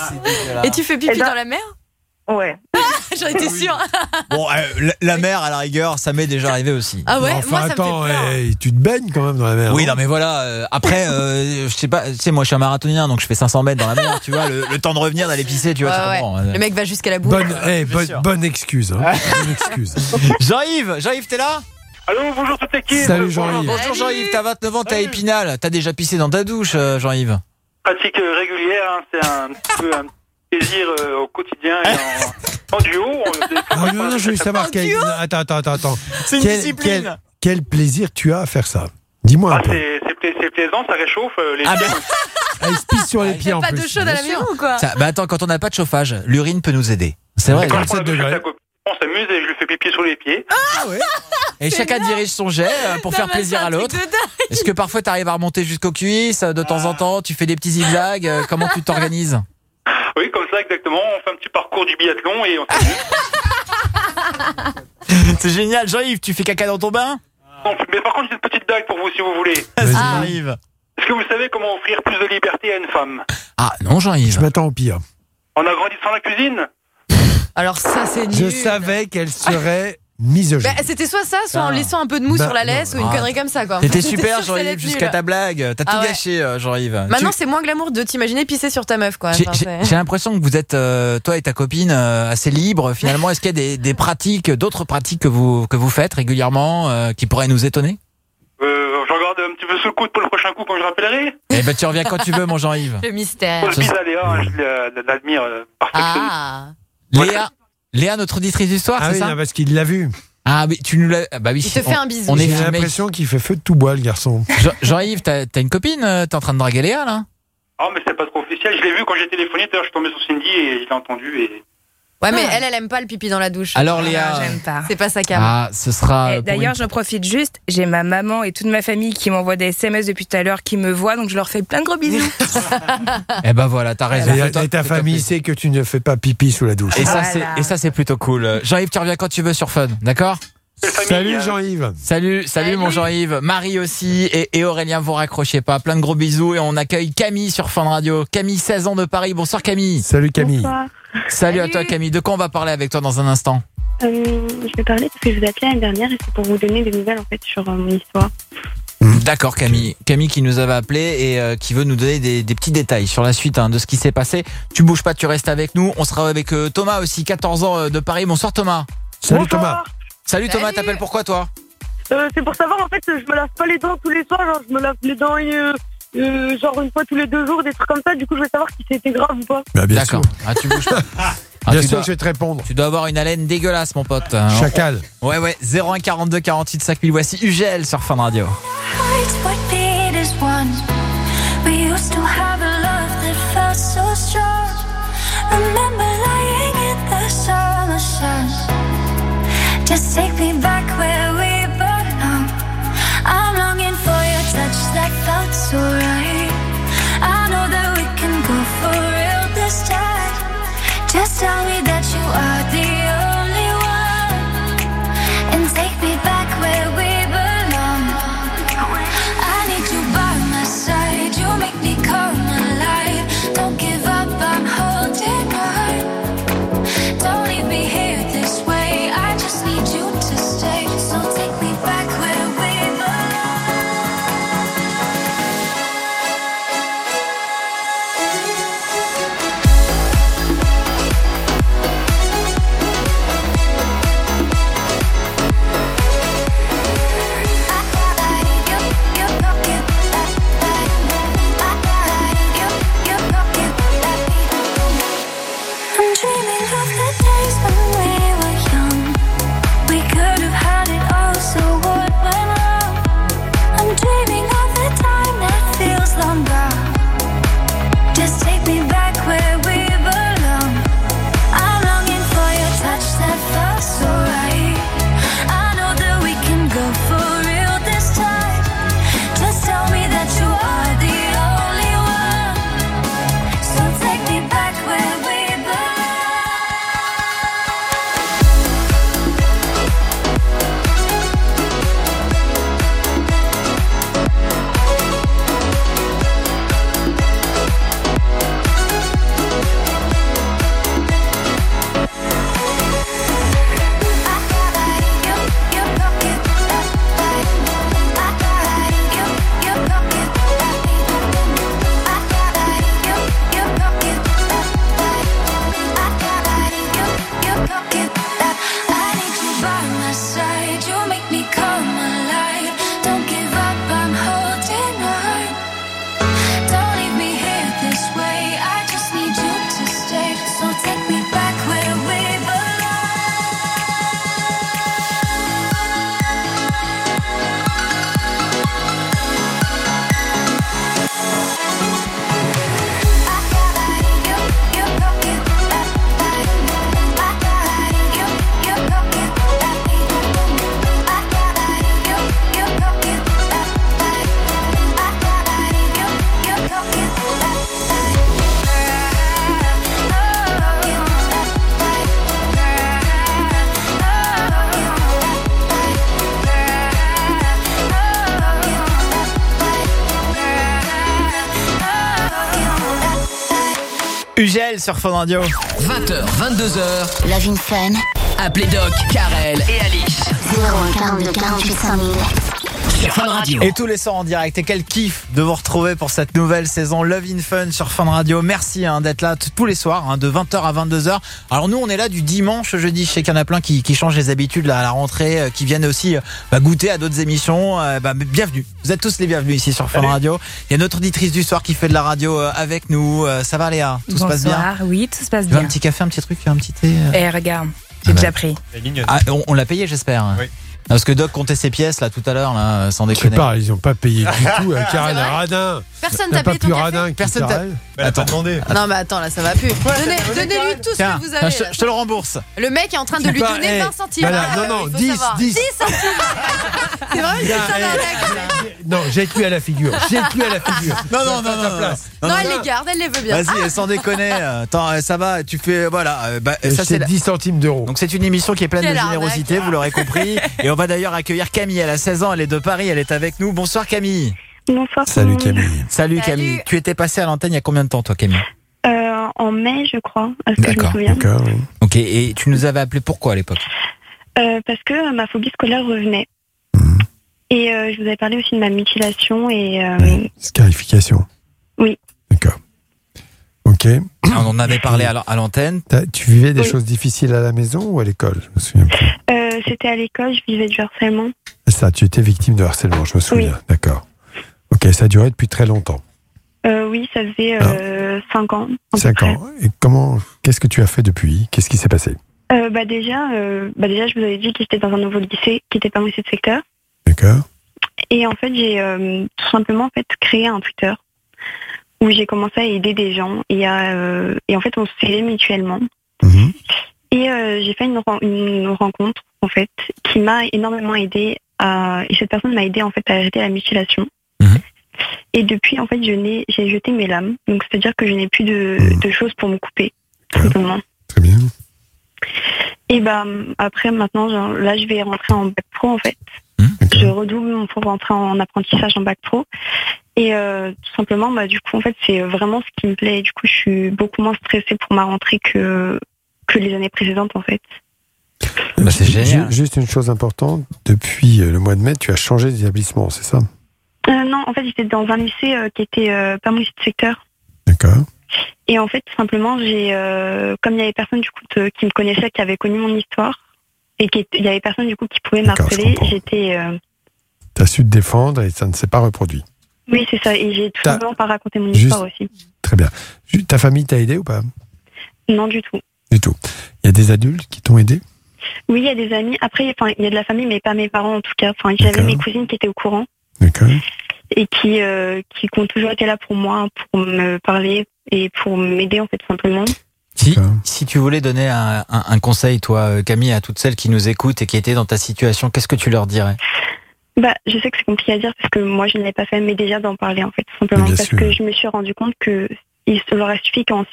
Speaker 4: Et tu fais pipi dans la mer?
Speaker 10: Ouais.
Speaker 4: J'en étais sûre.
Speaker 3: Bon, la mer, à la rigueur, ça m'est déjà arrivé aussi.
Speaker 4: Ah ouais,
Speaker 7: enfin,
Speaker 4: moi, ça
Speaker 7: attends,
Speaker 4: me fait peur.
Speaker 7: tu te baignes quand même dans la mer.
Speaker 3: Oui, non, mais voilà. Après, je sais pas, tu sais, moi, je suis un marathonien, donc je fais 500 mètres dans la mer, tu vois. Le temps de revenir, d'aller pisser, tu vois, tu comprends.
Speaker 4: Le mec va jusqu'à la boue.
Speaker 7: Bonne excuse. Hein. Bonne excuse.
Speaker 3: Jean-Yves, t'es là?
Speaker 8: Allô, bonjour toute l'équipe.
Speaker 7: Salut Jean-Yves.
Speaker 3: Bonjour Jean-Yves, t'as 29 ans, t'as Épinal. T'as déjà pissé dans ta douche, Jean-Yves?
Speaker 2: Pratique régulière, hein, c'est un peu un plaisir au quotidien et en duo.
Speaker 7: Non, je veux savoir. Attends.
Speaker 3: C'est une discipline.
Speaker 7: Quel plaisir tu as à faire ça? Dis-moi un peu.
Speaker 2: C'est plaisant, ça réchauffe les pieds.
Speaker 7: Il se pisse sur les pieds en plus.
Speaker 4: Pas de chaude à la maison ou quoi?
Speaker 3: Attends, quand on n'a pas de chauffage, l'urine peut nous aider. C'est vrai.
Speaker 2: Quand je prends la douche avec la copine, on s'amuse et je lui fais pipi sur les pieds.
Speaker 3: Ah ouais. Et chacun dirige son jet pour faire plaisir à l'autre. Est-ce que parfois tu arrives à remonter jusqu'aux cuisses de temps en temps? Tu fais des petits zigzags? Comment tu t'organises?
Speaker 2: Oui, comme ça exactement. On fait un petit parcours du biathlon et on s'amuse.
Speaker 3: C'est génial. Jean-Yves, tu fais caca dans ton bain?
Speaker 2: Non, mais par contre, j'ai une petite blague pour vous si vous voulez.
Speaker 3: Jean-Yves.
Speaker 2: Est-ce que vous savez comment offrir plus de liberté à une femme?
Speaker 3: Ah non, Jean-Yves.
Speaker 7: Je m'attends au pire.
Speaker 2: En agrandissant la cuisine?
Speaker 4: Alors ça, c'est nul.
Speaker 7: Je savais qu'elle serait misogyne.
Speaker 4: Bah, c'était soit ça, soit en laissant un peu de mou sur la laisse ou une connerie comme ça, quoi.
Speaker 3: T'étais
Speaker 4: J'étais
Speaker 3: super,
Speaker 4: sûre que ça allait
Speaker 3: Jean-Yves,
Speaker 4: être
Speaker 3: jusqu'à
Speaker 4: nul.
Speaker 3: ta blague. T'as tout gâché, Jean-Yves.
Speaker 4: Maintenant, c'est moins glamour de t'imaginer pisser sur ta meuf, quoi.
Speaker 3: J'ai
Speaker 4: Enfin, c'est-
Speaker 3: j'ai l'impression que vous êtes, toi et ta copine, assez libres. Finalement, est-ce qu'il y a des pratiques, d'autres pratiques que vous faites régulièrement, qui pourraient nous étonner?
Speaker 2: Je regarde un petit peu sous le coude pour le prochain coup quand je rappellerai.
Speaker 3: Eh ben, tu reviens quand tu veux, mon Jean-Yves.
Speaker 4: Le mystère.
Speaker 2: Pour le bise à Léa, je l'admire perfectionniste.
Speaker 4: Ah.
Speaker 3: Léa, notre auditrice d'histoire,
Speaker 7: Ah
Speaker 3: c'est
Speaker 7: oui,
Speaker 3: ça?
Speaker 7: non, parce qu'il l'a vu.
Speaker 3: Ah oui, tu nous l'as. Bah oui.
Speaker 4: Il te fait un bisou.
Speaker 3: On est
Speaker 7: J'ai
Speaker 3: filmé.
Speaker 7: l'impression qu'il fait feu de tout bois, le garçon.
Speaker 3: Jean-Yves, t'as une copine? T'es en train de draguer Léa, là?
Speaker 2: Ah, mais c'est pas trop officiel. Je l'ai vu quand j'ai téléphoné. D'ailleurs, je suis tombé sur Cindy et je l'ai entendu. Et...
Speaker 4: Ouais, mais elle aime pas le pipi dans la douche.
Speaker 3: Alors, Léa.
Speaker 9: J'aime pas.
Speaker 4: C'est pas sa cam.
Speaker 3: Ah, ce sera.
Speaker 9: Et
Speaker 3: pour
Speaker 9: d'ailleurs,
Speaker 3: une-
Speaker 9: j'en profite juste. J'ai ma maman et toute ma famille qui m'envoient des SMS depuis tout à l'heure, qui me voient, donc je leur fais plein de gros bisous.
Speaker 3: Eh ben voilà, t'as raison.
Speaker 7: Et,
Speaker 3: Fais-toi-
Speaker 7: et ta
Speaker 3: fais-toi
Speaker 7: famille
Speaker 3: plaisir.
Speaker 7: sait que tu ne fais pas pipi sous la douche.
Speaker 3: Et ça,
Speaker 9: Voilà.
Speaker 3: c'est plutôt cool. Jean-Yves, tu reviens quand tu veux sur Fun, d'accord?
Speaker 7: Salut Jean-Yves.
Speaker 3: Salut mon Jean-Yves. Marie aussi et Aurélien, vous raccrochez pas. Plein de gros bisous et on accueille Camille sur Fun Radio. Camille, 16 ans de Paris. Bonsoir Camille.
Speaker 7: Salut Camille.
Speaker 10: Bonsoir.
Speaker 3: Salut à toi Camille. De quoi on va parler avec toi dans un instant?
Speaker 10: Je vais parler parce que je vous ai appelé l'année dernière et c'est pour vous donner des nouvelles en fait sur mon histoire.
Speaker 3: D'accord Camille. Camille qui nous avait appelé et qui veut nous donner des petits détails sur la suite de ce qui s'est passé. Tu bouges pas, tu restes avec nous. On sera avec Thomas aussi, 14 ans de Paris. Bonsoir Thomas.
Speaker 7: Salut
Speaker 10: Bonsoir.
Speaker 7: Thomas.
Speaker 3: Salut Thomas, t'appelles pourquoi toi?
Speaker 10: C'est pour savoir en fait, je me lave pas les dents tous les soirs, genre je me lave les dents genre une fois tous les 2 jours, des trucs comme ça. Du coup, je veux savoir si c'était grave ou pas.
Speaker 7: Bah, bien
Speaker 3: D'accord.
Speaker 7: sûr.
Speaker 3: Ah, tu bouges pas.
Speaker 7: Bien
Speaker 3: tu
Speaker 7: sûr
Speaker 3: dois-
Speaker 7: que je vais te répondre.
Speaker 3: Tu dois avoir une haleine dégueulasse mon pote.
Speaker 7: Chacal.
Speaker 3: Ouais 01 42 48 5000. Voici Ugel sur Fun Radio.
Speaker 6: Hearts were beat as one. We used to have a love that felt so strong. Remember lying in the summer sun. Just take me back where we belong. I'm longing for your touch that felt so right. I know that we can go for real this time. Just tell me that you are the only one. And take me back where we belong. I need you by my side. You make me come alive. Don't give up, I'm holding on. Don't leave me here this way. I just need you to stay. So take me back where we belong. I'm dreaming of the days when we were young. We could have had it all, so what went wrong? I'm dreaming of the time that feels long gone. Just take me back where we belong. I'm longing for your touch that felt so right. I know that we can go for real this time. Just tell me that you are the only one. So take me back where we I need you by my side. You make me come alive. Don't give up, I'm holding on. Don't leave me here this way. I just need you to stay. So take me back where we
Speaker 3: Ugel sur Fun Radio.
Speaker 5: 20h, 22h.
Speaker 20: Love in Fun.
Speaker 5: Appelez Doc, Karel et Alice.
Speaker 20: 01 42 48 5000.
Speaker 5: Sur Fun Radio.
Speaker 3: Et tous les soirs en direct. Et quel kiff de vous retrouver pour cette nouvelle saison Love in Fun sur Fun Radio. Merci d'être là tous les soirs, de 20h à 22h. Alors nous, on est là du dimanche au jeudi. Je sais qu'il y en a plein qui changent les habitudes là, à la rentrée, qui viennent aussi goûter à d'autres émissions. Bienvenue. Vous êtes tous les bienvenus ici sur Fun Radio. Il y a notre auditrice du soir qui fait de la radio avec nous. Ça va Léa? Tout se passe bien?
Speaker 9: Oui, tout se passe
Speaker 3: Tu veux
Speaker 9: bien.
Speaker 3: un petit café, un petit truc, un petit thé?
Speaker 9: Regarde, j'ai déjà pris.
Speaker 3: On l'a payé, j'espère. Oui. Parce que Doc comptait ses pièces là tout à l'heure, là, sans déconner.
Speaker 7: Je sais pas, ils n'ont pas payé du tout. Karel a radin.
Speaker 4: Personne
Speaker 7: T'as
Speaker 4: t'a
Speaker 7: pas
Speaker 4: payé ton
Speaker 7: plus
Speaker 4: café
Speaker 7: radin que
Speaker 3: Personne t'a
Speaker 7: demandé.
Speaker 4: Non mais attends, là ça va plus. Donnez-lui tout ce que vous avez.
Speaker 3: Je te le rembourse.
Speaker 4: Le mec est en train de lui donner 20 centimes.
Speaker 7: Non, 10
Speaker 4: 10 centimes. C'est vrai que
Speaker 7: Non, jette-lui à la figure.
Speaker 3: Non.
Speaker 4: Non, elle les garde, elle les veut bien.
Speaker 3: Vas-y, sans déconner. Attends, ça va, tu fais. Voilà.
Speaker 7: Ça, c'est 10 centimes d'euros.
Speaker 3: Donc, c'est une émission qui est pleine
Speaker 4: Quelle
Speaker 3: de générosité,
Speaker 4: arnaque.
Speaker 3: vous l'aurez compris. Et on va d'ailleurs accueillir Camille. Elle a 16 ans, elle est de Paris, elle est avec nous. Bonsoir Camille.
Speaker 10: Bonsoir.
Speaker 7: Salut Camille.
Speaker 3: Salut Camille. Tu étais passée à l'antenne il y a combien de temps, toi, Camille?
Speaker 10: En mai, je crois, à ce que je me souviens.
Speaker 7: D'accord, oui.
Speaker 3: Ok, et tu nous avais appelé pourquoi à l'époque?
Speaker 10: Parce que ma phobie scolaire revenait. Et je vous avais parlé aussi de ma mutilation et...
Speaker 7: Scarification.
Speaker 10: Oui.
Speaker 7: D'accord. Ok.
Speaker 3: On en avait parlé à l'antenne.
Speaker 7: Tu vivais des choses difficiles à la maison ou à l'école? Je me souviens plus.
Speaker 10: C'était à l'école, je vivais du harcèlement.
Speaker 7: C'est ça, tu étais victime de harcèlement, je me souviens.
Speaker 10: Oui.
Speaker 7: D'accord. Ok, ça a duré depuis très longtemps.
Speaker 10: Oui, ça faisait 5 ans.
Speaker 7: 5 ans. Et qu'est-ce que tu as fait depuis? Qu'est-ce qui s'est passé?
Speaker 10: Déjà, je vous avais dit que j'étais dans un nouveau lycée qui n'était pas mon lycée de secteur.
Speaker 7: D'accord.
Speaker 10: Et en fait, j'ai tout simplement créé un Twitter où j'ai commencé à aider des gens et en fait, on s'est aidés mutuellement. Et j'ai fait une rencontre en fait qui m'a énormément aidée et cette personne m'a aidée en fait à arrêter la mutilation. Et depuis en fait j'ai jeté mes lames, donc c'est-à-dire que je n'ai plus de choses pour me couper tout simplement.
Speaker 7: Très bien.
Speaker 10: Et après maintenant là je vais rentrer en bac pro en fait. Je redouble pour rentrer en apprentissage en bac pro. Et tout simplement, du coup, en fait, c'est vraiment ce qui me plaît. Du coup, je suis beaucoup moins stressée pour ma rentrée que les années précédentes, en fait.
Speaker 3: C'est génial.
Speaker 7: Juste une chose importante, depuis le mois de mai, tu as changé d'établissement, c'est ça?
Speaker 10: Non, en fait, j'étais dans un lycée qui était pas mon lycée de secteur.
Speaker 7: D'accord.
Speaker 10: Et en fait, tout simplement, comme il y avait personne du coup qui me connaissait, qui avait connu mon histoire, et il y avait personne du coup qui pouvait m'harceler, j'étais...
Speaker 7: Tu as su te défendre et ça ne s'est pas reproduit.
Speaker 10: Oui, c'est ça. Et j'ai tout simplement pas raconté mon histoire aussi.
Speaker 7: Très bien. Ta famille t'a aidé ou pas?
Speaker 10: Non, du tout.
Speaker 7: Du tout. Il y a des adultes qui t'ont aidé?
Speaker 10: Oui, il y a des amis. Après, il y a de la famille, mais pas mes parents en tout cas. J'avais mes cousines qui étaient au courant.
Speaker 7: D'accord.
Speaker 10: Et qui ont toujours été là pour moi, pour me parler et pour m'aider en fait, tout simplement.
Speaker 3: Si tu voulais donner un conseil, toi, Camille, à toutes celles qui nous écoutent et qui étaient dans ta situation, qu'est-ce que tu leur dirais?
Speaker 10: Je sais que c'est compliqué à dire parce que moi je ne l'ai pas fait, mais déjà d'en parler en fait, tout simplement parce que je me suis rendu compte que il leur a suffi qu'en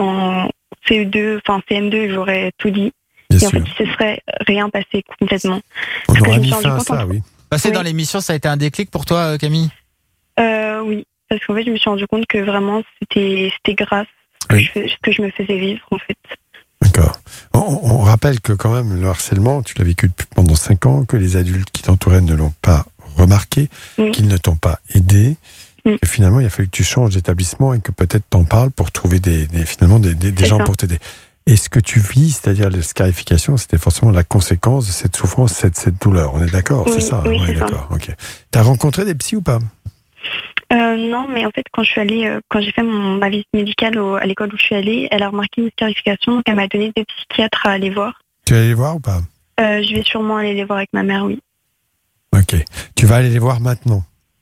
Speaker 10: CE2, CM2, j'aurais tout dit. Et en fait, il se serait rien passé complètement.
Speaker 7: On aurait mis fin à ça, oui.
Speaker 3: Passer dans l'émission, ça a été un déclic pour toi, Camille?
Speaker 10: Oui, parce qu'en fait, je me suis rendu compte que vraiment c'était grave ce que je me faisais vivre en fait.
Speaker 7: D'accord. On rappelle que quand même le harcèlement, tu l'as vécu pendant 5 ans, que les adultes qui t'entouraient ne l'ont pas remarqué, qu'ils ne t'ont pas aidé. Et finalement, il a fallu que tu changes d'établissement et que peut-être t'en parles pour trouver des gens pour t'aider. Et ce que tu vis, c'est-à-dire la scarification, c'était forcément la conséquence de cette souffrance, cette douleur. On est d'accord, c'est ça?
Speaker 10: Oui, c'est
Speaker 7: d'accord. Ok. T'as rencontré des psys ou pas?
Speaker 10: Non, mais en fait, quand j'ai fait ma visite médicale à l'école où je suis allée, elle a remarqué une scarification, donc elle m'a donné des psychiatres à aller voir.
Speaker 7: Tu vas aller les voir ou pas?
Speaker 10: Je vais sûrement aller les voir avec ma mère, oui.
Speaker 7: Ok. Tu vas aller les voir maintenant?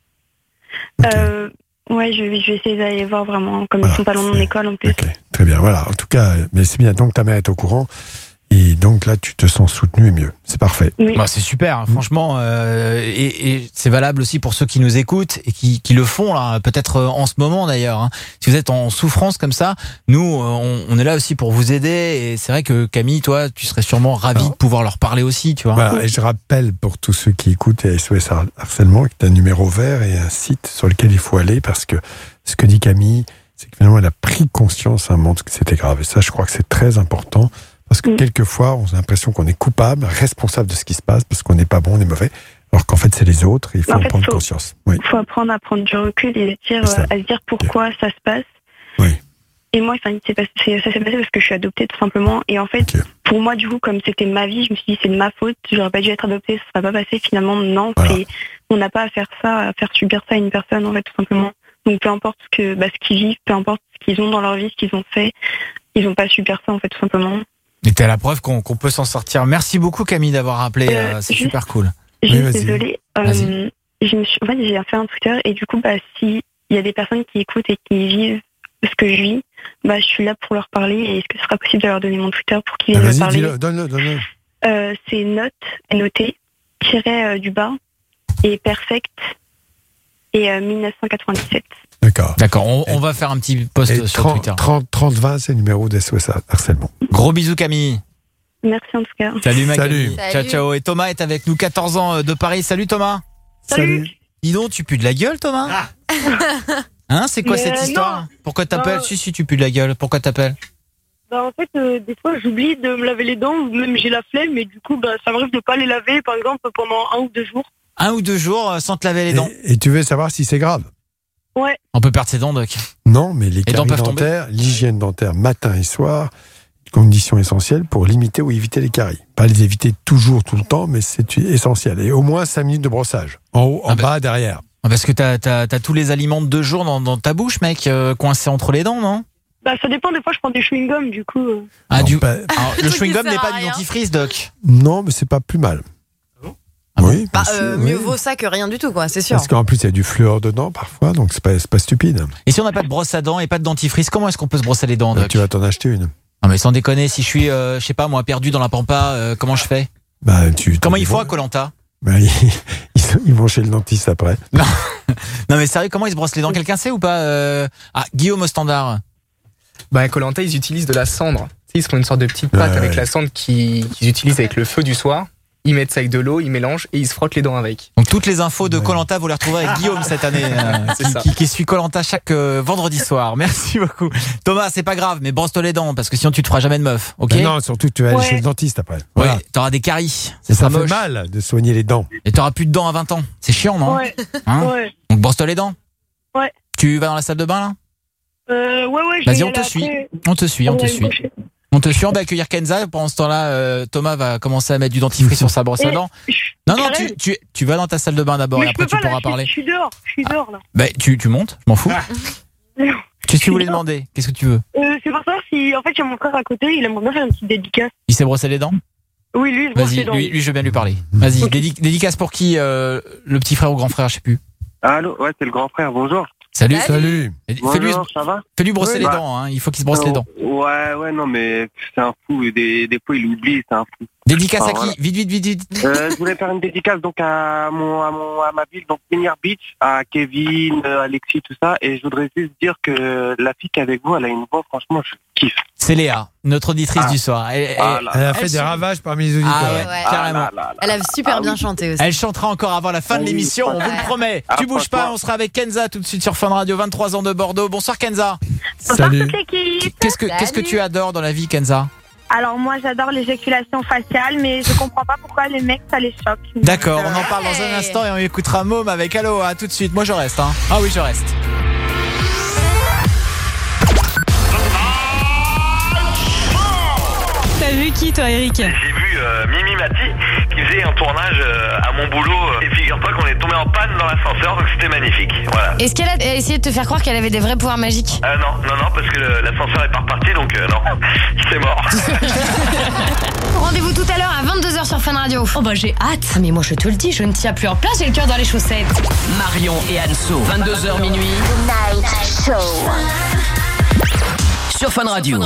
Speaker 10: Ouais, je vais essayer d'aller les voir vraiment, comme ils sont pas loin de mon école en plus.
Speaker 7: Ok, très bien. Voilà, en tout cas, mais c'est bien. Donc ta mère est au courant. Et donc là, tu te sens soutenu et mieux. C'est parfait.
Speaker 10: Oui.
Speaker 3: C'est super, hein, franchement. Et c'est valable aussi pour ceux qui nous écoutent et qui le font, là, peut-être en ce moment d'ailleurs. Hein. Si vous êtes en souffrance comme ça, nous, on est là aussi pour vous aider. Et c'est vrai que Camille, toi, tu serais sûrement ravie de pouvoir leur parler aussi. Tu vois.
Speaker 7: Voilà, et je rappelle pour tous ceux qui écoutent SOS Harcèlement que tu as un numéro vert et un site sur lequel il faut aller parce que ce que dit Camille, c'est que finalement, elle a pris conscience à un moment que c'était grave. Et ça, je crois que c'est très important. Parce que quelquefois, on a l'impression qu'on est coupable, responsable de ce qui se passe, parce qu'on n'est pas bon, on est mauvais. Alors qu'en fait, c'est les autres, et il faut en prendre conscience. Oui.
Speaker 10: Il faut apprendre à prendre du recul et à se dire pourquoi ça se passe.
Speaker 7: Oui.
Speaker 10: Et moi, ça s'est passé parce que je suis adoptée, tout simplement. Et en fait, pour moi, du coup, comme c'était ma vie, je me suis dit, c'est de ma faute, j'aurais pas dû être adoptée, ça ne serait pas passé. Finalement, non, on n'a pas à faire ça, à faire subir ça à une personne, en fait, tout simplement. Donc, peu importe ce qu'ils vivent, peu importe ce qu'ils ont dans leur vie, ce qu'ils ont fait, ils n'ont pas subir ça, en fait, tout simplement.
Speaker 3: Et t'es la preuve qu'on peut s'en sortir. Merci beaucoup, Camille, d'avoir appelé. C'est super cool.
Speaker 10: Désolée. J'ai fait un Twitter et du coup, s'il y a des personnes qui écoutent et qui vivent ce que je vis, je suis là pour leur parler. Et est-ce que ce sera possible de leur donner mon Twitter pour qu'ils viennent me parler?
Speaker 7: Vas-y, donne-le.
Speaker 10: C'est noté, du bas, et perfect, et 1997.
Speaker 3: D'accord, on va faire un petit post sur Twitter.
Speaker 7: 30-20, c'est le numéro d'SOS harcèlement.
Speaker 3: Gros bisous, Camille.
Speaker 10: Merci en tout cas.
Speaker 3: Salut, Camille. Ciao. Et Thomas est avec nous, 14 ans de Paris. Salut, Thomas.
Speaker 10: Salut.
Speaker 3: Dis donc, tu pues de la gueule, Thomas? Hein, c'est quoi cette histoire?
Speaker 10: Non.
Speaker 3: Pourquoi t'appelles? Si, tu pues de la gueule. Pourquoi t'appelles?
Speaker 10: En fait, des fois, j'oublie de me laver les dents, ou même j'ai la flemme, mais du coup, ça m'arrive de pas les laver, par exemple, pendant 1 ou 2 jours.
Speaker 3: 1 ou 2 jours sans te laver les dents.
Speaker 7: Et tu veux savoir si c'est grave?
Speaker 10: Ouais.
Speaker 3: On peut perdre ses dents, Doc.
Speaker 7: Non, mais les caries dentaires, l'hygiène dentaire matin et soir, condition essentielle pour limiter ou éviter les caries. Pas les éviter toujours, tout le temps, mais c'est essentiel. Et au moins 5 minutes de brossage. En haut, en bas, derrière.
Speaker 3: Parce que t'as tous les aliments de 2 jours dans ta bouche, mec, coincés entre les dents, non?
Speaker 10: Ça dépend, des fois je prends des chewing-gums, du coup.
Speaker 3: Alors, le chewing-gum n'est pas du dentifrice, Doc.
Speaker 7: Non, mais c'est pas plus mal. Oui,
Speaker 4: mieux vaut ça que rien du tout, quoi, c'est sûr.
Speaker 7: Parce qu'en plus, il y a du fluor dedans parfois, donc c'est pas stupide.
Speaker 3: Et si on n'a pas de brosse à dents et pas de dentifrice, comment est-ce qu'on peut se brosser les dents, Doc?
Speaker 7: Tu vas t'en acheter une.
Speaker 3: Non, mais sans déconner, si je suis, je sais pas moi, perdu dans la pampa, comment je fais? Comment il faut à Koh-Lanta?
Speaker 7: Ils vont chez le dentiste après.
Speaker 3: Non, mais sérieux, comment ils se brossent les dents? Quelqu'un sait ou pas? Guillaume au standard.
Speaker 12: À Koh-Lanta, ils utilisent de la cendre. Ils se font une sorte de petite pâte avec la cendre qu'ils utilisent avec le feu du soir. Ils mettent ça avec de l'eau, ils mélangent et ils se frottent les dents avec.
Speaker 3: Donc toutes les infos de Koh-Lanta, vous les retrouverez avec Guillaume cette année, qui suit Koh-Lanta chaque vendredi soir. Merci beaucoup. Thomas, c'est pas grave, mais brosse-toi les dents parce que sinon tu te feras jamais de meuf, ok?
Speaker 7: Non, surtout tu vas aller chez le dentiste après.
Speaker 3: Voilà. Ouais, t'auras des caries.
Speaker 7: Ça fait mal de soigner les dents.
Speaker 3: Et t'auras plus de dents à 20 ans. C'est chiant, non?
Speaker 10: Ouais.
Speaker 3: Donc brosse-toi les dents.
Speaker 10: Ouais.
Speaker 3: Tu vas dans la salle de bain là?
Speaker 10: Ouais.
Speaker 3: Vas-y, on te suit. On te suit. On va accueillir Kenza. Pendant ce temps-là, Thomas va commencer à mettre du dentifrice sur sa brosse à dents. Non, tu vas dans ta salle de bain d'abord et après tu pourras parler.
Speaker 10: Je suis dehors là.
Speaker 3: Tu montes, je m'en fous. Qu'est-ce que tu voulais demander? Qu'est-ce que tu veux?
Speaker 10: C'est pour savoir si, en fait, il y a mon frère à côté, il aimerait bien faire une petite dédicace.
Speaker 3: Il s'est brossé les dents?
Speaker 10: Oui, lui, il se brosse les dents.
Speaker 3: Lui, je veux bien lui parler. Vas-y, okay. Dédicace pour qui? Le petit frère ou grand frère, je sais plus.
Speaker 1: Allô, ouais, c'est le grand frère, bonjour.
Speaker 3: Salut.
Speaker 1: Bonjour, ça va?
Speaker 3: Fais-lui brosser les dents, hein. Il faut qu'il se brosse les dents.
Speaker 1: Ouais, non, mais c'est un fou. Des fois, il oublie, c'est un fou.
Speaker 3: Dédicace à qui? Vite.
Speaker 1: Je voulais faire une dédicace donc à ma ville, donc Minière Beach, à Kevin, Alexis, tout ça. Et je voudrais juste dire que la fille qui est avec vous, elle a une voix, franchement, je kiffe.
Speaker 3: C'est Léa, notre auditrice du soir. Elle
Speaker 7: a fait des ravages parmi les auditeurs.
Speaker 3: Carrément.
Speaker 4: Elle a super bien chanté aussi.
Speaker 3: Elle chantera encore avant la fin de l'émission, on vous le promet. Tu bouges pas, on sera avec Kenza tout de suite sur Fun Radio, 23 ans de Bordeaux. Bonsoir Kenza.
Speaker 10: Salut.
Speaker 3: Qu'est-ce que tu adores dans la vie, Kenza?
Speaker 10: Alors moi j'adore l'éjaculation faciale, mais je comprends pas pourquoi les mecs ça les choque.
Speaker 3: D'accord, on en parle dans un instant et on écoutera Môme avec Allo. À tout de suite. Moi je reste. Ah oui, je reste.
Speaker 15: T'as vu qui toi, Eric?
Speaker 18: J'ai vu Mimi Mati qui faisait un tournage à mon boulot et figure-toi qu'on est tombé en panne dans l'ascenseur, donc c'était magnifique. Voilà.
Speaker 15: Est-ce qu'elle a essayé de te faire croire qu'elle avait des vrais pouvoirs magiques?
Speaker 18: Non, parce que l'ascenseur est pas reparti, donc non, c'est mort.
Speaker 15: Rendez-vous tout à l'heure à 22h sur Fun Radio. Oh bah j'ai hâte. Mais moi je te le dis, je ne tiens plus en place, j'ai le cœur dans les chaussettes.
Speaker 5: Marion et Anso, 22h minuit.
Speaker 6: Night Show.
Speaker 5: Sur Fun Radio.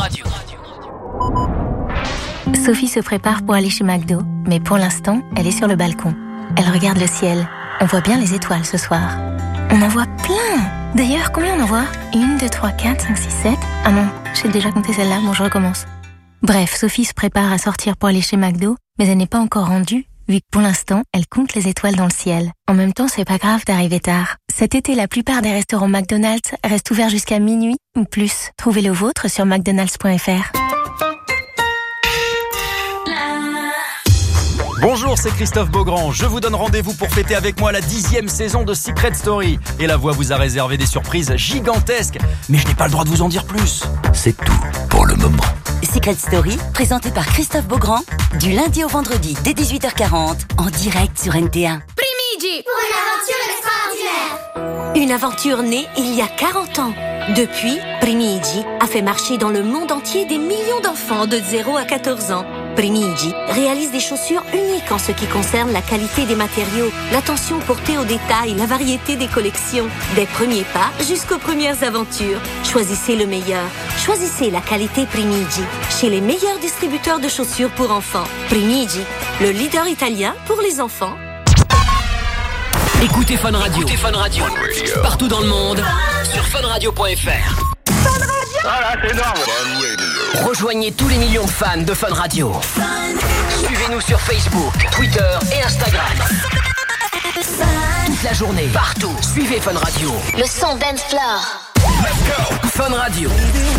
Speaker 21: Sophie se prépare pour aller chez McDo, mais pour l'instant, elle est sur le balcon. Elle regarde le ciel. On voit bien les étoiles ce soir. On en voit plein. D'ailleurs, combien on en voit? 1, 2, 3, 4, 5, 6, 7. Ah non, j'ai déjà compté celle-là, bon je recommence. Bref, Sophie se prépare à sortir pour aller chez McDo, mais elle n'est pas encore rendue, vu que pour l'instant, elle compte les étoiles dans le ciel. En même temps, c'est pas grave d'arriver tard. Cet été, la plupart des restaurants McDonald's restent ouverts jusqu'à minuit ou plus. Trouvez le vôtre sur mcdonalds.fr.
Speaker 16: Bonjour, c'est Christophe Beaugrand. Je vous donne rendez-vous pour fêter avec moi la 10e saison de Secret Story. Et La Voix vous a réservé des surprises gigantesques. Mais je n'ai pas le droit de vous en dire plus. C'est tout pour le moment.
Speaker 22: Secret Story, présenté par Christophe Beaugrand, du lundi au vendredi dès 18h40, en direct sur NT1.
Speaker 6: Primigi pour une aventure extraordinaire.
Speaker 20: Une aventure née il y a 40 ans. Depuis, Primigi a fait marcher dans le monde entier des millions d'enfants de 0 à 14 ans. Primigi réalise des chaussures uniques en ce qui concerne la qualité des matériaux, l'attention portée aux détails, la variété des collections. Des premiers pas jusqu'aux premières aventures. Choisissez le meilleur. Choisissez la qualité Primigi chez les meilleurs distributeurs de chaussures pour enfants. Primigi, le leader italien pour les enfants.
Speaker 5: Écoutez Fun Radio. Partout dans le monde, sur funradio.fr.
Speaker 18: Voilà, c'est énorme.
Speaker 5: Rejoignez tous les millions de fans de Fun Radio. Suivez-nous sur Facebook, Twitter et Instagram. Toute la journée, partout. Suivez Fun Radio.
Speaker 21: Le son dance floor.
Speaker 5: Fun Radio.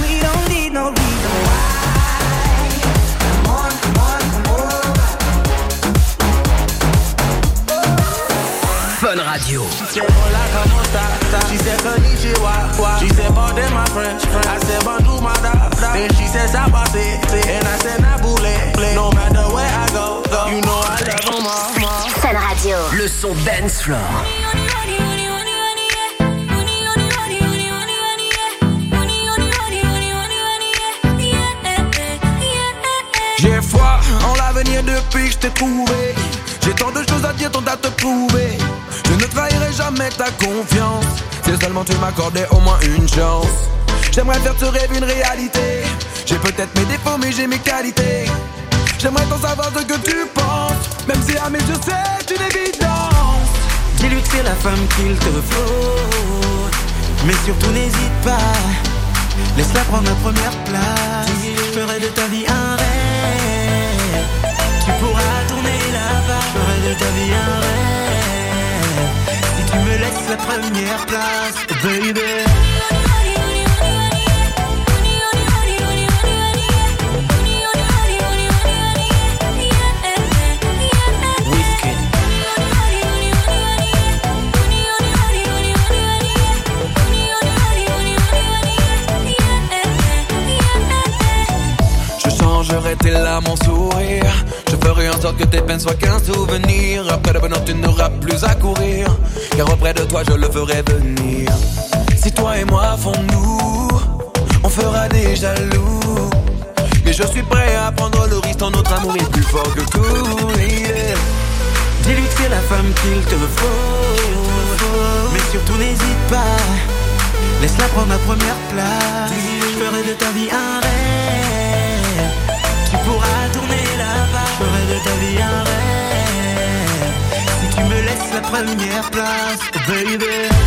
Speaker 5: Fun Radio.
Speaker 11: She said, konnichiwa. She said, pardon my French. I said, bonjour, my da. Then she said, sabase. And I said, naboule. No matter where I go, you know I love mama.
Speaker 21: Fun Radio.
Speaker 5: Le son dance floor.
Speaker 11: J'ai foi en l'avenir depuis que je t'ai trouvé. J'ai tant de choses à dire, tant à te prouver. Je ne trahirai jamais ta confiance. Si seulement tu m'accordais au moins une chance. J'aimerais faire ce rêve une réalité. J'ai peut-être mes défauts mais j'ai mes qualités. J'aimerais t'en savoir ce que tu penses. Même si à mes yeux c'est une évidence. Dis-lui que c'est la femme qu'il te faut. Mais surtout n'hésite pas. Laisse-la prendre la première place. Je ferai de ta vie un rêve. Tu pourras tourner là-bas. Je ferai de ta vie un rêve. Si tu me laisses la première place, baby. J'aurai tes larmes en sourire. Je ferai en sorte que tes peines soient qu'un souvenir. Après le bonheur tu n'auras plus à courir. Car auprès de toi je le ferai venir. Si toi et moi font-nous, on fera des jaloux. Mais je suis prêt à prendre le risque. Notre amour est plus fort que tout, yeah. Dis-lui que c'est la femme qu'il te faut. Mais surtout n'hésite pas. Laisse-la prendre la première place. Je ferai de ta vie un rêve. Tu pourras tourner là-bas. Je ferai de ta vie un rêve. Si tu me laisses la première place, baby.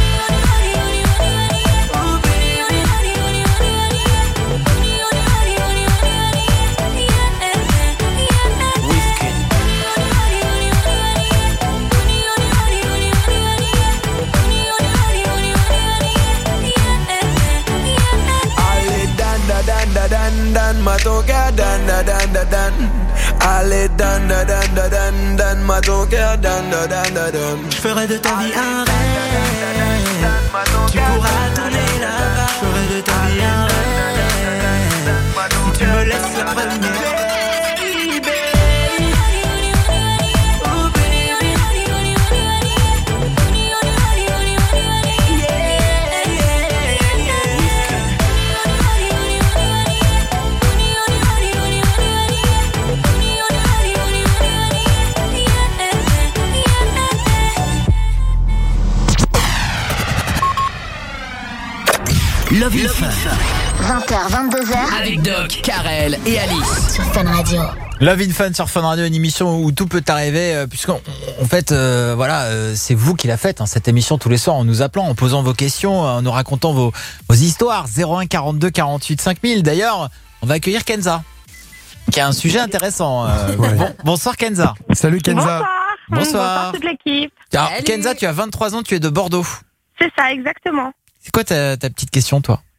Speaker 11: Dan, ma ton cœur, dan. Allez, dan, ma ton cœur, dan. Je ferai de ta vie un rêve. Tu pourras tourner là-bas. Je ferai de ta vie un rêve. Si tu me laisses la première.
Speaker 5: Love in Fun.
Speaker 21: 20h, 22h.
Speaker 5: Avec Doc, Karel et Alice.
Speaker 21: Sur Fun Radio.
Speaker 3: Love in Fun sur Fun Radio, une émission où tout peut arriver, puisqu'en fait, c'est vous qui la faites, hein, cette émission tous les soirs, en nous appelant, en posant vos questions, en nous racontant vos histoires. 01 42 48 5000. D'ailleurs, on va accueillir Kenza, qui a un sujet intéressant. Bonsoir Kenza.
Speaker 7: Salut Kenza.
Speaker 10: Bonsoir toute l'équipe.
Speaker 3: Alors, Kenza, tu as 23 ans, tu es de Bordeaux.
Speaker 10: C'est ça, exactement.
Speaker 3: C'est quoi ta petite question, toi?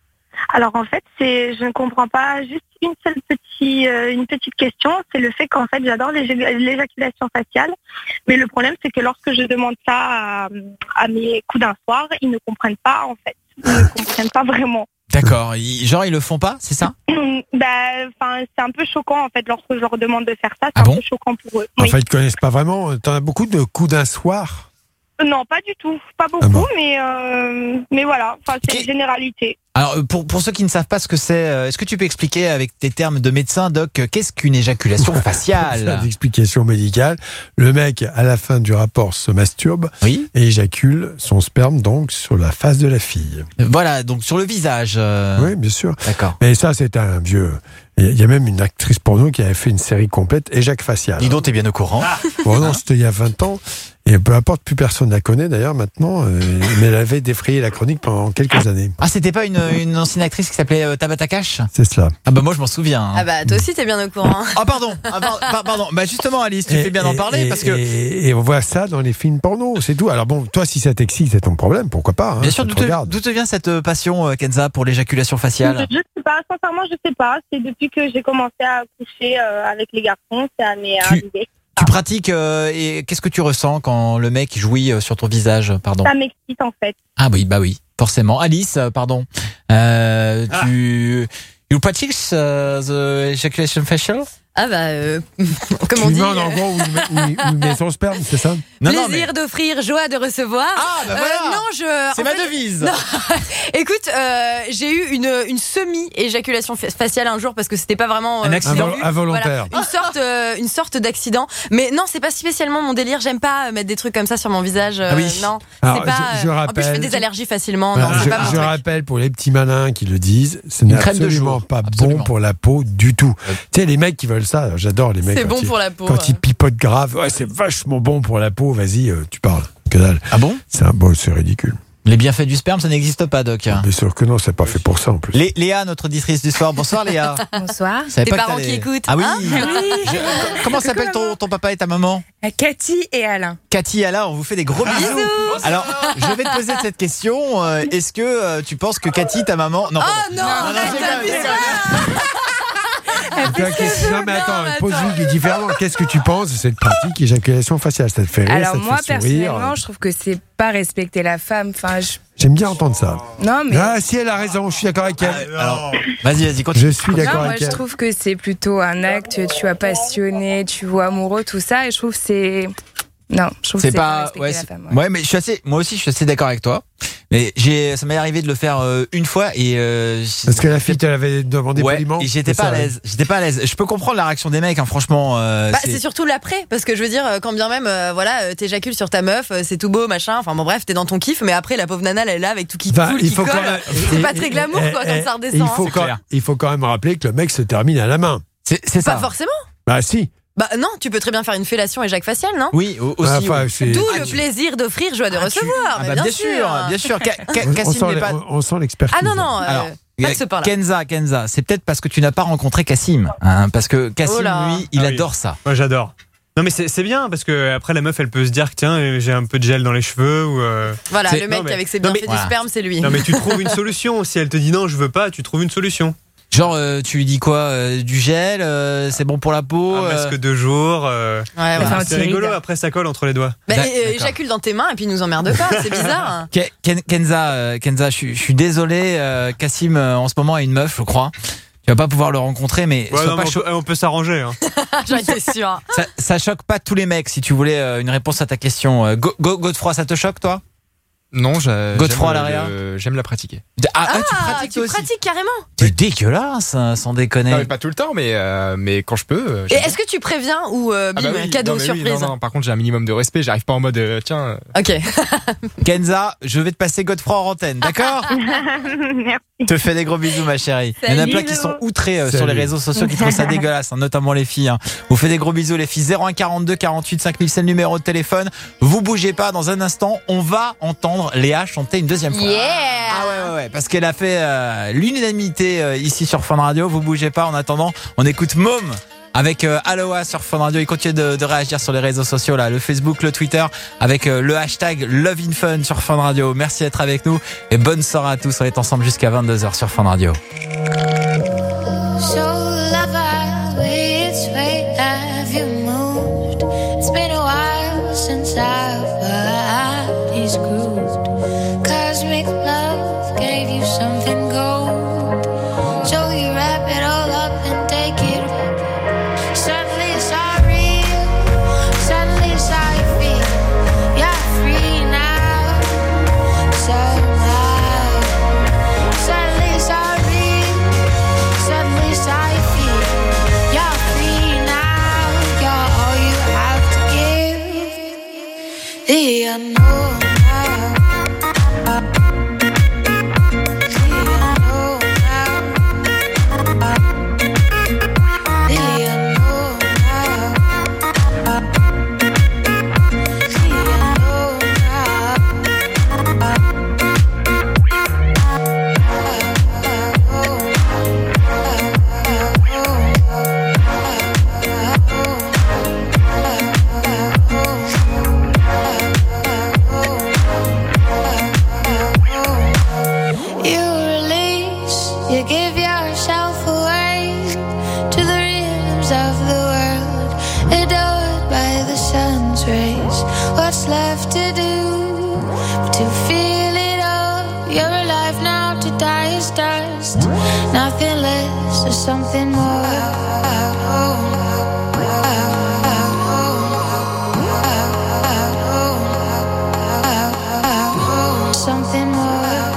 Speaker 10: Alors en fait, je ne comprends pas juste une petite question, c'est le fait qu'en fait j'adore l'éjaculation faciale, mais le problème c'est que lorsque je demande ça à mes cousins soir, ils ne comprennent pas en fait, ils ne comprennent pas vraiment.
Speaker 3: D'accord, ils le font pas, c'est ça?
Speaker 10: C'est un peu choquant en fait lorsque je leur demande de faire ça, c'est un peu choquant pour eux.
Speaker 7: Enfin, ils te connaissent pas vraiment. T'en as beaucoup de coups d'un soir?
Speaker 10: Non, pas du tout, pas beaucoup, mais voilà, c'est une généralité.
Speaker 3: Alors, pour ceux qui ne savent pas ce que c'est, est-ce que tu peux expliquer avec tes termes de médecin, Doc, qu'est-ce qu'une éjaculation faciale?
Speaker 7: L'explication médicale. Le mec, à la fin du rapport, se masturbe et éjacule son sperme donc sur la face de la fille.
Speaker 3: Voilà, donc sur le visage.
Speaker 7: Oui, bien sûr.
Speaker 3: D'accord.
Speaker 7: Mais ça, c'est un vieux. Il y a même une actrice porno qui avait fait une série complète, Éjac facial.
Speaker 3: Dis donc, t'es bien au courant.
Speaker 7: Bon, non, c'était il y a 20 ans. Et peu importe, plus personne la connaît d'ailleurs maintenant, mais elle avait défrayé la chronique pendant quelques années.
Speaker 3: Ah, c'était pas une ancienne actrice qui s'appelait Tabata Cash?
Speaker 7: C'est cela.
Speaker 3: Ah bah moi je m'en souviens. Hein.
Speaker 4: Ah bah toi aussi t'es bien au courant.
Speaker 3: Ah pardon. Pardon. Bah justement Alice, tu fais bien d'en parler parce que...
Speaker 7: Et on voit ça dans les films porno, c'est tout. Alors bon, toi si ça t'excite, c'est ton problème, pourquoi pas. Hein,
Speaker 3: bien sûr, d'où te vient cette passion, Kenza, pour l'éjaculation faciale?
Speaker 10: Je sais pas, sincèrement je sais pas. C'est depuis que j'ai commencé à coucher avec les garçons, ça m'est arrivé.
Speaker 3: Tu pratiques et qu'est-ce que tu ressens quand le mec jouit sur ton visage, pardon?
Speaker 10: Ça m'excite en fait.
Speaker 3: Ah oui, bah oui, forcément. Alice, pardon. You practice the ejaculation facial?
Speaker 4: Ah bah, comme on dit.
Speaker 7: En gros, où il met son sperme, c'est ça?
Speaker 4: Plaisir d'offrir, joie de recevoir.
Speaker 3: Ah bah voilà. C'est ma devise.
Speaker 4: Non. Écoute, j'ai eu une semi-éjaculation faciale un jour parce que c'était pas vraiment
Speaker 3: un accident
Speaker 7: involontaire.
Speaker 4: Voilà, une sorte d'accident. Mais non, c'est pas spécialement mon délire. J'aime pas mettre des trucs comme ça sur mon visage.
Speaker 3: Oui.
Speaker 4: Non,
Speaker 7: alors,
Speaker 4: c'est pas.
Speaker 7: Je rappelle,
Speaker 4: en plus, je fais des allergies facilement.
Speaker 7: Voilà,
Speaker 4: non, c'est pas mon
Speaker 7: je
Speaker 4: truc.
Speaker 7: rappelle pour les petits malins qui le disent, ce n'est absolument pas bon pour la peau du tout. Tu sais, les mecs qui veulent ça, j'adore les mecs.
Speaker 4: C'est bon pour la peau.
Speaker 7: Quand ils pipotent grave, ouais, c'est vachement bon pour la peau. Vas-y, tu parles. Que dalle.
Speaker 3: Ah bon?
Speaker 7: C'est ridicule.
Speaker 3: Les bienfaits du sperme, ça n'existe pas, Doc.
Speaker 7: Bien sûr que non, c'est pas fait pour ça en plus.
Speaker 3: Léa, notre auditrice du soir. Bonsoir, Léa.
Speaker 9: Bonsoir.
Speaker 4: Tes parents qui écoutent.
Speaker 3: Ah oui.
Speaker 4: Hein
Speaker 3: Comment s'appelle ton papa et ta maman?
Speaker 9: Cathy et Alain.
Speaker 3: Cathy et Alain, on vous fait des gros bisous. Alors, je vais te poser cette question. Est-ce que tu penses que Cathy, ta maman... Non,
Speaker 4: oh non,
Speaker 7: non mais attends, pose-lui différemment. Qu'est-ce que tu penses de cette pratique éjaculation faciale? Ça te fait rire?
Speaker 9: Alors
Speaker 7: ça te
Speaker 9: moi
Speaker 7: fait sourire?
Speaker 9: personnellement, je trouve que c'est pas respecter la femme. Enfin,
Speaker 7: j'aime bien entendre ça.
Speaker 9: Non mais
Speaker 7: si elle a raison, je suis d'accord avec elle.
Speaker 3: Alors, vas-y, continue.
Speaker 7: Je suis d'accord avec elle.
Speaker 9: Moi je trouve que c'est plutôt un acte, tu vois, passionné, tu vois, amoureux, tout ça, et je trouve que c'est... Non, je trouve que c'est pas respecter la femme.
Speaker 3: Ouais, mais moi aussi je suis assez d'accord avec toi. Mais ça m'est arrivé de le faire une fois et
Speaker 7: parce que la fille te l'avait demandé poliment.
Speaker 3: Et j'étais pas à l'aise. Je peux comprendre la réaction des mecs, hein, franchement.
Speaker 4: C'est surtout l'après, parce que je veux dire, quand bien même, t'éjacules sur ta meuf, c'est tout beau, machin. Enfin bon, bref, t'es dans ton kiff, mais après la pauvre nana, elle est là avec tout qui coule, qui colle. C'est pas très glamour, quoi, quand ça redescend.
Speaker 7: Il faut quand même rappeler que le mec se termine à la main.
Speaker 3: C'est ça.
Speaker 4: Pas forcément.
Speaker 7: Bah si.
Speaker 4: Bah non, tu peux très bien faire une fellation éjac faciale, non?
Speaker 3: Oui, aussi.
Speaker 4: D'où le plaisir d'offrir, joie de recevoir.
Speaker 3: Bah bien sûr. Cassim n'est pas...
Speaker 7: On sent l'expertise.
Speaker 4: Ah non, alors, pas de ce pas-là.
Speaker 3: Kenza, c'est peut-être parce que tu n'as pas rencontré Cassim, hein, parce que Cassim, lui, il adore ça.
Speaker 17: Moi, j'adore. Non mais c'est bien parce que après la meuf elle peut se dire que tiens j'ai un peu de gel dans les cheveux ou
Speaker 4: voilà le mec avec ses bienfaits du sperme c'est lui.
Speaker 17: Non mais tu trouves une solution. Si elle te dit non je veux pas, tu trouves une solution.
Speaker 3: Genre tu lui dis quoi, du gel, c'est bon pour la peau,
Speaker 17: un masque 2 jours. C'est rigolo après ça colle entre les doigts.
Speaker 4: Éjacule dans tes mains et puis nous emmerde pas, c'est bizarre.
Speaker 3: Kenza, je suis désolé, Cassim en ce moment a une meuf je crois. Tu vas pas pouvoir le rencontrer, mais,
Speaker 17: on peut s'arranger. Hein.
Speaker 4: J'en étais sûr.
Speaker 3: Ça choque pas tous les mecs. Si tu voulais une réponse à ta question, Godefroy, ça te choque toi?
Speaker 12: Non,
Speaker 3: j'aime
Speaker 12: la pratiquer.
Speaker 3: Tu pratiques
Speaker 4: tu pratiques carrément?
Speaker 3: C'est dégueulasse, sans déconner.
Speaker 12: Non, mais pas tout le temps, mais quand je peux.
Speaker 4: Et est-ce que tu préviens ou cadeau surprise?
Speaker 12: Non, par contre j'ai un minimum de respect. J'arrive pas en mode tiens.
Speaker 4: Ok.
Speaker 3: Kenza, je vais te passer Godefroy en antenne, d'accord?
Speaker 10: Merci.
Speaker 3: Te fais des gros bisous ma chérie.
Speaker 4: Salut,
Speaker 3: il y en a plein qui sont outrés sur les réseaux sociaux qui trouvent ça dégueulasse, hein, notamment les filles. Hein. Vous faites des gros bisous les filles. 01 42 48 5000 c'est le numéro de téléphone. Vous bougez pas, dans un instant on va entendre Léa chanter une deuxième fois.
Speaker 4: Yeah.
Speaker 3: Ah ouais, parce qu'elle a fait l'unanimité ici sur Fun Radio. Vous bougez pas, en attendant on écoute Môme avec Aloha sur Fun Radio. Il continue de réagir sur les réseaux sociaux, là, le Facebook, le Twitter, avec le hashtag Love in Fun sur Fun Radio. Merci d'être avec nous et bonne soirée à tous. On est ensemble jusqu'à 22h sur Fun Radio.
Speaker 6: So lover, which way have you moved? It's been a while since our bodies grooved. Cosmic love gave you something gold. So you wrap it all up and take it. Suddenly it's all real. Suddenly it's how you feel. You're free now. Somehow. Suddenly it's all real. Suddenly it's how you feel. You're free now. You're all you have to give. The unknown. Left to do to feel it all. You're alive now, to die is dust. Nothing less or something more. Something more.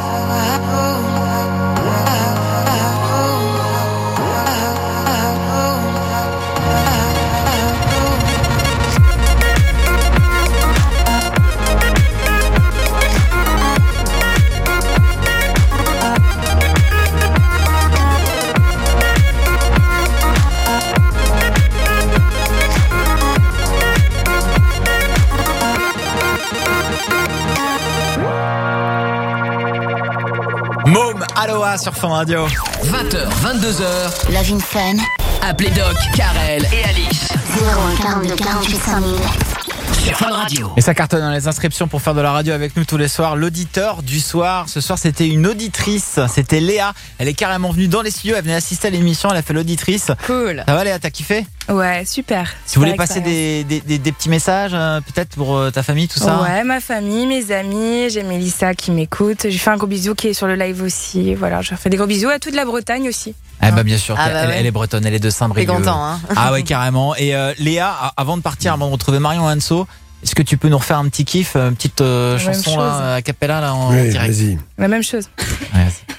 Speaker 3: Aloha sur Fun Radio.
Speaker 5: 20h, 22h.
Speaker 20: Love in Fun.
Speaker 5: Appelez Doc, Karel et Alice.
Speaker 20: 01 42 48 5000.
Speaker 5: Sur Fun Radio.
Speaker 3: Et ça cartonne dans les inscriptions pour faire de la radio avec nous tous les soirs. L'auditeur du soir, ce soir c'était une auditrice, c'était Léa. Elle est carrément venue dans les studios, elle venait assister à l'émission, elle a fait l'auditrice.
Speaker 9: Cool.
Speaker 3: Ça va Léa, t'as kiffé?
Speaker 9: Ouais, super.
Speaker 3: Si vous voulez passer des petits messages, peut-être pour ta famille, tout ça?
Speaker 9: Ouais, ma famille, mes amis, j'ai Mélissa qui m'écoute. J'ai fait un gros bisou qui est sur le live aussi. Voilà, je fais des gros bisous à toute la Bretagne aussi.
Speaker 3: Ah bah bien sûr,
Speaker 4: ouais.
Speaker 3: elle est bretonne, elle est de Saint-Brieuc.
Speaker 4: T'es content, hein?
Speaker 3: Ah ouais, carrément. Et Léa, avant de partir, avant de retrouver Marion Hanso, est-ce que tu peux nous refaire un petit kiff, une petite chanson là, a cappella là, en direct?
Speaker 7: Vas-y.
Speaker 9: La même chose.
Speaker 3: Ouais, vas-y.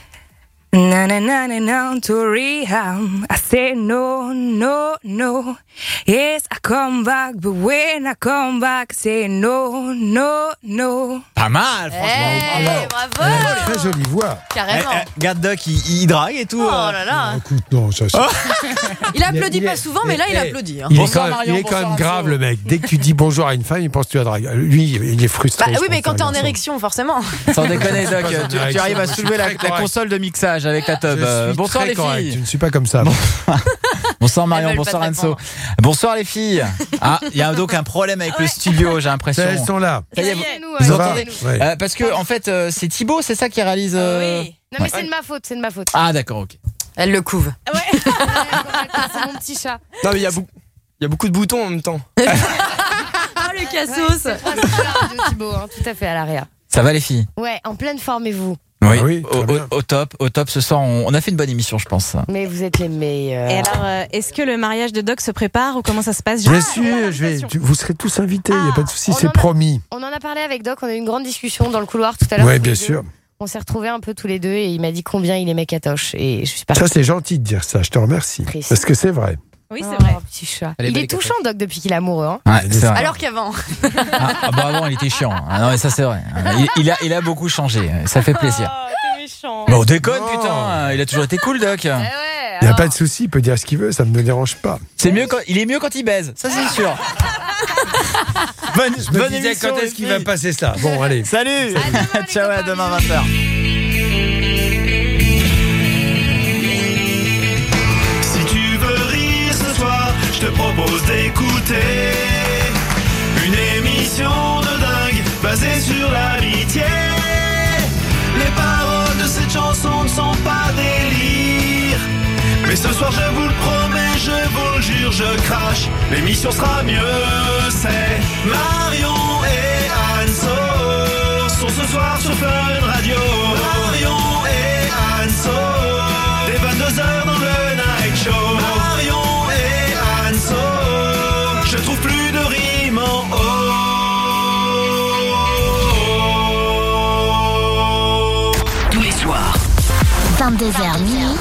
Speaker 9: Na na na na na to rehab. I say no, no, no. Yes, I come back, but when I come back, I say no, no, no.
Speaker 3: Pas mal, franchement.
Speaker 4: Bravo.
Speaker 7: Très jolie voix.
Speaker 4: Carrément.
Speaker 3: Regarde Doc, il drague et tout.
Speaker 4: Oh là là.
Speaker 7: Écoute, non, ça.
Speaker 4: Il applaudit pas souvent, mais là il applaudit.
Speaker 7: Il
Speaker 3: Bonsoir,
Speaker 7: est
Speaker 3: Marion,
Speaker 7: quand
Speaker 3: bonsoir,
Speaker 7: même grave,
Speaker 3: Anso.
Speaker 7: le mec. Dès que tu dis bonjour à une femme, il pense que tu as dragué. Lui, il est frustré.
Speaker 4: Bah oui, mais
Speaker 7: je
Speaker 4: quand
Speaker 7: pense,
Speaker 4: t'es en
Speaker 7: un garçon.
Speaker 4: érection, forcément.
Speaker 3: Sans déconner, Doc,
Speaker 7: Je suis pas
Speaker 3: tu
Speaker 7: en
Speaker 3: arrives à
Speaker 7: érection,
Speaker 3: soulever
Speaker 7: je
Speaker 3: la
Speaker 7: suis très
Speaker 3: console de mixage avec la tub.
Speaker 7: Je suis
Speaker 3: Bonsoir
Speaker 7: très
Speaker 3: les
Speaker 7: correct.
Speaker 3: filles.
Speaker 7: Je ne suis pas comme ça.
Speaker 3: Bonsoir
Speaker 4: Elles
Speaker 3: Marion,
Speaker 4: veulent
Speaker 3: bonsoir
Speaker 4: pas te
Speaker 3: Anso.
Speaker 4: répondre.
Speaker 3: Bonsoir les filles. Ah, il y a donc un problème avec le studio, j'ai l'impression.
Speaker 7: Elles sont là.
Speaker 3: Ça y est,
Speaker 9: nous,
Speaker 3: vous
Speaker 7: Ça va
Speaker 3: entendez
Speaker 7: Ouais.
Speaker 3: Parce que en fait, c'est Thibaut, c'est ça qui réalise.
Speaker 9: Oui.
Speaker 15: Non, mais c'est de ma faute, c'est de ma faute.
Speaker 3: Ah d'accord, ok.
Speaker 4: Elle le couve.
Speaker 15: Ouais. C'est mon petit chat.
Speaker 12: Non, mais il y a beaucoup de boutons en même temps.
Speaker 4: Ah le cassos.
Speaker 15: De Thibaut, hein, tout à fait à l'arrière.
Speaker 3: Ça va les filles?
Speaker 15: Ouais, en pleine forme et vous.
Speaker 3: Oui,
Speaker 7: très bien.
Speaker 3: au top. Ce soir, on a fait une bonne émission, je pense.
Speaker 15: Mais vous êtes les meilleurs.
Speaker 14: Et alors, est-ce que le mariage de Doc se prépare ou comment ça se passe?
Speaker 7: Bien sûr, vous serez tous invités, il n'y a pas de souci, c'est promis.
Speaker 15: On en a parlé avec Doc, on a eu une grande discussion dans le couloir tout à l'heure.
Speaker 7: Oui, bien sûr.
Speaker 15: On s'est retrouvés un peu tous les deux et il m'a dit combien il aimait Katoche. Et je suis partie.
Speaker 7: Ça, c'est gentil de dire ça, je te remercie.
Speaker 15: Triste.
Speaker 7: Parce que c'est vrai.
Speaker 14: Oui, c'est vrai.
Speaker 15: Petit chat.
Speaker 3: Elle est
Speaker 15: Il
Speaker 3: belle,
Speaker 15: est touchant, Doc, depuis qu'il est amoureux. Hein.
Speaker 3: Ouais, c'est vrai.
Speaker 4: Alors qu'avant.
Speaker 3: Avant, il était chiant. Ah, non, mais ça, c'est vrai. Il a beaucoup changé. Ça fait plaisir.
Speaker 14: T'es méchant.
Speaker 3: Bon, déconne, putain. Il a toujours été cool, Doc.
Speaker 7: Il n'y a pas de souci, il peut dire ce qu'il veut, ça ne me dérange pas.
Speaker 3: Il est mieux quand il baise. Ça, c'est sûr.
Speaker 7: Je me disais quand est-ce qu'il va passer ça. Bon, allez.
Speaker 3: Salut. Ciao, à demain 20h.
Speaker 11: Si tu veux rire ce soir, je te propose d'écouter une émission de dingue basée sur l'amitié. Les paroles de cette chanson ne sont pas délire, mais ce soir je vous le promets, je vous le jure, je crache. L'émission sera mieux, c'est Marion et Anso sont ce soir sur Fun Radio. Marion et Anso, dès 22h dans le Night Show. Marion et Anso, je trouve plus de rimes en haut.
Speaker 5: Tous les soirs,
Speaker 21: 22h minuit.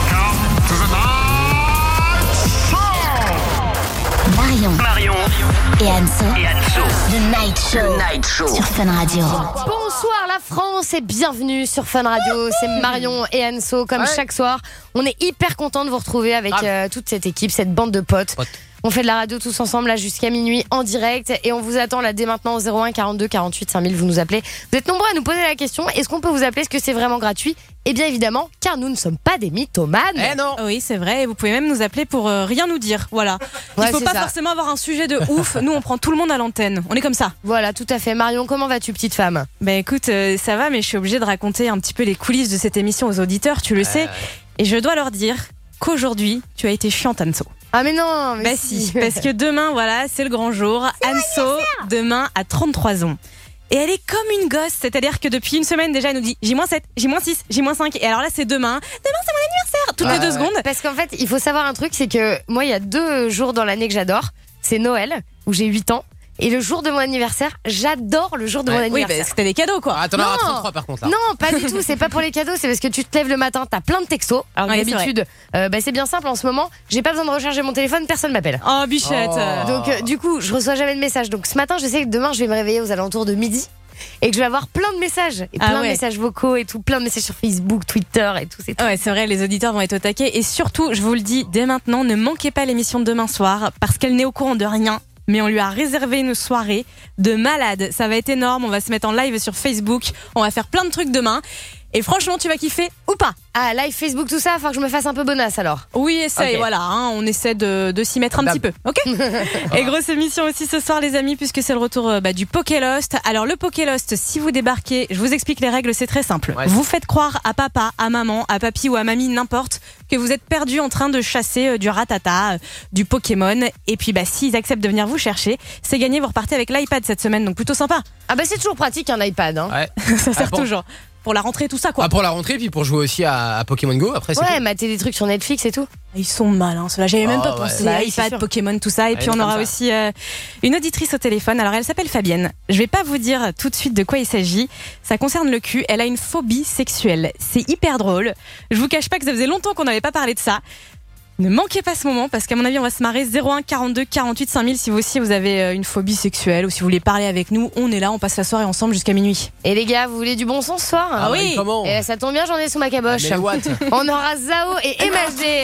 Speaker 21: Marion et Anso. The Night Show. Sur Fun Radio.
Speaker 13: Bonsoir la France et bienvenue sur Fun Radio. C'est Marion et Anso comme chaque soir. On est hyper content de vous retrouver avec toute cette équipe, cette bande de potes. On fait de la radio tous ensemble là jusqu'à minuit en direct et on vous attend là dès maintenant au 01 42 48 5000. Vous nous appelez. Vous êtes nombreux à nous poser la question, est-ce qu'on peut vous appeler? Est-ce que c'est vraiment gratuit? Eh bien évidemment, car nous ne sommes pas des mythomanes.
Speaker 14: Eh non. Oui, c'est vrai. Et vous pouvez même nous appeler pour rien nous dire. Voilà. Il faut pas forcément avoir un sujet de ouf. Nous, on prend tout le monde à l'antenne. On est comme ça.
Speaker 13: Voilà, tout à fait. Marion, comment vas-tu, petite femme?
Speaker 14: Ben écoute, ça va, mais je suis obligée de raconter un petit peu les coulisses de cette émission aux auditeurs. Tu le sais. Et je dois leur dire qu'aujourd'hui, tu as été chiante, Anso.
Speaker 13: Ah mais non, mais
Speaker 14: si. Parce que demain, voilà, c'est le grand jour. Anso, demain, a 33 ans. Et elle est comme une gosse, c'est-à-dire que depuis une semaine déjà, elle nous dit J-7, J-6, J-5. Et alors là, c'est demain. Demain, c'est mon anniversaire. Toutes les 2 secondes.
Speaker 13: Parce qu'en fait, il faut savoir un truc, c'est que moi, il y a 2 jours dans l'année que j'adore. C'est Noël, où j'ai 8 ans. Et le jour de mon anniversaire, j'adore le jour de mon anniversaire.
Speaker 14: Oui, parce que t'as des cadeaux, quoi.
Speaker 19: Ah, t'en auras 33 par contre là.
Speaker 13: Non, pas du tout, c'est pas pour les cadeaux, c'est parce que tu te lèves le matin, t'as plein de textos. Alors que d'habitude, c'est bien simple en ce moment, j'ai pas besoin de recharger mon téléphone, personne m'appelle.
Speaker 14: Oh, bichette.
Speaker 13: Donc du coup, je reçois jamais de messages. Donc ce matin, je sais que demain, je vais me réveiller aux alentours de midi. Et que je vais avoir plein de messages. Et plein de messages vocaux et tout. Plein de messages sur Facebook, Twitter et tout.
Speaker 14: Ouais, c'est vrai, les auditeurs vont être au taquet. Et surtout, je vous le dis dès maintenant, ne manquez pas l'émission de demain soir. Parce qu'elle n'est au courant de rien. Mais on lui a réservé une soirée de malade. Ça va être énorme. On va se mettre en live sur Facebook. On va faire plein de trucs demain. Et franchement, tu vas kiffer ou pas?
Speaker 13: Ah, live Facebook, tout ça, il faut que je me fasse un peu bonasse alors.
Speaker 14: Oui, essaye, voilà, on essaie de s'y mettre un petit peu, ok? Et grosse émission aussi ce soir, les amis, puisque c'est le retour du Pokélost. Alors, le Pokélost, si vous débarquez, je vous explique les règles, c'est très simple. Ouais. Vous faites croire à papa, à maman, à papy ou à mamie, n'importe, que vous êtes perdu en train de chasser du ratata, du Pokémon. Et puis, s'ils acceptent de venir vous chercher, c'est gagné, vous repartez avec l'iPad cette semaine, donc plutôt sympa.
Speaker 13: Ah c'est toujours pratique un iPad, hein.
Speaker 19: Ouais.
Speaker 14: Ça sert toujours. Pour la rentrée, tout ça, quoi.
Speaker 19: Ah, pour la rentrée, puis pour jouer aussi à Pokémon Go, après c'est
Speaker 13: mater des trucs sur Netflix et tout.
Speaker 14: Ils sont malins, ceux-là. J'avais même pas pensé. iPad, Pokémon, tout ça. Et puis on aura aussi une auditrice au téléphone. Alors elle s'appelle Fabienne. Je vais pas vous dire tout de suite de quoi il s'agit. Ça concerne le cul. Elle a une phobie sexuelle. C'est hyper drôle. Je vous cache pas que ça faisait longtemps qu'on n'avait pas parlé de ça. Ne manquez pas ce moment parce qu'à mon avis on va se marrer. 01 42 48 5000 si vous aussi vous avez une phobie sexuelle ou si vous voulez parler avec nous, on est là, on passe la soirée ensemble jusqu'à minuit.
Speaker 13: Et les gars, vous voulez du bon son ce soir?
Speaker 14: Ah oui.
Speaker 13: Et ça tombe bien, j'en ai sous ma caboche. On aura Zao et MHD.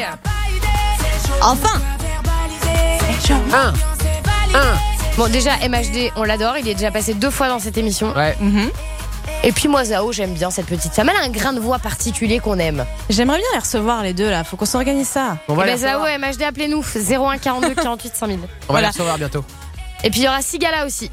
Speaker 14: Enfin.
Speaker 13: Bon déjà MHD on l'adore, il est déjà passé 2 fois dans cette émission.
Speaker 19: Ouais.
Speaker 13: Et puis moi Zao, j'aime bien cette petite femme. Elle a un grain de voix particulier qu'on aime.
Speaker 14: J'aimerais bien les recevoir les deux là, faut qu'on s'organise ça.
Speaker 13: Zao et MHD, appelez-nous 01 42 48 5000.
Speaker 19: On va les recevoir bientôt.
Speaker 13: Et puis il y aura Sigala aussi.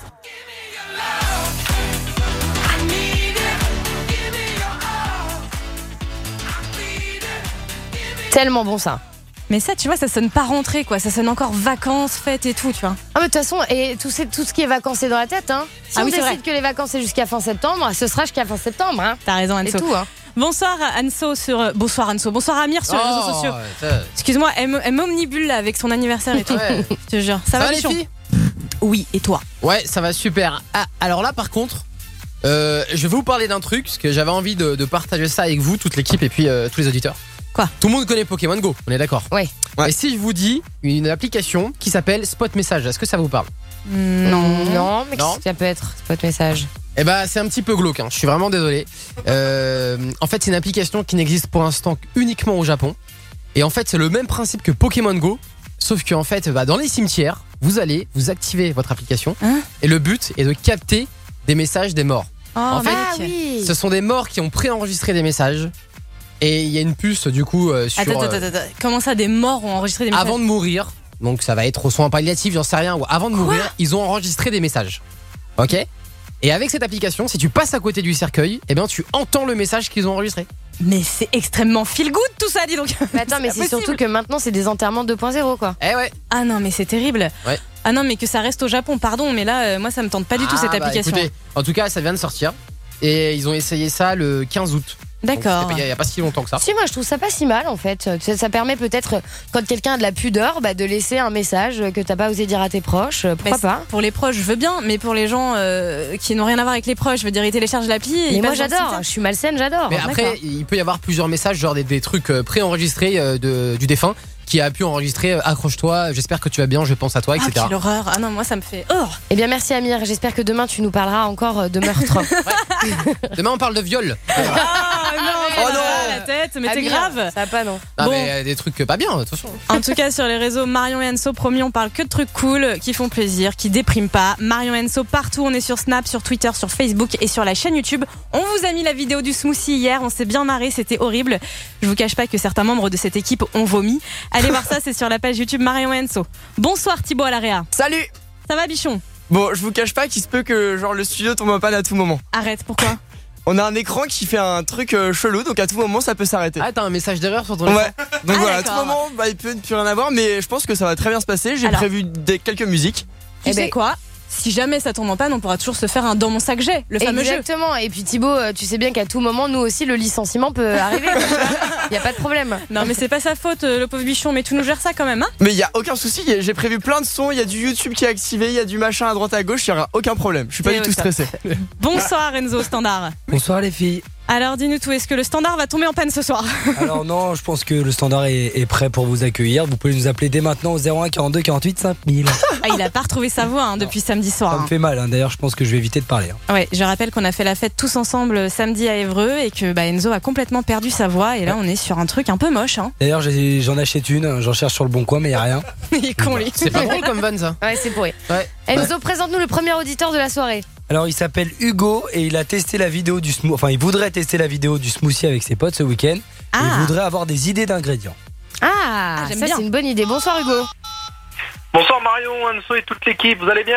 Speaker 13: Tellement bon ça.
Speaker 14: Mais ça, tu vois, ça sonne pas rentrée, quoi. Ça sonne encore vacances, fêtes et tout, tu vois.
Speaker 13: Ah, mais de toute façon, et tout ce qui est vacances, c'est dans la tête, hein. Si on décide que les vacances, c'est jusqu'à fin septembre, ce sera jusqu'à fin septembre, hein.
Speaker 14: T'as raison, Anso.
Speaker 13: Et tout, hein.
Speaker 14: Bonsoir Anso Bonsoir Anso. Bonsoir Amir sur les réseaux sociaux. Excuse-moi, elle m'omnibule là avec son anniversaire et tout. Je te jure. Ça va les filles? Oui, et toi?
Speaker 19: Ouais, ça va super. Ah, alors là, par contre, je vais vous parler d'un truc, parce que j'avais envie de partager ça avec vous, toute l'équipe et puis tous les auditeurs.
Speaker 14: Quoi?
Speaker 19: Tout le monde connaît Pokémon Go, on est d'accord?
Speaker 13: Ouais.
Speaker 19: Et si je vous dis une application qui s'appelle Spot Message, est-ce que ça vous parle?
Speaker 13: Non, mais qu'est-ce que ça peut être Spot Message?
Speaker 19: Eh ben, c'est un petit peu glauque, hein. Je suis vraiment désolé. En fait, c'est une application qui n'existe pour l'instant uniquement au Japon. Et en fait, c'est le même principe que Pokémon Go, sauf qu'en fait, dans les cimetières, vous allez vous activer votre application et le but est de capter des messages des morts. En fait, ce sont des morts qui ont préenregistré des messages. Et il y a une puce du coup sur...
Speaker 14: Attends. Comment ça, des morts ont enregistré des messages?
Speaker 19: Avant de mourir, donc ça va être aux soins palliatifs, j'en sais rien, ou avant de mourir, ils ont enregistré des messages. Ok ? Et avec cette application, si tu passes à côté du cercueil, eh bien tu entends le message qu'ils ont enregistré.
Speaker 14: Mais c'est extrêmement feel good tout ça, dis donc.
Speaker 13: Mais attends, mais c'est surtout que maintenant c'est des enterrements 2.0 quoi.
Speaker 19: Eh ouais.
Speaker 14: Ah non, mais c'est terrible.
Speaker 19: Ouais.
Speaker 14: Ah non, mais que ça reste au Japon, pardon, mais là, moi ça me tente pas du tout cette application.
Speaker 19: Écoutez, en tout cas, ça vient de sortir. Et ils ont essayé ça le 15 août.
Speaker 14: D'accord.
Speaker 19: Il n'y a pas si longtemps que ça.
Speaker 13: Si, moi je trouve ça pas si mal en fait. Ça permet peut-être, quand quelqu'un a de la pudeur, de laisser un message que t'as pas osé dire à tes proches. Pourquoi pas ?
Speaker 14: Pour les proches, je veux bien, mais pour les gens qui n'ont rien à voir avec les proches, je veux dire, ils téléchargent l'appli.
Speaker 13: Mais moi j'adore, je suis malsaine, j'adore.
Speaker 19: Mais après, il peut y avoir plusieurs messages, genre des trucs préenregistrés du défunt qui a pu enregistrer accroche-toi, j'espère que tu vas bien, je pense à toi, etc.
Speaker 14: Ah, quelle horreur. Ah non, moi ça me fait.
Speaker 13: Eh bien merci Amir, j'espère que demain tu nous parleras encore de meurtre.
Speaker 19: Demain on parle de viol.
Speaker 14: Oh non, la tête, mais t'es grave.
Speaker 13: Ça va pas, non.
Speaker 19: Ah,
Speaker 14: Bon.
Speaker 19: mais des trucs pas bien, attention.
Speaker 14: En tout cas, sur les réseaux, Marion et Enso, promis, on parle que de trucs cool, qui font plaisir, qui dépriment pas. Marion et Enso partout, on est sur Snap, sur Twitter, sur Facebook et sur la chaîne YouTube. On vous a mis la vidéo du smoothie hier, on s'est bien marré, c'était horrible. Je vous cache pas que certains membres de cette équipe ont vomi. Allez voir ça, c'est sur la page YouTube Marion et Enso. Bonsoir Thibaut à l'Area.
Speaker 2: Salut.
Speaker 14: Ça va Bichon?
Speaker 2: Bon, je vous cache pas qu'il se peut que genre le studio tombe en panne à tout moment.
Speaker 14: Arrête, pourquoi?
Speaker 2: On a un écran qui fait un truc chelou, donc à tout moment ça peut s'arrêter.
Speaker 19: Ah, t'as un message d'erreur sur ton écran?
Speaker 2: Ouais. Donc voilà, à tout
Speaker 14: d'accord.
Speaker 2: moment, il peut ne plus rien avoir, mais je pense que ça va très bien se passer. J'ai prévu quelques musiques.
Speaker 14: Tu sais quoi? Si jamais ça tombe en panne, on pourra toujours se faire un dans mon sac j'ai, le fameux jeu.
Speaker 13: Exactement. Et puis Thibaut, tu sais bien qu'à tout moment, nous aussi, le licenciement peut arriver. Il y a pas de problème.
Speaker 14: Non mais c'est pas sa faute, le pauvre Bichon, mais tout nous gère ça quand même, hein?
Speaker 2: Mais il y a aucun souci, j'ai prévu plein de sons, il y a du YouTube qui est activé, il y a du machin à droite à gauche, il y aura aucun problème. Je suis pas
Speaker 14: Et
Speaker 2: du tout stressé.
Speaker 14: Bonsoir Enzo Standard.
Speaker 8: Bonsoir les filles.
Speaker 14: Alors dis-nous tout, est-ce que le Standard va tomber en panne ce soir?
Speaker 8: Alors non, je pense que le Standard est prêt pour vous accueillir. Vous pouvez nous appeler dès maintenant au 01 42 48 5000.
Speaker 14: Ah, il a pas retrouvé sa voix depuis samedi soir.
Speaker 8: Ça me fait mal, hein. D'ailleurs je pense que je vais éviter de parler.
Speaker 14: Ouais, je rappelle qu'on a fait la fête tous ensemble samedi à Évreux et que Enzo a complètement perdu sa voix et là on est sur un truc un peu moche. Hein.
Speaker 8: D'ailleurs j'en achète une, j'en cherche sur le bon coin mais y a rien.
Speaker 14: Il est con lui.
Speaker 19: C'est pas drôle comme van ça.
Speaker 13: Ouais, c'est pourri.
Speaker 19: Ouais.
Speaker 13: Enzo, présente-nous le premier auditeur de la soirée.
Speaker 8: Alors il s'appelle Hugo et il a testé la vidéo du smoothie. Enfin il voudrait tester la vidéo du smoothie avec ses potes ce week-end. Et il voudrait avoir des idées d'ingrédients.
Speaker 13: Ah,
Speaker 14: j'aime
Speaker 13: ça
Speaker 14: bien.
Speaker 13: c'est une bonne idée. Bonsoir Hugo.
Speaker 18: Bonsoir Marion, Anso et toute l'équipe, vous allez bien?